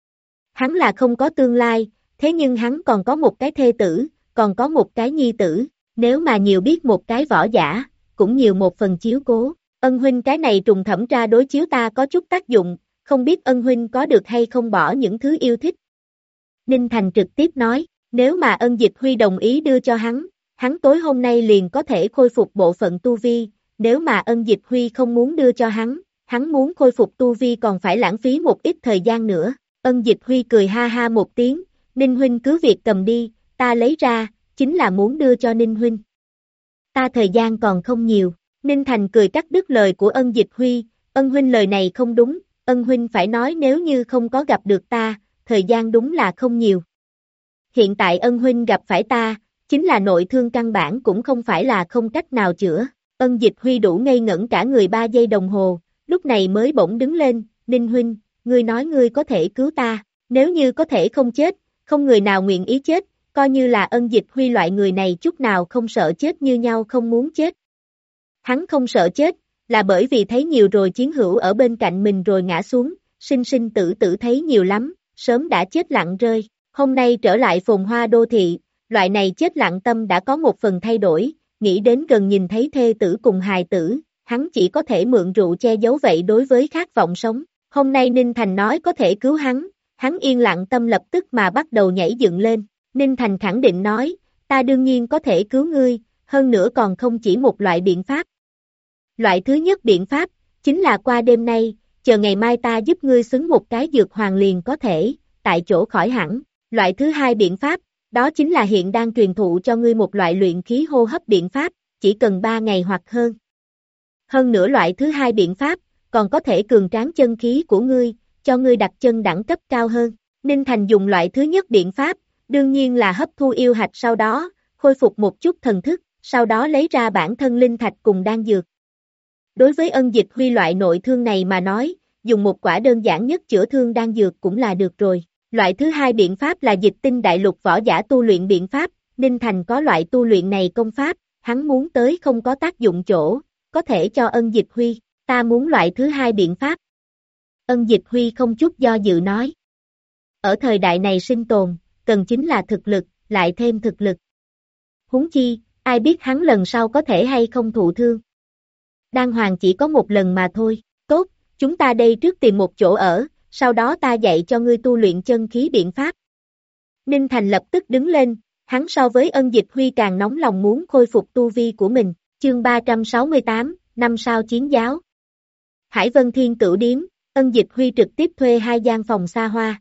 Hắn là không có tương lai, thế nhưng hắn còn có một cái thê tử, còn có một cái nhi tử, nếu mà nhiều biết một cái võ giả, cũng nhiều một phần chiếu cố. Ân huynh cái này trùng thẩm tra đối chiếu ta có chút tác dụng, không biết ân huynh có được hay không bỏ những thứ yêu thích. Ninh Thành trực tiếp nói, nếu mà Ân Dịch Huy đồng ý đưa cho hắn tối hôm nay liền có thể khôi phục bộ phận tu vi, nếu mà Ân Dịch Huy không muốn đưa cho hắn muốn khôi phục tu vi còn phải lãng phí một ít thời gian nữa. Ân Dịch Huy cười ha ha một tiếng, Ninh huynh cứ việc cầm đi, ta lấy ra, chính là muốn đưa cho Ninh huynh. Ta thời gian còn không nhiều. Ninh Thành cười cắt đứt lời của Ân Dịch Huy, Ân huynh lời này không đúng, Ân huynh phải nói nếu như không có gặp được ta, thời gian đúng là không nhiều. Hiện tại Ân huynh gặp phải ta, chính là nội thương căn bản cũng không phải là không cách nào chữa. Ân Dịch Huy đủ ngây ngẩn cả người 3 giây đồng hồ, lúc này mới bỗng đứng lên, Ninh huynh, ngươi nói ngươi có thể cứu ta, nếu như có thể không chết, không người nào nguyện ý chết, coi như là Ân Dịch Huy loại người này chút nào không sợ chết như nhau không muốn chết. Hắn không sợ chết, là bởi vì thấy nhiều rồi chiến hữu ở bên cạnh mình rồi ngã xuống, sinh sinh tử tử thấy nhiều lắm, sớm đã chết lặng rơi. Hôm nay trở lại phồn hoa đô thị, loại này chết lặng tâm đã có một phần thay đổi, nghĩ đến gần nhìn thấy thê tử cùng hài tử, hắn chỉ có thể mượn rượu che giấu vậy đối với khát vọng sống. Hôm nay Ninh Thành nói có thể cứu hắn yên lặng tâm lập tức mà bắt đầu nhảy dựng lên. Ninh Thành khẳng định nói, ta đương nhiên có thể cứu ngươi, hơn nữa còn không chỉ một loại biện pháp. Loại thứ nhất biện pháp, chính là qua đêm nay, chờ ngày mai ta giúp ngươi xứng một cái dược hoàng liền có thể, tại chỗ khỏi hẳn. Loại thứ hai biện pháp, đó chính là hiện đang truyền thụ cho ngươi một loại luyện khí hô hấp biện pháp, chỉ cần 3 ngày hoặc hơn. Hơn nữa loại thứ hai biện pháp, còn có thể cường tráng chân khí của ngươi, cho ngươi đặt chân đẳng cấp cao hơn. Ninh Thành dùng loại thứ nhất biện pháp, đương nhiên là hấp thu yêu hạch sau đó, khôi phục một chút thần thức, sau đó lấy ra bản thân linh thạch cùng đan dược. Đối với Ân Dịch Huy loại nội thương này mà nói, dùng một quả đơn giản nhất chữa thương đan dược cũng là được rồi. Loại thứ hai biện pháp là Dịch Tinh Đại Lục võ giả tu luyện biện pháp, Ninh Thành có loại tu luyện này công pháp, hắn muốn tới không có tác dụng chỗ, có thể cho Ân Dịch Huy, ta muốn loại thứ hai biện pháp. Ân Dịch Huy không chút do dự nói. Ở thời đại này sinh tồn, cần chính là thực lực, lại thêm thực lực. Huống chi, ai biết hắn lần sau có thể hay không thụ thương. Đan hoàng chỉ có một lần mà thôi, tốt, chúng ta đây trước tìm một chỗ ở, sau đó ta dạy cho ngươi tu luyện chân khí biện pháp. Ninh Thành lập tức đứng lên, hắn so với Ân Dịch Huy càng nóng lòng muốn khôi phục tu vi của mình, chương 368, năm sao chiến giáo. Hải Vân Thiên Tửu Điếm, Ân Dịch Huy trực tiếp thuê 2 gian phòng xa hoa.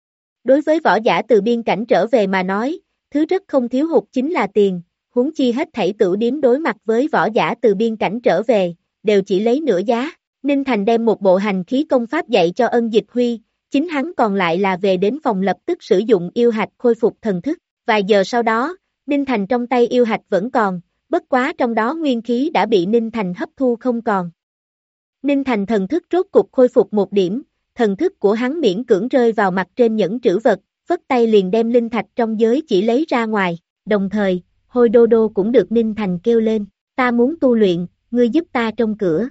Đối với võ giả từ biên cảnh trở về mà nói, thứ rất không thiếu hụt chính là tiền, huống chi hết thảy tửu điếm đối mặt với võ giả từ biên cảnh trở về, đều chỉ lấy nửa giá. Ninh Thành đem một bộ hành khí công pháp dạy cho Ân Dịch Huy, chính hắn còn lại là về đến phòng lập tức sử dụng yêu hạch khôi phục thần thức. Vài giờ sau đó, Ninh Thành trong tay yêu hạch vẫn còn, bất quá trong đó nguyên khí đã bị Ninh Thành hấp thu không còn. Ninh Thành thần thức rốt cục khôi phục một điểm, thần thức của hắn miễn cưỡng rơi vào mặt trên nhẫn trữ vật, phất tay liền đem linh thạch trong giới chỉ lấy ra ngoài, đồng thời, Hôi Đô Đô cũng được Ninh Thành kêu lên, ta muốn tu luyện, ngươi giúp ta trông cửa.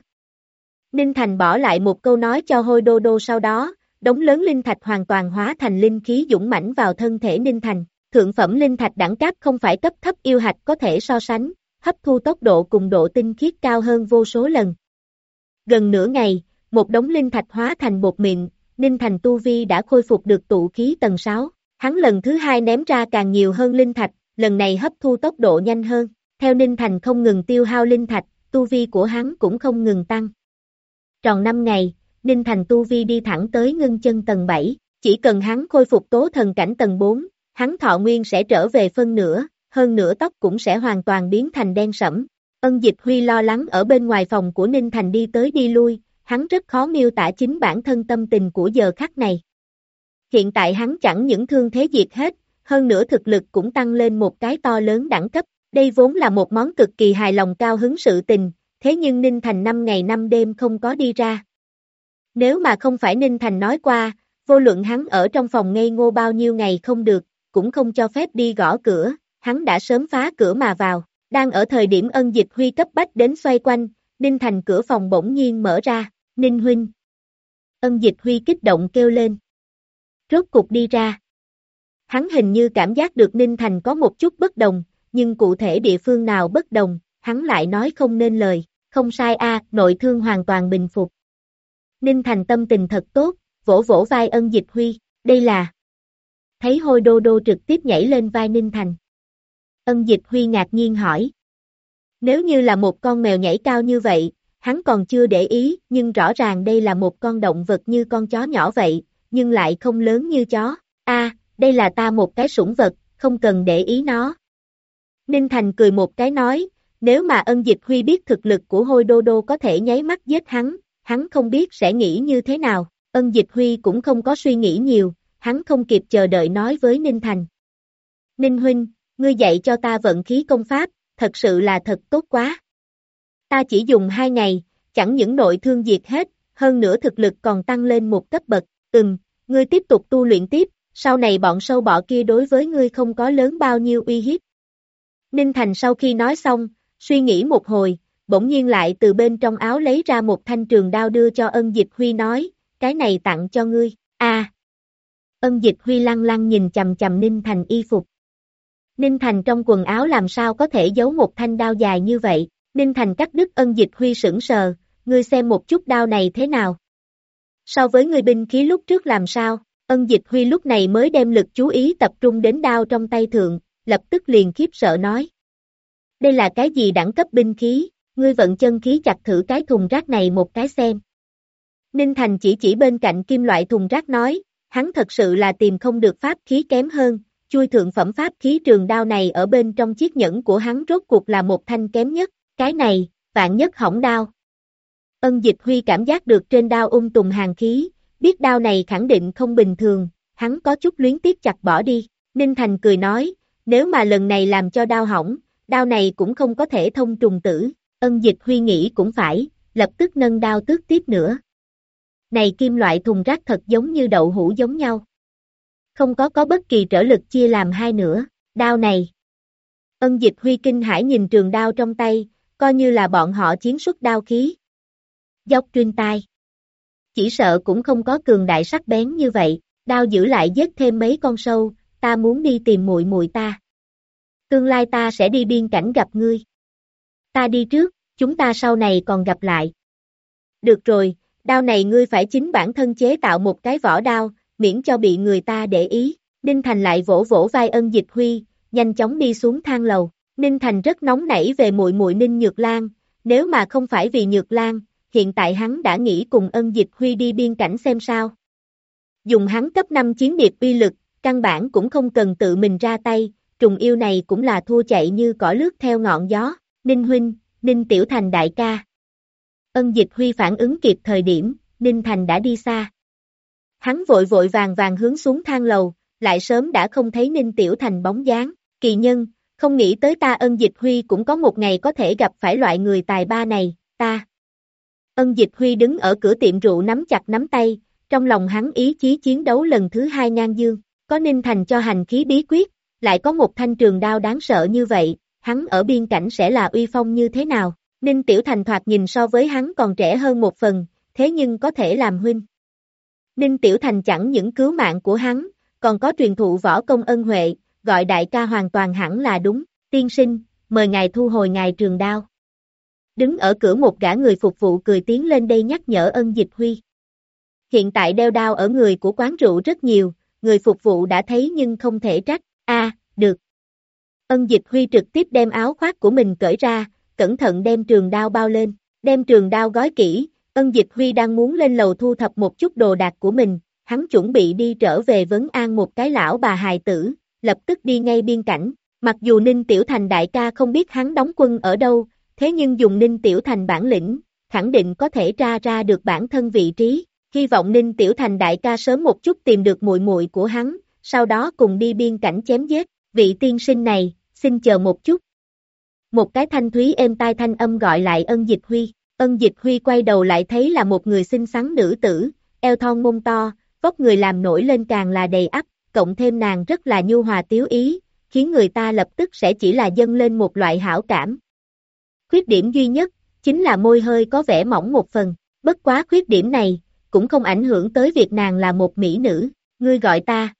Ninh Thành bỏ lại một câu nói cho Hôi Đô Đô sau đó, đống lớn linh thạch hoàn toàn hóa thành linh khí dũng mãnh vào thân thể Ninh Thành, thượng phẩm linh thạch đẳng cấp không phải cấp thấp yêu hạch có thể so sánh, hấp thu tốc độ cùng độ tinh khiết cao hơn vô số lần. Gần nửa ngày, một đống linh thạch hóa thành bột mịn, Ninh Thành tu vi đã khôi phục được tụ khí tầng 6, hắn lần thứ hai ném ra càng nhiều hơn linh thạch, lần này hấp thu tốc độ nhanh hơn, theo Ninh Thành không ngừng tiêu hao linh thạch, tu vi của hắn cũng không ngừng tăng. Tròn 5 ngày, Ninh Thành tu vi đi thẳng tới ngưng chân tầng 7, chỉ cần hắn khôi phục tố thần cảnh tầng 4, hắn thọ nguyên sẽ trở về phân nửa, hơn nữa tóc cũng sẽ hoàn toàn biến thành đen sẫm. Ân Dịch Huy lo lắng ở bên ngoài phòng của Ninh Thành đi tới đi lui, hắn rất khó miêu tả chính bản thân tâm tình của giờ khắc này. Hiện tại hắn chẳng những thương thế diệt hết, hơn nữa thực lực cũng tăng lên một cái to lớn đẳng cấp, đây vốn là một món cực kỳ hài lòng cao hứng sự tình, thế nhưng Ninh Thành 5 ngày 5 đêm không có đi ra. Nếu mà không phải Ninh Thành nói qua, vô luận hắn ở trong phòng ngây ngô bao nhiêu ngày không được, cũng không cho phép đi gõ cửa, hắn đã sớm phá cửa mà vào. Đang ở thời điểm Ân Dịch Huy cấp bách đến xoay quanh, Ninh Thành cửa phòng bỗng nhiên mở ra, Ninh huynh. Ân Dịch Huy kích động kêu lên. Rốt cục đi ra. Hắn hình như cảm giác được Ninh Thành có một chút bất đồng, nhưng cụ thể địa phương nào bất đồng, hắn lại nói không nên lời, không sai nội thương hoàn toàn bình phục. Ninh Thành tâm tình thật tốt, vỗ vỗ vai Ân Dịch Huy, đây là. Thấy Hôi Đô Đô trực tiếp nhảy lên vai Ninh Thành. Ân Dịch Huy ngạc nhiên hỏi. Nếu như là một con mèo nhảy cao như vậy, hắn còn chưa để ý, nhưng rõ ràng đây là một con động vật như con chó nhỏ vậy, nhưng lại không lớn như chó. Đây là ta một cái sủng vật, không cần để ý nó. Ninh Thành cười một cái nói, nếu mà Ân Dịch Huy biết thực lực của Hôi Đô Đô có thể nháy mắt giết hắn không biết sẽ nghĩ như thế nào. Ân Dịch Huy cũng không có suy nghĩ nhiều, hắn không kịp chờ đợi nói với Ninh Thành. Ninh huynh, ngươi dạy cho ta vận khí công pháp, thật sự là thật tốt quá. Ta chỉ dùng 2 ngày, chẳng những nội thương diệt hết, hơn nữa thực lực còn tăng lên một cấp bậc, ngươi tiếp tục tu luyện tiếp, sau này bọn sâu bọ kia đối với ngươi không có lớn bao nhiêu uy hiếp. Ninh Thành sau khi nói xong, suy nghĩ một hồi, bỗng nhiên lại từ bên trong áo lấy ra một thanh trường đao đưa cho Ân Dịch Huy nói, cái này tặng cho ngươi, Ân Dịch Huy lăng lăng nhìn chầm chầm Ninh Thành y phục. Ninh Thành trong quần áo làm sao có thể giấu một thanh đao dài như vậy, Ninh Thành cắt đứt Ân Dịch Huy sững sờ, ngươi xem một chút đao này thế nào. So với ngươi binh khí lúc trước làm sao, Ân Dịch Huy lúc này mới đem lực chú ý tập trung đến đao trong tay thượng, lập tức liền khiếp sợ nói. Đây là cái gì đẳng cấp binh khí, ngươi vận chân khí chặt thử cái thùng rác này một cái xem. Ninh Thành chỉ bên cạnh kim loại thùng rác nói, hắn thật sự là tìm không được pháp khí kém hơn, chui thượng phẩm pháp khí trường đao này ở bên trong chiếc nhẫn của hắn rốt cuộc là một thanh kém nhất, Cái này, vạn nhất hỏng đao. Ân Dịch Huy cảm giác được trên đao tùng hàn khí, biết đao này khẳng định không bình thường, hắn có chút luyến tiếc chặt bỏ đi. Ninh Thành cười nói, nếu mà lần này làm cho đao hỏng, đao này cũng không có thể thông trùng tử. Ân Dịch Huy nghĩ cũng phải, lập tức nâng đao tước tiếp nữa. Này kim loại thùng rác thật giống như đậu hũ giống nhau. Không có bất kỳ trở lực chia làm hai nữa, đao này. Ân Dịch Huy kinh hãi nhìn trường đao trong tay, coi như là bọn họ chiến xuất đao khí. Dốc truyền tai. Chỉ sợ cũng không có cường đại sắc bén như vậy, đao giữ lại giết thêm mấy con sâu, ta muốn đi tìm muội muội ta. Tương lai ta sẽ đi biên cảnh gặp ngươi. Ta đi trước, chúng ta sau này còn gặp lại. Được rồi, đao này ngươi phải chính bản thân chế tạo một cái vỏ đao, miễn cho bị người ta để ý. Ninh Thành lại vỗ vỗ vai Ân Dịch Huy, nhanh chóng đi xuống thang lầu. Ninh Thành rất nóng nảy về muội muội Ninh Nhược Lan, nếu mà không phải vì Nhược Lan, hiện tại hắn đã nghĩ cùng Ân Dịch Huy đi biên cảnh xem sao. Dùng hắn cấp 5 chiến điệp uy lực, căn bản cũng không cần tự mình ra tay, trùng yêu này cũng là thua chạy như cỏ lướt theo ngọn gió. Ninh huynh, Ninh Tiểu Thành đại ca. Ân Dịch Huy phản ứng kịp thời điểm, Ninh Thành đã đi xa. Hắn vội vội vàng hướng xuống thang lầu, lại sớm đã không thấy Ninh Tiểu Thành bóng dáng. Kỳ nhân, không nghĩ tới ta Ân Dịch Huy cũng có một ngày có thể gặp phải loại người tài ba này, ta. Ân Dịch Huy đứng ở cửa tiệm rượu nắm chặt nắm tay, trong lòng hắn ý chí chiến đấu lần thứ 2 ngang dương, có Ninh Thành cho hành khí bí quyết, lại có một thanh trường đao đáng sợ như vậy, hắn ở biên cảnh sẽ là uy phong như thế nào? Ninh Tiểu Thành thoạt nhìn so với hắn còn trẻ hơn một phần, thế nhưng có thể làm huynh. Ninh Tiểu Thành chẳng những cứu mạng của hắn, còn có truyền thụ võ công ân huệ, gọi đại ca hoàn toàn hẳn là đúng. Tiên sinh, mời ngài thu hồi ngài trường đao. Đứng ở cửa một gã người phục vụ cười tiến lên đây nhắc nhở Ân Dịch Huy. Hiện tại đeo đao ở người của quán rượu rất nhiều, người phục vụ đã thấy nhưng không thể trách. Được. Ân Dịch Huy trực tiếp đem áo khoác của mình cởi ra, cẩn thận đem trường đao bao lên, đem trường đao gói kỹ. Ân Dịch Huy đang muốn lên lầu thu thập một chút đồ đạc của mình, hắn chuẩn bị đi trở về vấn an một cái lão bà hài tử, lập tức đi ngay biên cảnh. Mặc dù Ninh Tiểu Thành đại ca không biết hắn đóng quân ở đâu, thế nhưng dùng Ninh Tiểu Thành bản lĩnh, khẳng định có thể tra ra được bản thân vị trí. Hy vọng Ninh Tiểu Thành đại ca sớm một chút tìm được muội muội của hắn, sau đó cùng đi biên cảnh chém giết. Vị tiên sinh này, xin chờ một chút. Một cái thanh thúy êm tai thanh âm gọi lại Ân Dịch Huy. Ân Dịch Huy quay đầu lại thấy là một người xinh xắn nữ tử, eo thon mông to, vóc người làm nổi lên càng là đầy ắp, cộng thêm nàng rất là nhu hòa tiếu ý, khiến người ta lập tức sẽ chỉ là dâng lên một loại hảo cảm. Khuyết điểm duy nhất, chính là môi hơi có vẻ mỏng một phần, bất quá khuyết điểm này, cũng không ảnh hưởng tới việc nàng là một mỹ nữ. Ngươi gọi ta.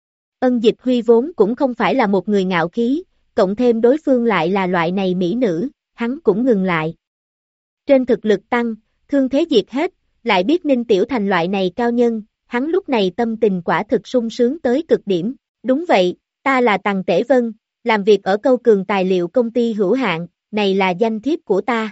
Ân Dịch Huy vốn cũng không phải là một người ngạo khí, cộng thêm đối phương lại là loại này mỹ nữ, hắn cũng ngừng lại. Trên thực lực tăng, thương thế diệt hết, lại biết Ninh Tiểu Thành loại này cao nhân, hắn lúc này tâm tình quả thực sung sướng tới cực điểm. Đúng vậy, ta là Tằng Tể Vân, làm việc ở Câu Cường Tài liệu công ty hữu hạn, này là danh thiếp của ta.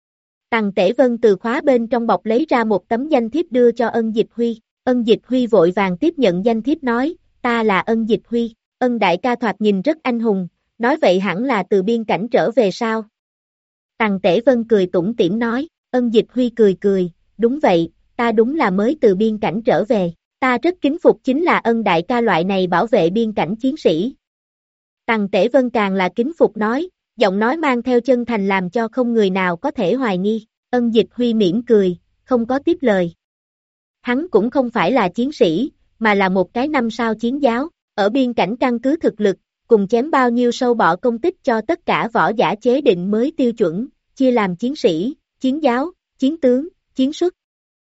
Tằng Tể Vân từ khóa bên trong bọc lấy ra một tấm danh thiếp đưa cho Ân Dịch Huy. Ân Dịch Huy vội vàng tiếp nhận danh thiếp nói, ta là Ân Dịch Huy. Ân đại ca thoạt nhìn rất anh hùng, nói vậy hẳn là từ biên cảnh trở về sao? Tằng Tể Vân cười tủm tỉm nói, Ân Dịch Huy cười, đúng vậy, ta đúng là mới từ biên cảnh trở về, ta rất kính phục chính là Ân đại ca loại này bảo vệ biên cảnh chiến sĩ. Tằng Tể Vân càng là kính phục nói, giọng nói mang theo chân thành làm cho không người nào có thể hoài nghi. Ân Dịch Huy mỉm cười, không có tiếp lời. Hắn cũng không phải là chiến sĩ, mà là một cái 5 sao chiến giáo, ở biên cảnh căn cứ thực lực, cùng chém bao nhiêu sâu bọ công tích cho tất cả võ giả chế định mới tiêu chuẩn, chia làm chiến sĩ, chiến giáo, chiến tướng, chiến xuất.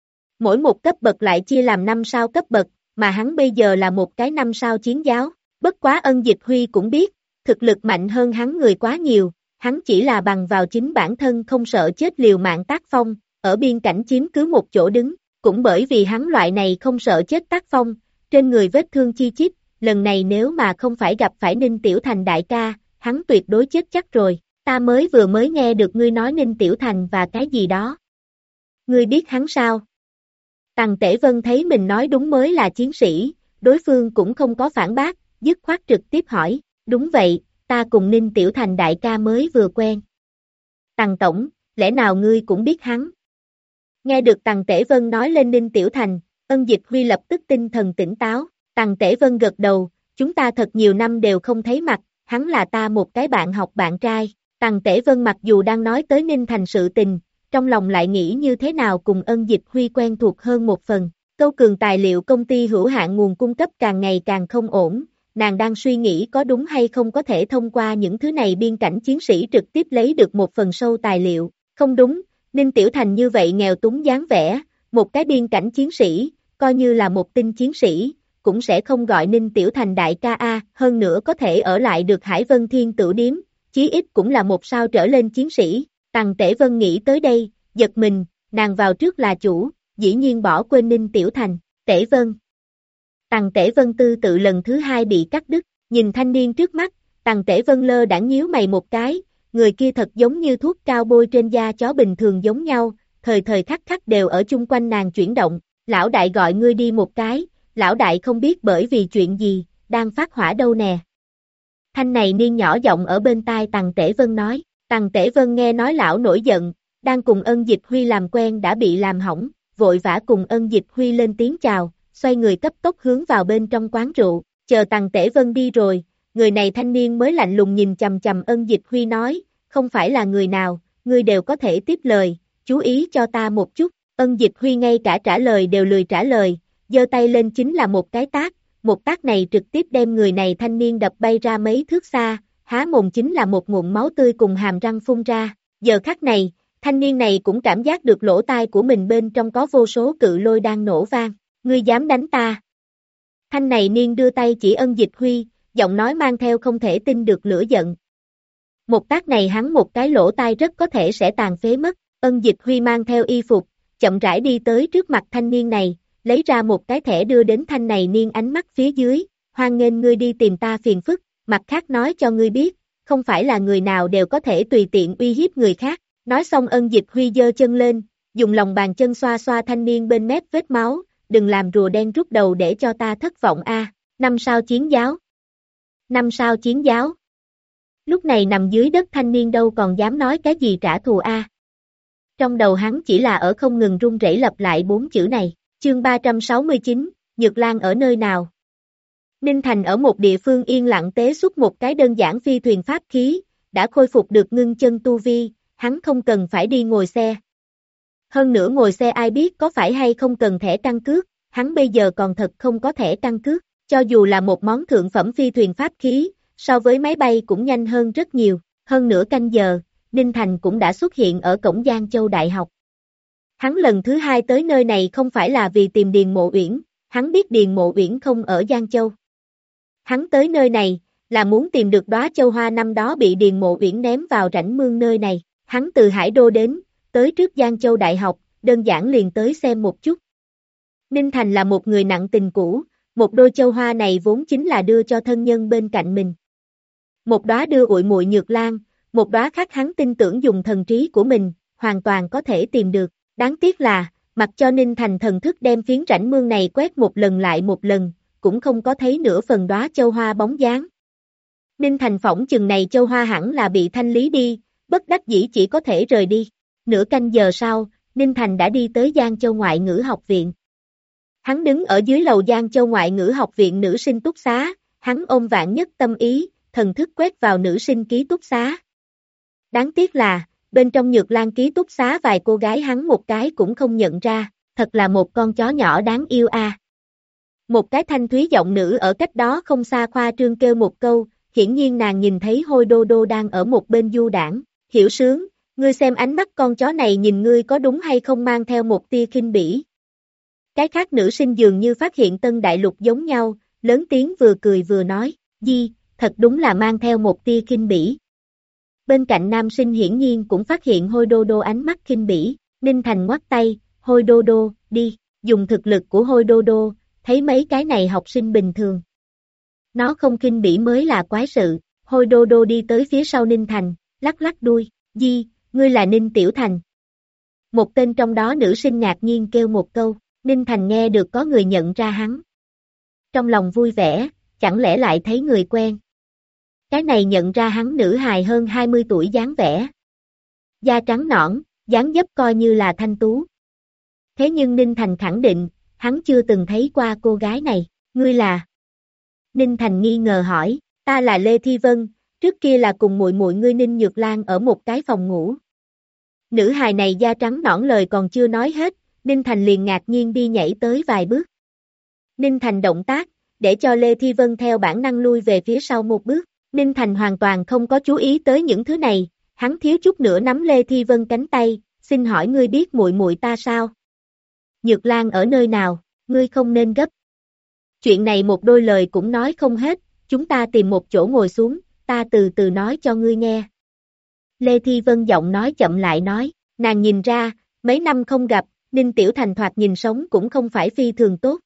Mỗi một cấp bậc lại chia làm 5 sao cấp bậc, mà hắn bây giờ là một cái 5 sao chiến giáo. Bất quá Ân Dịch Huy cũng biết, thực lực mạnh hơn hắn người quá nhiều, hắn chỉ là bằng vào chính bản thân không sợ chết liều mạng tác phong, ở biên cảnh chiếm cứ một chỗ đứng, cũng bởi vì hắn loại này không sợ chết tác phong, trên người vết thương chi chít, lần này nếu mà không phải gặp phải Ninh Tiểu Thành đại ca, hắn tuyệt đối chết chắc rồi, ta vừa mới nghe được ngươi nói Ninh Tiểu Thành và cái gì đó. Ngươi biết hắn sao? Tằng Tể Vân thấy mình nói đúng mới là chiến sĩ, đối phương cũng không có phản bác, dứt khoát trực tiếp hỏi, đúng vậy, ta cùng Ninh Tiểu Thành đại ca mới vừa quen. Tằng tổng, lẽ nào ngươi cũng biết hắn? Nghe được Tằng Tể Vân nói lên Ninh Tiểu Thành, Ân Dịch Huy lập tức tinh thần tỉnh táo. Tằng Tể Vân gật đầu, chúng ta thật nhiều năm đều không thấy mặt, hắn là ta một cái bạn học bạn trai. Tằng Tể Vân mặc dù đang nói tới Ninh Thành sự tình, trong lòng lại nghĩ như thế nào cùng Ân Dịch Huy quen thuộc hơn một phần. Câu Cường tài liệu công ty hữu hạn nguồn cung cấp càng ngày càng không ổn, nàng đang suy nghĩ có đúng hay không có thể thông qua những thứ này biên cảnh chiến sĩ trực tiếp lấy được một phần sâu tài liệu. Không đúng, Ninh Tiểu Thành như vậy nghèo túng dáng vẻ, một cái biên cảnh chiến sĩ, coi như là một tinh chiến sĩ, cũng sẽ không gọi Ninh Tiểu Thành đại ca A, hơn nữa có thể ở lại được Hải Vân Thiên Tửu Điếm, chí ít cũng là một sao trở lên chiến sĩ. Tằng Tể Vân nghĩ tới đây, giật mình, nàng vào trước là chủ, dĩ nhiên bỏ quên Ninh Tiểu Thành. Tể Vân. Tằng Tể Vân tư tự lần thứ hai bị cắt đứt, nhìn thanh niên trước mắt, Tằng Tể Vân lơ đãng nhíu mày một cái, người kia thật giống như thuốc cao bôi trên da chó bình thường giống nhau, thời thời khắc khắc đều ở chung quanh nàng chuyển động. Lão đại gọi ngươi đi một cái, lão đại không biết bởi vì chuyện gì, đang phát hỏa đâu nè. Thanh này niên nhỏ giọng ở bên tai Tằng Tể Vân nói. Tằng Tể Vân nghe nói lão nổi giận, đang cùng Ân Dịch Huy làm quen đã bị làm hỏng, vội vã cùng Ân Dịch Huy lên tiếng chào, xoay người cấp tốc hướng vào bên trong quán rượu. Chờ Tằng Tể Vân đi rồi, người này thanh niên mới lạnh lùng nhìn chằm chằm Ân Dịch Huy nói, không phải là người nào, ngươi đều có thể tiếp lời, chú ý cho ta một chút. Ân Dịch Huy ngay cả trả lời đều lười trả lời, giơ tay lên chính là một cái tát, một tát này trực tiếp đem người này thanh niên đập bay ra mấy thước xa, há mồm chính là một ngụm máu tươi cùng hàm răng phun ra. Giờ khắc này, thanh niên này cũng cảm giác được lỗ tai của mình bên trong có vô số cự lôi đang nổ vang. Ngươi dám đánh ta? Thanh này niên đưa tay chỉ Ân Dịch Huy, giọng nói mang theo không thể tin được lửa giận. Một tát này hắn một cái lỗ tai rất có thể sẽ tàn phế mất. Ân Dịch Huy mang theo y phục, chậm rãi đi tới trước mặt thanh niên này, lấy ra một cái thẻ đưa đến thanh này niên ánh mắt phía dưới, hoan nghênh ngươi đi tìm ta phiền phức, mặt khác nói cho ngươi biết, không phải là người nào đều có thể tùy tiện uy hiếp người khác. Nói xong Ân Dịch Huy giơ chân lên, dùng lòng bàn chân xoa xoa thanh niên bên mép vết máu, đừng làm rùa đen rút đầu để cho ta thất vọng a. Năm sao chiến giáo. Năm sao chiến giáo. Lúc này nằm dưới đất thanh niên đâu còn dám nói cái gì trả thù a. Trong đầu hắn chỉ là ở không ngừng run rẩy lặp lại 4 chữ này. Chương 369, Nhược Lan ở nơi nào? Ninh Thành ở một địa phương yên lặng tế xuất một cái đơn giản phi thuyền pháp khí, đã khôi phục được ngưng chân tu vi, hắn không cần phải đi ngồi xe. Hơn nữa ngồi xe ai biết có phải hay không cần thẻ căn cước, hắn bây giờ còn thật không có thẻ căn cước, cho dù là một món thượng phẩm phi thuyền pháp khí, so với máy bay cũng nhanh hơn rất nhiều. Hơn nửa canh giờ, Ninh Thành cũng đã xuất hiện ở cổng Giang Châu Đại học. Hắn lần thứ hai tới nơi này không phải là vì tìm Điền Mộ Uyển, hắn biết Điền Mộ Uyển không ở Giang Châu. Hắn tới nơi này, là muốn tìm được đóa châu hoa năm đó bị Điền Mộ Uyển ném vào rãnh mương nơi này. Hắn từ Hải Đô đến, tới trước Giang Châu Đại học, đơn giản liền tới xem một chút. Ninh Thành là một người nặng tình cũ, một đôi châu hoa này vốn chính là đưa cho thân nhân bên cạnh mình. Một đóa đưa ụi muội Nhược Lan, một đóa khác hắn tin tưởng dùng thần trí của mình, hoàn toàn có thể tìm được. Đáng tiếc là, mặc cho Ninh Thành thần thức đem phiến rãnh mương này quét một lần lại một lần, cũng không có thấy nửa phần đóa châu hoa bóng dáng. Ninh Thành phỏng chừng này châu hoa hẳn là bị thanh lý đi, bất đắc dĩ chỉ có thể rời đi. Nửa canh giờ sau, Ninh Thành đã đi tới Giang Châu Ngoại ngữ học viện. Hắn đứng ở dưới lầu Giang Châu Ngoại ngữ học viện nữ sinh túc xá, hắn ôm vạn nhất tâm ý, thần thức quét vào nữ sinh ký túc xá. Đáng tiếc là, bên trong Nhược Lan ký túc xá vài cô gái hắn một cái cũng không nhận ra, thật là một con chó nhỏ đáng yêu a. Một cái thanh thúy giọng nữ ở cách đó không xa khoa trương kêu một câu, hiển nhiên nàng nhìn thấy Hôi Đô Đô đang ở một bên du đãng. Hiểu Sướng, ngươi xem ánh mắt con chó này nhìn ngươi có đúng hay không mang theo một tia khinh bỉ. Cái khác nữ sinh dường như phát hiện Tân Đại Lục giống nhau, lớn tiếng vừa cười vừa nói, Di, thật đúng là mang theo một tia khinh bỉ. Bên cạnh nam sinh hiển nhiên cũng phát hiện Hôi Đô Đô ánh mắt khinh bỉ, Ninh Thành ngoắt tay, Hôi Đô Đô, đi, dùng thực lực của Hôi Đô Đô, thấy mấy cái này học sinh bình thường. Nó không khinh bỉ mới là quái sự, Hôi Đô Đô đi tới phía sau Ninh Thành, lắc lắc đuôi, Di, ngươi là Ninh Tiểu Thành. Một tên trong đó nữ sinh ngạc nhiên kêu một câu, Ninh Thành nghe được có người nhận ra hắn. Trong lòng vui vẻ, chẳng lẽ lại thấy người quen. Cái này nhận ra hắn nữ hài hơn 20 tuổi dáng vẻ. da trắng nõn, dáng dấp coi như là thanh tú. Thế nhưng Ninh Thành khẳng định, hắn chưa từng thấy qua cô gái này, ngươi là? Ninh Thành nghi ngờ hỏi, ta là Lê Thi Vân, trước kia là cùng muội muội ngươi Ninh Nhược Lan ở một cái phòng ngủ. Nữ hài này da trắng nõn lời còn chưa nói hết, Ninh Thành liền ngạc nhiên đi nhảy tới vài bước. Ninh Thành động tác, để cho Lê Thi Vân theo bản năng lui về phía sau một bước. Ninh Thành hoàn toàn không có chú ý tới những thứ này, hắn thiếu chút nữa nắm Lê Thi Vân cánh tay, xin hỏi ngươi biết muội muội ta sao? Nhược Lan ở nơi nào, ngươi không nên gấp. Chuyện này một đôi lời cũng nói không hết, chúng ta tìm một chỗ ngồi xuống, ta từ từ nói cho ngươi nghe. Lê Thi Vân giọng nói chậm lại nói, nàng nhìn ra, mấy năm không gặp, Ninh Tiểu Thành thoạt nhìn sống cũng không phải phi thường tốt.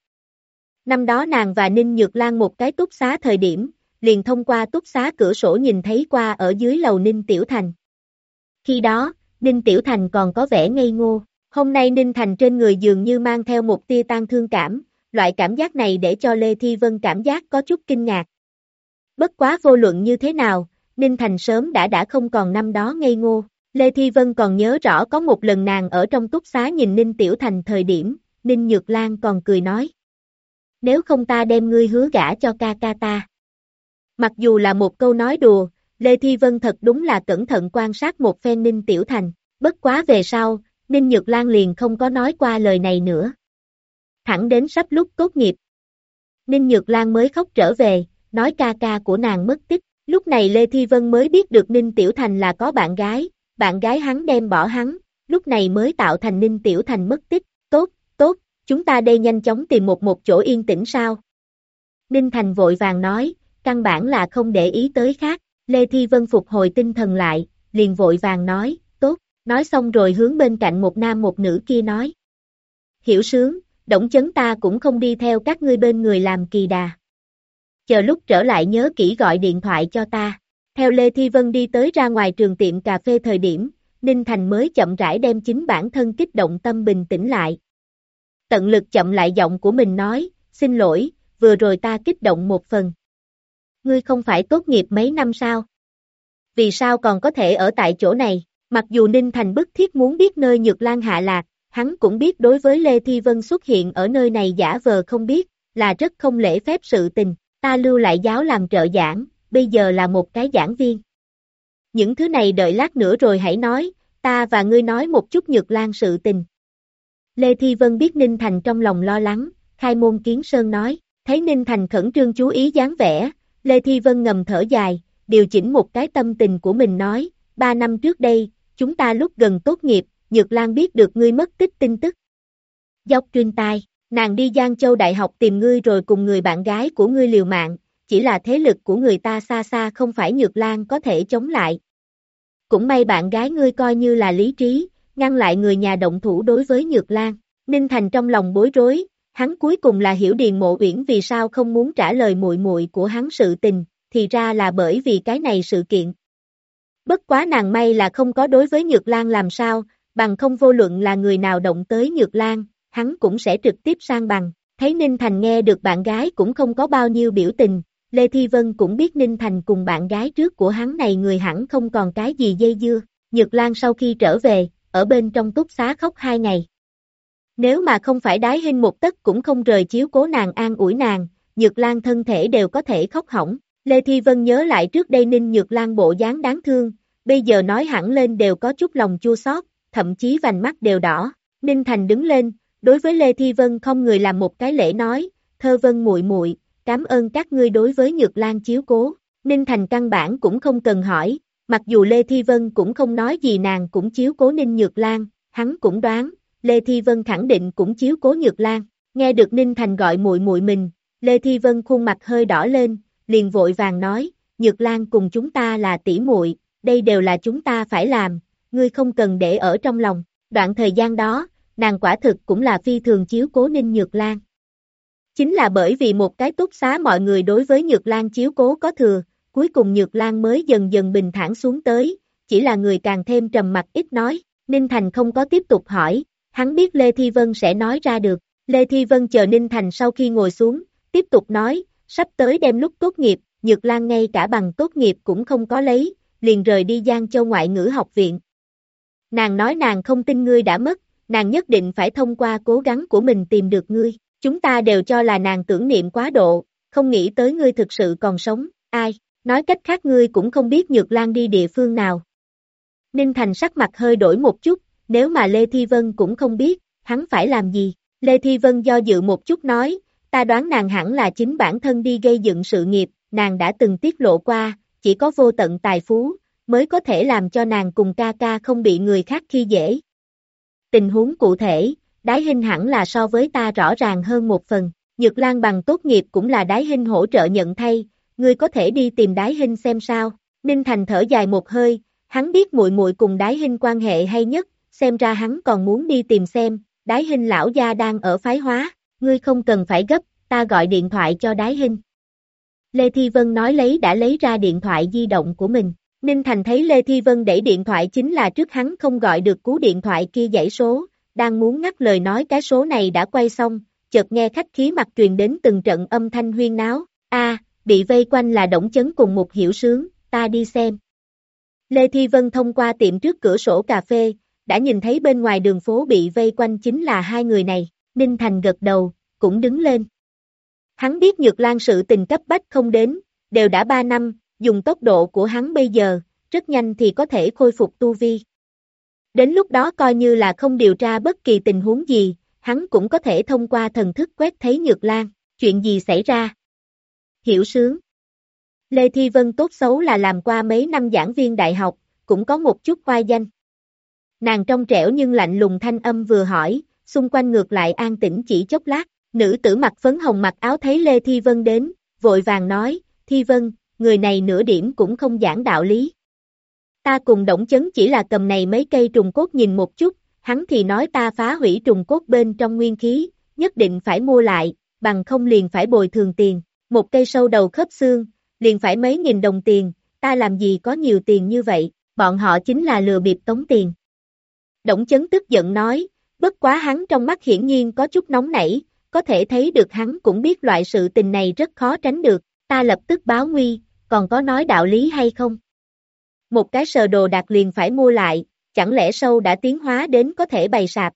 Năm đó nàng và Ninh Nhược Lan một cái túc xá thời điểm, liền thông qua túc xá cửa sổ nhìn thấy qua ở dưới lầu Ninh Tiểu Thành. Khi đó, Ninh Tiểu Thành còn có vẻ ngây ngô, hôm nay Ninh Thành trên người dường như mang theo một tia tang thương cảm, loại cảm giác này để cho Lê Thi Vân cảm giác có chút kinh ngạc. Bất quá vô luận như thế nào, Ninh Thành sớm đã không còn năm đó ngây ngô. Lê Thi Vân còn nhớ rõ có một lần nàng ở trong túc xá nhìn Ninh Tiểu Thành thời điểm, Ninh Nhược Lan còn cười nói. Nếu không ta đem ngươi hứa gả cho ca ca ta. Mặc dù là một câu nói đùa, Lê Thi Vân thật đúng là cẩn thận quan sát một phen Ninh Tiểu Thành, bất quá về sau, Ninh Nhược Lan liền không có nói qua lời này nữa. Thẳng đến sắp lúc tốt nghiệp. Ninh Nhược Lan mới khóc trở về, nói ca ca của nàng mất tích, lúc này Lê Thi Vân mới biết được Ninh Tiểu Thành là có bạn gái hắn đem bỏ hắn, lúc này mới tạo thành Ninh Tiểu Thành mất tích, tốt, chúng ta đây nhanh chóng tìm một chỗ yên tĩnh sao. Ninh Thành vội vàng nói, căn bản là không để ý tới khác, Lê Thi Vân phục hồi tinh thần lại, liền vội vàng nói, tốt, nói xong rồi hướng bên cạnh một nam một nữ kia nói. Hiểu sướng, Đổng Chấn ta cũng không đi theo các ngươi bên người làm kỳ đà. Chờ lúc trở lại nhớ kỹ gọi điện thoại cho ta. Theo Lê Thi Vân đi tới ra ngoài trường tiệm cà phê thời điểm, Ninh Thành mới chậm rãi đem chính bản thân kích động tâm bình tĩnh lại. Tận lực chậm lại giọng của mình nói, xin lỗi, vừa rồi ta kích động một phần. Ngươi không phải tốt nghiệp mấy năm sao? Vì sao còn có thể ở tại chỗ này? Mặc dù Ninh Thành bức thiết muốn biết nơi Nhược Lan hạ lạc, hắn cũng biết đối với Lê Thi Vân xuất hiện ở nơi này giả vờ không biết, là rất không lễ phép sự tình. Ta lưu lại giáo làm trợ giảng, bây giờ là một cái giảng viên. Những thứ này đợi lát nữa rồi hãy nói, ta và ngươi nói một chút Nhược Lan sự tình. Lê Thi Vân biết Ninh Thành trong lòng lo lắng, khai môn kiến sơn nói, thấy Ninh Thành khẩn trương chú ý dáng vẻ, Lê Thi Vân ngầm thở dài, điều chỉnh một cái tâm tình của mình nói, 3 năm trước đây, chúng ta lúc gần tốt nghiệp, Nhược Lan biết được ngươi mất tích tin tức. Dốc truyền tai. Nàng đi Giang Châu Đại học tìm ngươi rồi cùng người bạn gái của ngươi liều mạng, chỉ là thế lực của người ta xa xa không phải Nhược Lan có thể chống lại. Cũng may bạn gái ngươi coi như là lý trí, ngăn lại người nhà động thủ đối với Nhược Lan. Ninh Thành trong lòng bối rối, hắn cuối cùng là hiểu Điền Mộ Uyển vì sao không muốn trả lời muội muội của hắn sự tình, thì ra là bởi vì cái này sự kiện. Bất quá nàng may là không có đối với Nhược Lan làm sao, bằng không vô luận là người nào động tới Nhược Lan, hắn cũng sẽ trực tiếp sang bằng. Thấy Ninh Thành nghe được bạn gái cũng không có bao nhiêu biểu tình, Lê Thi Vân cũng biết Ninh Thành cùng bạn gái trước của hắn này người hẳn không còn cái gì dây dưa. Nhược Lan sau khi trở về, ở bên trong túc xá khóc 2 ngày. Nếu mà không phải đái hinh một tấc cũng không rời chiếu cố nàng an ủi nàng, Nhược Lan thân thể đều có thể khóc hỏng. Lê Thi Vân nhớ lại trước đây Ninh Nhược Lan bộ dáng đáng thương, bây giờ nói hẳn lên đều có chút lòng chua xót, thậm chí vành mắt đều đỏ. Ninh Thành đứng lên, đối với Lê Thi Vân không người làm một cái lễ nói, Thơ Vân muội muội, cảm ơn các ngươi đối với Nhược Lan chiếu cố. Ninh Thành căn bản cũng không cần hỏi, mặc dù Lê Thi Vân cũng không nói gì nàng cũng chiếu cố Ninh Nhược Lan, hắn cũng đoán, Lê Thi Vân khẳng định cũng chiếu cố Nhược Lan. Nghe được Ninh Thành gọi muội muội mình, Lê Thi Vân khuôn mặt hơi đỏ lên, liền vội vàng nói, Nhược Lan cùng chúng ta là tỷ muội, đây đều là chúng ta phải làm, ngươi không cần để ở trong lòng. Đoạn thời gian đó, nàng quả thực cũng là phi thường chiếu cố Ninh Nhược Lan. Chính là bởi vì một cái túc xá mọi người đối với Nhược Lan chiếu cố có thừa, cuối cùng Nhược Lan mới dần dần bình thản xuống tới, chỉ là người càng thêm trầm mặc ít nói. Ninh Thành không có tiếp tục hỏi, hắn biết Lê Thi Vân sẽ nói ra được. Lê Thi Vân chờ Ninh Thành sau khi ngồi xuống, tiếp tục nói, sắp tới đem lúc tốt nghiệp, Nhược Lan ngay cả bằng tốt nghiệp cũng không có lấy, liền rời đi Giang Châu Ngoại ngữ học viện. Nàng nói nàng không tin ngươi đã mất, nàng nhất định phải thông qua cố gắng của mình tìm được ngươi. Chúng ta đều cho là nàng tưởng niệm quá độ, không nghĩ tới ngươi thực sự còn sống, ai, nói cách khác ngươi cũng không biết Nhược Lan đi địa phương nào. Ninh Thành sắc mặt hơi đổi một chút, nếu mà Lê Thi Vân cũng không biết, hắn phải làm gì? Lê Thi Vân do dự một chút nói, ta đoán nàng hẳn là chính bản thân đi gây dựng sự nghiệp, nàng đã từng tiết lộ qua, chỉ có vô tận tài phú, mới có thể làm cho nàng cùng ca ca không bị người khác khi dễ. Tình huống cụ thể, Đái Hinh hẳn là so với ta rõ ràng hơn một phần, Nhược Lan bằng tốt nghiệp cũng là Đái Hinh hỗ trợ nhận thay, ngươi có thể đi tìm Đái Hinh xem sao. Ninh Thành thở dài một hơi, hắn biết muội muội cùng Đái Hinh quan hệ hay nhất, xem ra hắn còn muốn đi tìm xem, Đái Hinh lão gia đang ở phái hóa, ngươi không cần phải gấp, ta gọi điện thoại cho Đái Hinh. Lê Thi Vân nói đã lấy ra điện thoại di động của mình. Ninh Thành thấy Lê Thi Vân đẩy điện thoại chính là trước hắn không gọi được cú điện thoại kia dãy số, đang muốn ngắt lời nói cái số này đã quay xong, chợt nghe khách khí mặt truyền đến từng trận âm thanh huyên náo, bị vây quanh là Đổng Chấn cùng một Hiểu Sướng, ta đi xem. Lê Thi Vân thông qua tiệm trước cửa sổ cà phê, đã nhìn thấy bên ngoài đường phố bị vây quanh chính là hai người này, Ninh Thành gật đầu, cũng đứng lên. Hắn biết Nhược Lan sự tình cấp bách không đến, đều đã 3 năm, dùng tốc độ của hắn bây giờ, rất nhanh thì có thể khôi phục tu vi. Đến lúc đó coi như là không điều tra bất kỳ tình huống gì, hắn cũng có thể thông qua thần thức quét thấy Nhược Lan, chuyện gì xảy ra. Hiểu Sướng. Lê Thi Vân tốt xấu là làm qua mấy năm giảng viên đại học, cũng có một chút oai danh. Nàng trong trẻo nhưng lạnh lùng thanh âm vừa hỏi, xung quanh ngược lại an tĩnh chỉ chốc lát, nữ tử mặc phấn hồng mặc áo thấy Lê Thi Vân đến, vội vàng nói, Thi Vân, người này nửa điểm cũng không giảng đạo lý. Ta cùng Đổng Chấn chỉ là cầm này mấy cây trùng cốt nhìn một chút, hắn thì nói ta phá hủy trùng cốt bên trong nguyên khí, nhất định phải mua lại, bằng không liền phải bồi thường tiền, một cây sâu đầu khớp xương, liền phải mấy nghìn đồng tiền, ta làm gì có nhiều tiền như vậy, bọn họ chính là lừa bịp tống tiền. Đổng Chấn tức giận nói, bất quá hắn trong mắt hiển nhiên có chút nóng nảy, có thể thấy được hắn cũng biết loại sự tình này rất khó tránh được, ta lập tức báo nguy, còn có nói đạo lý hay không? Một cái sờ đồ đạc liền phải mua lại, chẳng lẽ sâu đã tiến hóa đến có thể bày sạp?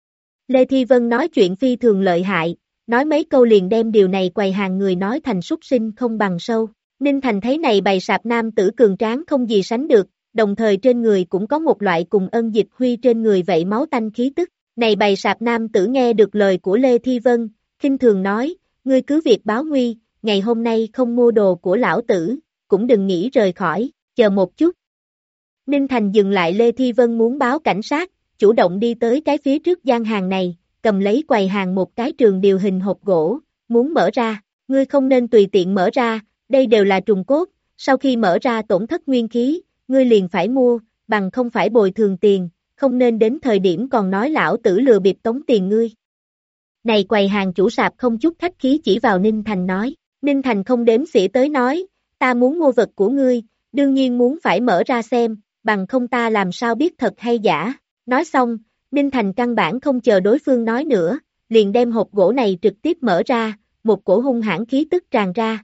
Lê Thi Vân nói chuyện phi thường lợi hại, nói mấy câu liền đem điều này quầy hàng người nói thành súc sinh không bằng sâu. Ninh Thành thấy này bày sạp nam tử cường tráng không gì sánh được, đồng thời trên người cũng có một loại cùng Ân Dịch Huy trên người vậy máu tanh khí tức. Này bày sạp nam tử nghe được lời của Lê Thi Vân, khinh thường nói, ngươi cứ việc báo nguy, ngày hôm nay không mua đồ của lão tử, cũng đừng nghĩ rời khỏi, chờ một chút. Ninh Thành dừng lại Lê Thi Vân muốn báo cảnh sát, chủ động đi tới cái phía trước gian hàng này, cầm lấy quầy hàng một cái trường điều hình hộp gỗ, muốn mở ra, ngươi không nên tùy tiện mở ra, đây đều là trùng cốt, sau khi mở ra tổn thất nguyên khí, ngươi liền phải mua, bằng không phải bồi thường tiền, không nên đến thời điểm còn nói lão tử lừa bịp tống tiền ngươi. Này quầy hàng chủ sạp không chút khách khí chỉ vào Ninh Thành nói, Ninh Thành không đếm xỉa tới nói, ta muốn mua vật của ngươi, đương nhiên muốn phải mở ra xem, bằng không ta làm sao biết thật hay giả. Nói xong, Ninh Thành căn bản không chờ đối phương nói nữa, liền đem hộp gỗ này trực tiếp mở ra, một cổ hung hãn khí tức tràn ra.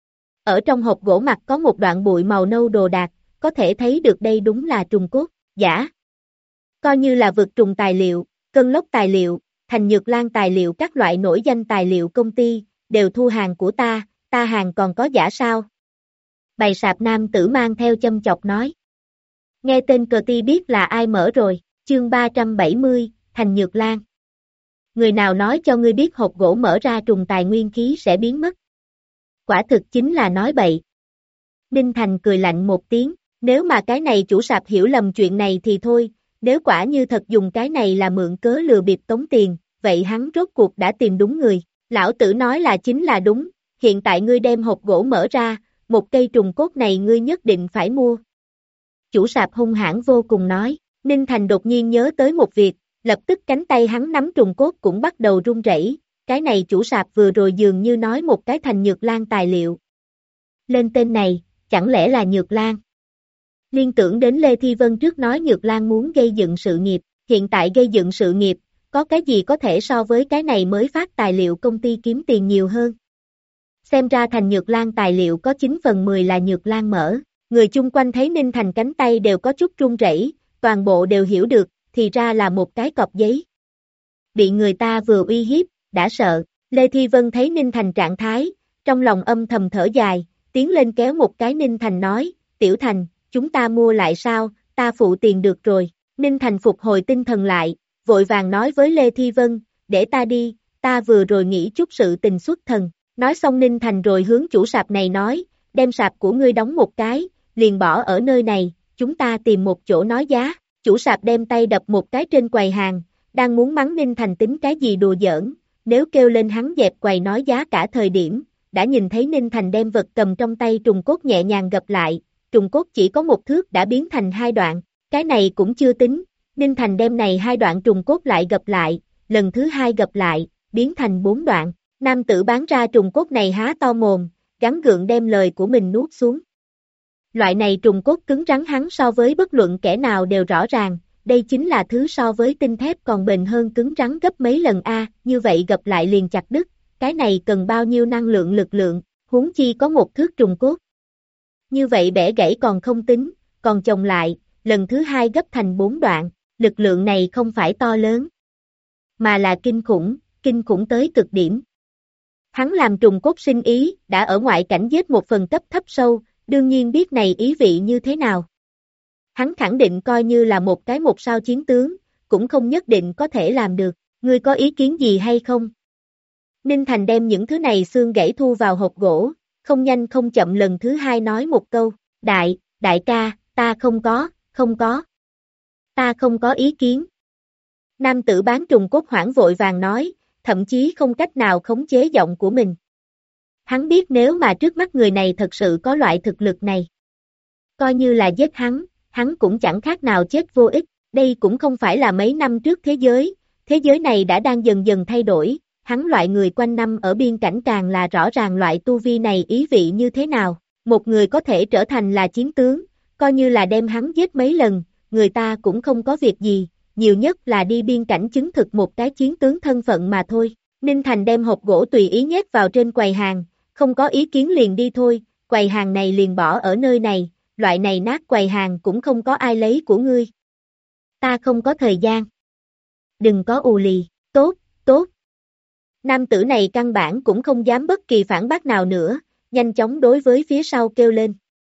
Ở trong hộp gỗ mặt có một đoạn bụi màu nâu đồ đạc, có thể thấy được đây đúng là trùng cốt, giả. Coi như là vực trùng tài liệu, cân lốc tài liệu, Thành Nhược Lan tài liệu các loại nổi danh tài liệu công ty, đều thu hàng của ta hàng còn có giả sao? Bày sạp nam tử mang theo châm chọc nói. Nghe tên cờ ti biết là ai mở rồi, chương 370, Thành Nhược Lan. Người nào nói cho ngươi biết hộp gỗ mở ra trùng tài nguyên khí sẽ biến mất? Quả thực chính là nói bậy. Ninh Thành cười lạnh một tiếng, nếu mà cái này chủ sạp hiểu lầm chuyện này thì thôi, nếu quả như thật dùng cái này là mượn cớ lừa bịp tống tiền, vậy hắn rốt cuộc đã tìm đúng người. Lão tử nói là chính là đúng, hiện tại ngươi đem hộp gỗ mở ra, một cây trùng cốt này ngươi nhất định phải mua. Chủ sạp hung hãn vô cùng nói, Ninh Thành đột nhiên nhớ tới một việc, lập tức cánh tay hắn nắm trùng cốt cũng bắt đầu run rẩy. Cái này chủ sạp vừa rồi dường như nói một cái Thành Nhược Lan tài liệu. Lên tên này, chẳng lẽ là Nhược Lan? Liên tưởng đến Lê Thi Vân trước nói Nhược Lan muốn gây dựng sự nghiệp, hiện tại gây dựng sự nghiệp, có cái gì có thể so với cái này mới phát tài liệu công ty kiếm tiền nhiều hơn? Xem ra Thành Nhược Lan tài liệu có 9/10 là Nhược Lan mở, người chung quanh thấy Ninh Thành cánh tay đều có chút run rẩy, toàn bộ đều hiểu được, thì ra là một cái cọc giấy. Bị người ta vừa uy hiếp, đã sợ, Lê Thi Vân thấy Ninh Thành trạng thái, trong lòng âm thầm thở dài, tiến lên kéo một cái Ninh Thành nói, Tiểu Thành, chúng ta mua lại sao, ta phụ tiền được rồi, Ninh Thành phục hồi tinh thần lại, vội vàng nói với Lê Thi Vân, để ta đi, ta vừa rồi nghĩ chút sự tình xuất thần, nói xong Ninh Thành rồi hướng chủ sạp này nói, đem sạp của ngươi đóng một cái, liền bỏ ở nơi này, chúng ta tìm một chỗ nói giá, chủ sạp đem tay đập một cái trên quầy hàng, đang muốn mắng Ninh Thành tính cái gì đùa giỡn, nếu kêu lên hắn dẹp quầy nói giá cả thời điểm, đã nhìn thấy Ninh Thành đem vật cầm trong tay trùng cốt nhẹ nhàng gập lại, trùng cốt chỉ có một thước đã biến thành hai đoạn, cái này cũng chưa tính, Ninh Thành đem này hai đoạn trùng cốt lại gập lại, lần thứ hai gập lại, biến thành 4 đoạn, nam tử bán ra trùng cốt này há to mồm, gắng gượng đem lời của mình nuốt xuống. Loại này trùng cốt cứng rắn hắn so với bất luận kẻ nào đều rõ ràng, đây chính là thứ so với tinh thép còn bền hơn cứng rắn gấp mấy lần như vậy gập lại liền chặt đứt, cái này cần bao nhiêu năng lượng lực lượng, huống chi có một thước trùng cốt. Như vậy bẻ gãy còn không tính, còn chồng lại, lần thứ hai gấp thành 4 đoạn, lực lượng này không phải to lớn, mà là kinh khủng tới cực điểm. Hắn làm trùng cốt sinh ý, đã ở ngoại cảnh giết một phần cấp thấp sâu, đương nhiên biết này ý vị như thế nào. Hắn khẳng định coi như là một cái 1 sao chiến tướng, cũng không nhất định có thể làm được, ngươi có ý kiến gì hay không? Ninh Thành đem những thứ này xương gãy thu vào hộp gỗ, không nhanh không chậm lần thứ hai nói một câu, đại ca, ta không có, ta không có ý kiến. Nam tử bán trùng cốt hoảng vội vàng nói, thậm chí không cách nào khống chế giọng của mình. Hắn biết nếu mà trước mắt người này thật sự có loại thực lực này, coi như là giết hắn cũng chẳng khác nào chết vô ích, đây cũng không phải là mấy năm trước thế giới này đã đang dần dần thay đổi, hắn loại người quanh năm ở biên cảnh càng là rõ ràng loại tu vi này ý vị như thế nào, một người có thể trở thành là chiến tướng, coi như là đem hắn giết mấy lần, người ta cũng không có việc gì, nhiều nhất là đi biên cảnh chứng thực một cái chiến tướng thân phận mà thôi. Ninh Thành đem hộp gỗ tùy ý nhét vào trên quầy hàng, không có ý kiến liền đi thôi, quầy hàng này liền bỏ ở nơi này, loại này nát quầy hàng cũng không có ai lấy của ngươi. Ta không có thời gian. Đừng có ù lì, tốt. Nam tử này căn bản cũng không dám bất kỳ phản bác nào nữa, nhanh chóng đối với phía sau kêu lên.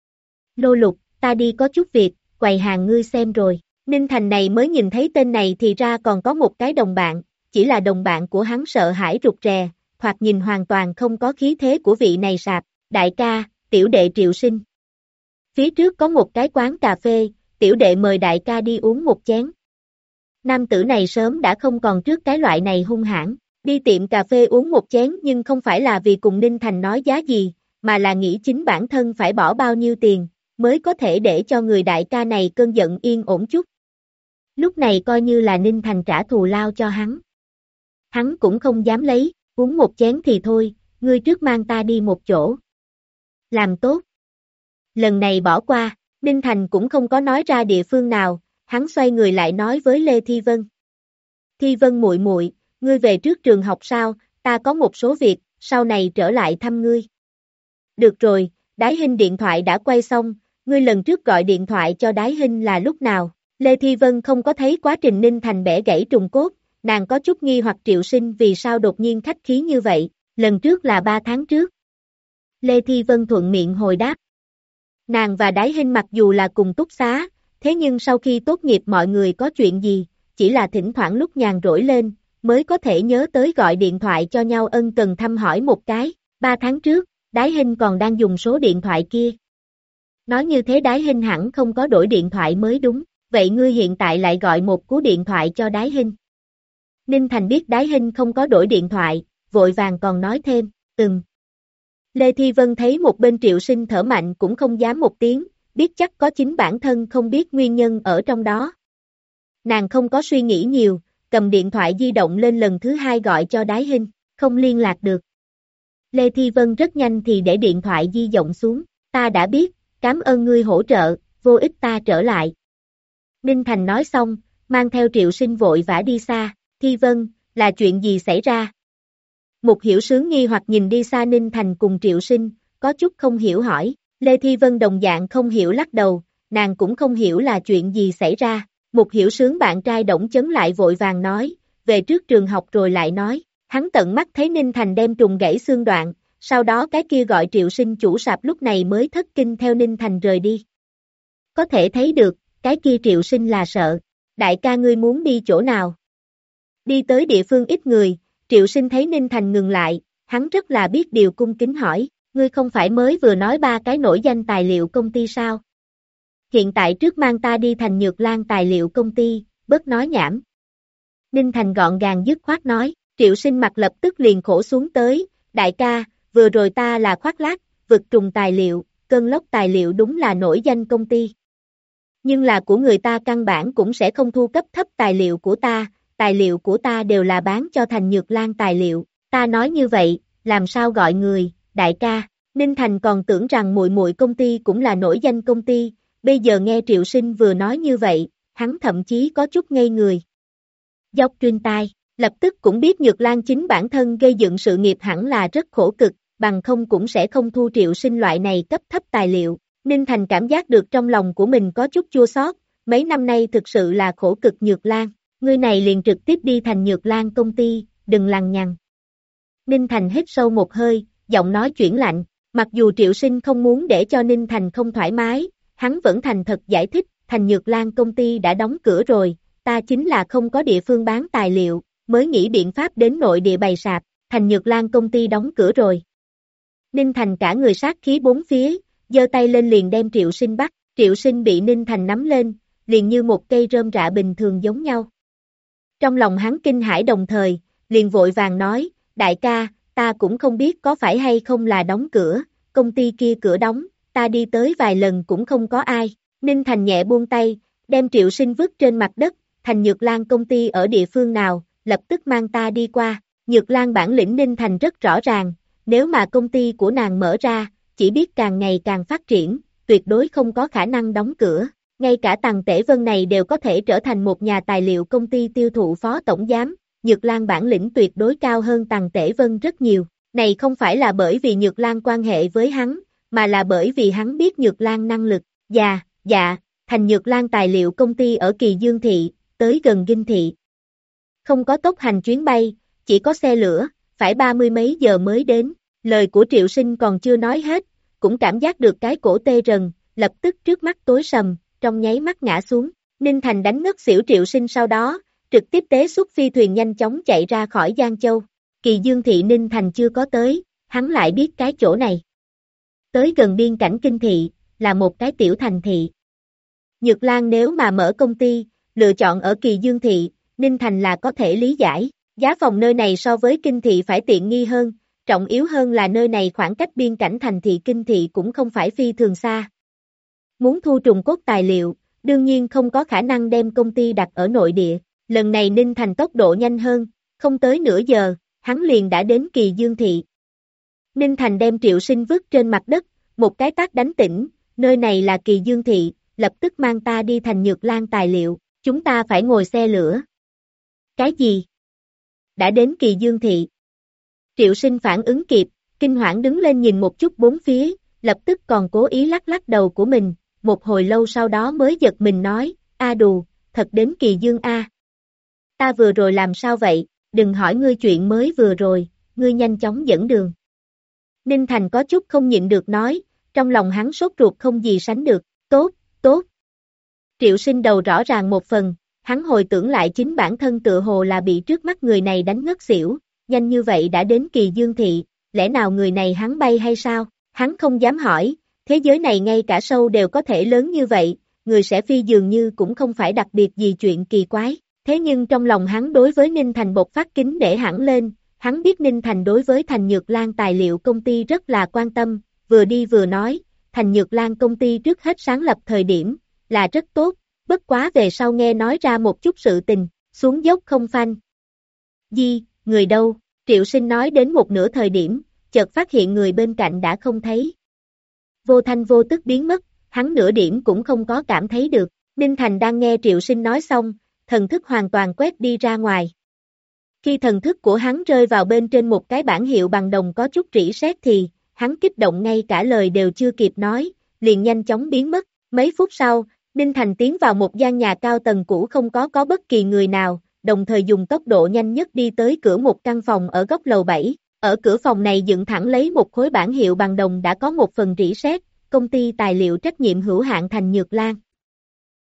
Lô Lục, ta đi có chút việc, quầy hàng ngươi xem rồi. Ninh Thành này mới nhìn thấy tên này thì ra còn có một cái đồng bạn, chỉ là đồng bạn của hắn sợ hãi rụt rè, thoạt nhìn hoàn toàn không có khí thế của vị này sạp, đại ca, tiểu đệ Triệu Sinh. Phía trước có một cái quán cà phê, tiểu đệ mời đại ca đi uống một chén. Nam tử này sớm đã không còn trước cái loại này hung hãn, đi tiệm cà phê uống một chén nhưng không phải là vì cùng Ninh Thành nói giá gì, mà là nghĩ chính bản thân phải bỏ bao nhiêu tiền, mới có thể để cho người đại ca này cơn giận yên ổn chút. Lúc này coi như là Ninh Thành trả thù lao cho hắn. Hắn cũng không dám lấy, uống một chén thì thôi, ngươi trước mang ta đi một chỗ. Làm tốt. Lần này bỏ qua, Ninh Thành cũng không có nói ra địa phương nào, hắn xoay người lại nói với Lê Thi Vân. Thi Vân muội muội, ngươi về trước trường học sao, ta có một số việc, sau này trở lại thăm ngươi. Được rồi, Đái Hinh điện thoại đã quay xong, ngươi lần trước gọi điện thoại cho Đái Hinh là lúc nào? Lê Thi Vân không có thấy quá trình Ninh Thành bẻ gãy trùng cốt, nàng có chút nghi hoặc Triệu Sinh vì sao đột nhiên khách khí như vậy, lần trước là 3 tháng trước. Lê Thi Vân thuận miệng hồi đáp. Nàng và Đái Hinh mặc dù là cùng túc xá, thế nhưng sau khi tốt nghiệp mọi người có chuyện gì, chỉ là thỉnh thoảng lúc nhàn rỗi lên, mới có thể nhớ tới gọi điện thoại cho nhau ân cần thăm hỏi một cái, 3 tháng trước, Đái Hinh còn đang dùng số điện thoại kia. Nói như thế Đái Hinh hẳn không có đổi điện thoại mới đúng, vậy ngươi hiện tại lại gọi một cú điện thoại cho Đái Hinh. Ninh Thành biết Đái Hinh không có đổi điện thoại, vội vàng còn nói thêm, Lê Thi Vân thấy một bên Triệu Sinh thở mạnh cũng không dám một tiếng, biết chắc có chính bản thân không biết nguyên nhân ở trong đó. Nàng không có suy nghĩ nhiều, cầm điện thoại di động lên lần thứ hai gọi cho Đái Hinh, không liên lạc được. Lê Thi Vân rất nhanh thì để điện thoại di động xuống, ta đã biết, cảm ơn ngươi hỗ trợ, vô ích ta trở lại. Ninh Thành nói xong, mang theo Triệu Sinh vội vã đi xa, Thi Vân, là chuyện gì xảy ra? Mục Hiểu Sướng nghi hoặc nhìn đi xa Ninh Thành cùng Triệu Sinh, có chút không hiểu hỏi, Lê Thi Vân đồng dạng không hiểu lắc đầu, nàng cũng không hiểu là chuyện gì xảy ra, Một hiểu sướng bạn trai Đổng Chấn lại vội vàng nói, về trước trường học rồi lại nói, hắn tận mắt thấy Ninh Thành đem trùng gãy xương đoạn, sau đó cái kia gọi Triệu Sinh chủ sạp lúc này mới thất kinh theo Ninh Thành rời đi. Có thể thấy được, cái kia Triệu Sinh là sợ. Đại ca ngươi muốn đi chỗ nào? Đi tới địa phương ít người, Triệu Sinh thấy Ninh Thành ngừng lại, hắn rất là biết điều cung kính hỏi, ngươi không phải mới vừa nói 3 cái nổi danh tài liệu công ty sao? Hiện tại trước mang ta đi Thành Nhược Lan tài liệu công ty, bớt nói nhảm. Ninh Thành gọn gàng dứt khoát nói, Triệu Sinh mặt lập tức liền khổ xuống tới, đại ca, vừa rồi ta là khoác lác, vực trùng tài liệu, cơn lốc tài liệu đúng là nổi danh công ty. Nhưng là của người ta căn bản cũng sẽ không thu cấp thấp tài liệu của ta đều là bán cho Thành Nhược Lan tài liệu, ta nói như vậy, làm sao gọi người, đại ca, Ninh Thành còn tưởng rằng muội muội công ty cũng là nổi danh công ty, bây giờ nghe Triệu Sinh vừa nói như vậy, hắn thậm chí có chút ngây người. Dốc truyền tai, lập tức cũng biết Nhược Lan chính bản thân gây dựng sự nghiệp hẳn là rất khổ cực, bằng không cũng sẽ không thu Triệu Sinh loại này cấp thấp tài liệu. Ninh Thành cảm giác được trong lòng của mình có chút chua xót, mấy năm nay thực sự là khổ cực Nhược Lan, ngươi này liền trực tiếp đi Thành Nhược Lan công ty, đừng lằng nhằng. Ninh Thành hít sâu một hơi, giọng nói chuyển lạnh, mặc dù Triệu Sinh không muốn để cho Ninh Thành không thoải mái, hắn vẫn thành thật giải thích, Thành Nhược Lan công ty đã đóng cửa rồi, ta chính là không có địa phương bán tài liệu, mới nghĩ biện pháp đến nội địa bày sạp, Thành Nhược Lan công ty đóng cửa rồi. Ninh Thành cả người sát khí bốn phía, giơ tay lên liền đem Triệu Sinh bắt, Triệu Sinh bị Ninh Thành nắm lên, liền như một cây rơm rạ bình thường giống nhau. Trong lòng hắn kinh hãi đồng thời, liền vội vàng nói, đại ca, ta cũng không biết có phải hay không là đóng cửa, công ty kia cửa đóng, ta đi tới vài lần cũng không có ai. Ninh Thành nhẹ buông tay, đem Triệu Sinh vứt trên mặt đất, Thành Nhược Lan công ty ở địa phương nào, lập tức mang ta đi qua. Nhược Lan bản lĩnh Ninh Thành rất rõ ràng, nếu mà công ty của nàng mở ra, chỉ biết càng ngày càng phát triển, tuyệt đối không có khả năng đóng cửa. Ngay cả Tằng Tể Vân này đều có thể trở thành một nhà tài liệu công ty tiêu thụ phó tổng giám, Nhược Lan bản lĩnh tuyệt đối cao hơn Tằng Tể Vân rất nhiều. Này không phải là bởi vì Nhược Lan quan hệ với hắn, mà là bởi vì hắn biết Nhược Lan năng lực. Dạ, Thành Nhược Lan tài liệu công ty ở Kỳ Dương Thị, tới gần Kinh Thị. Không có tốc hành chuyến bay, chỉ có xe lửa, phải 30 mấy giờ mới đến. Lời của Triệu Sinh còn chưa nói hết, cũng cảm giác được cái cổ tê rần, lập tức trước mắt tối sầm, trong nháy mắt ngã xuống. Ninh Thành đánh ngất xỉu Triệu Sinh sau đó, trực tiếp tế xuất phi thuyền nhanh chóng chạy ra khỏi Giang Châu. Kỳ Dương Thị Ninh Thành chưa có tới, hắn lại biết cái chỗ này. Tới gần biên cảnh Kinh Thị, là một cái tiểu thành thị. Nhược Lan nếu mà mở công ty, lựa chọn ở Kỳ Dương Thị, Ninh Thành là có thể lý giải. Giá phòng nơi này so với Kinh Thị phải tiện nghi hơn, trọng yếu hơn là nơi này khoảng cách biên cảnh thành thị Kinh Thị cũng không phải phi thường xa. Muốn thu trùng cốt tài liệu, đương nhiên không có khả năng đem công ty đặt ở nội địa. Lần này Ninh Thành tốc độ nhanh hơn, không tới nửa giờ, hắn liền đã đến Kỳ Dương Thị. Ninh Thành đem Triệu Sinh vứt trên mặt đất, một cái tát đánh tỉnh, nơi này là Kỳ Dương Thị, lập tức mang ta đi Thành Nhược Lan tài liệu, chúng ta phải ngồi xe lửa. Cái gì? Đã đến Kỳ Dương Thị. Triệu Sinh phản ứng kịp, kinh hoảng đứng lên nhìn một chút bốn phía, lập tức còn cố ý lắc lắc đầu của mình, một hồi lâu sau đó mới giật mình nói, a đù, thật đến Kỳ Dương a. Ta vừa rồi làm sao vậy, đừng hỏi ngươi chuyện mới vừa rồi, ngươi nhanh chóng dẫn đường. Ninh Thành có chút không nhịn được nói, trong lòng hắn sốt ruột không gì sánh được, tốt. Triệu Sinh đầu rõ ràng một phần, hắn hồi tưởng lại chính bản thân tựa hồ là bị trước mắt người này đánh ngất xỉu, nhanh như vậy đã đến Kỳ Dương Thị, lẽ nào người này hắn bay hay sao? Hắn không dám hỏi, thế giới này ngay cả sâu đều có thể lớn như vậy, người sẽ phi dường như cũng không phải đặc biệt gì chuyện kỳ quái. Thế nhưng trong lòng hắn đối với Ninh Thành bộc phát kính để hẳn lên, hắn biết Ninh Thành đối với Thành Nhược Lan tài liệu công ty rất là quan tâm, vừa đi vừa nói, Thành Nhược Lan công ty trước hết sáng lập thời điểm, là rất tốt, bất quá về sau nghe nói ra một chút sự tình, xuống dốc không phanh. Người đâu? Triệu Sinh nói đến một nửa thời điểm, chợt phát hiện người bên cạnh đã không thấy. Vô thanh vô tức biến mất, hắn nửa điểm cũng không có cảm thấy được. Ninh Thành đang nghe Triệu Sinh nói xong, thần thức hoàn toàn quét đi ra ngoài. Khi thần thức của hắn rơi vào bên trên một cái bảng hiệu bằng đồng có chút rỉ sét thì, hắn kích động ngay cả lời đều chưa kịp nói, liền nhanh chóng biến mất. Mấy phút sau, Ninh Thành tiến vào một gian nhà cao tầng cũ không có bất kỳ người nào, đồng thời dùng tốc độ nhanh nhất đi tới cửa một căn phòng ở góc lầu 7. Ở cửa phòng này dựng thẳng lấy một khối bảng hiệu bằng đồng đã có một phần rỉ sét, công ty tài liệu trách nhiệm hữu hạn Thành Nhược Lan.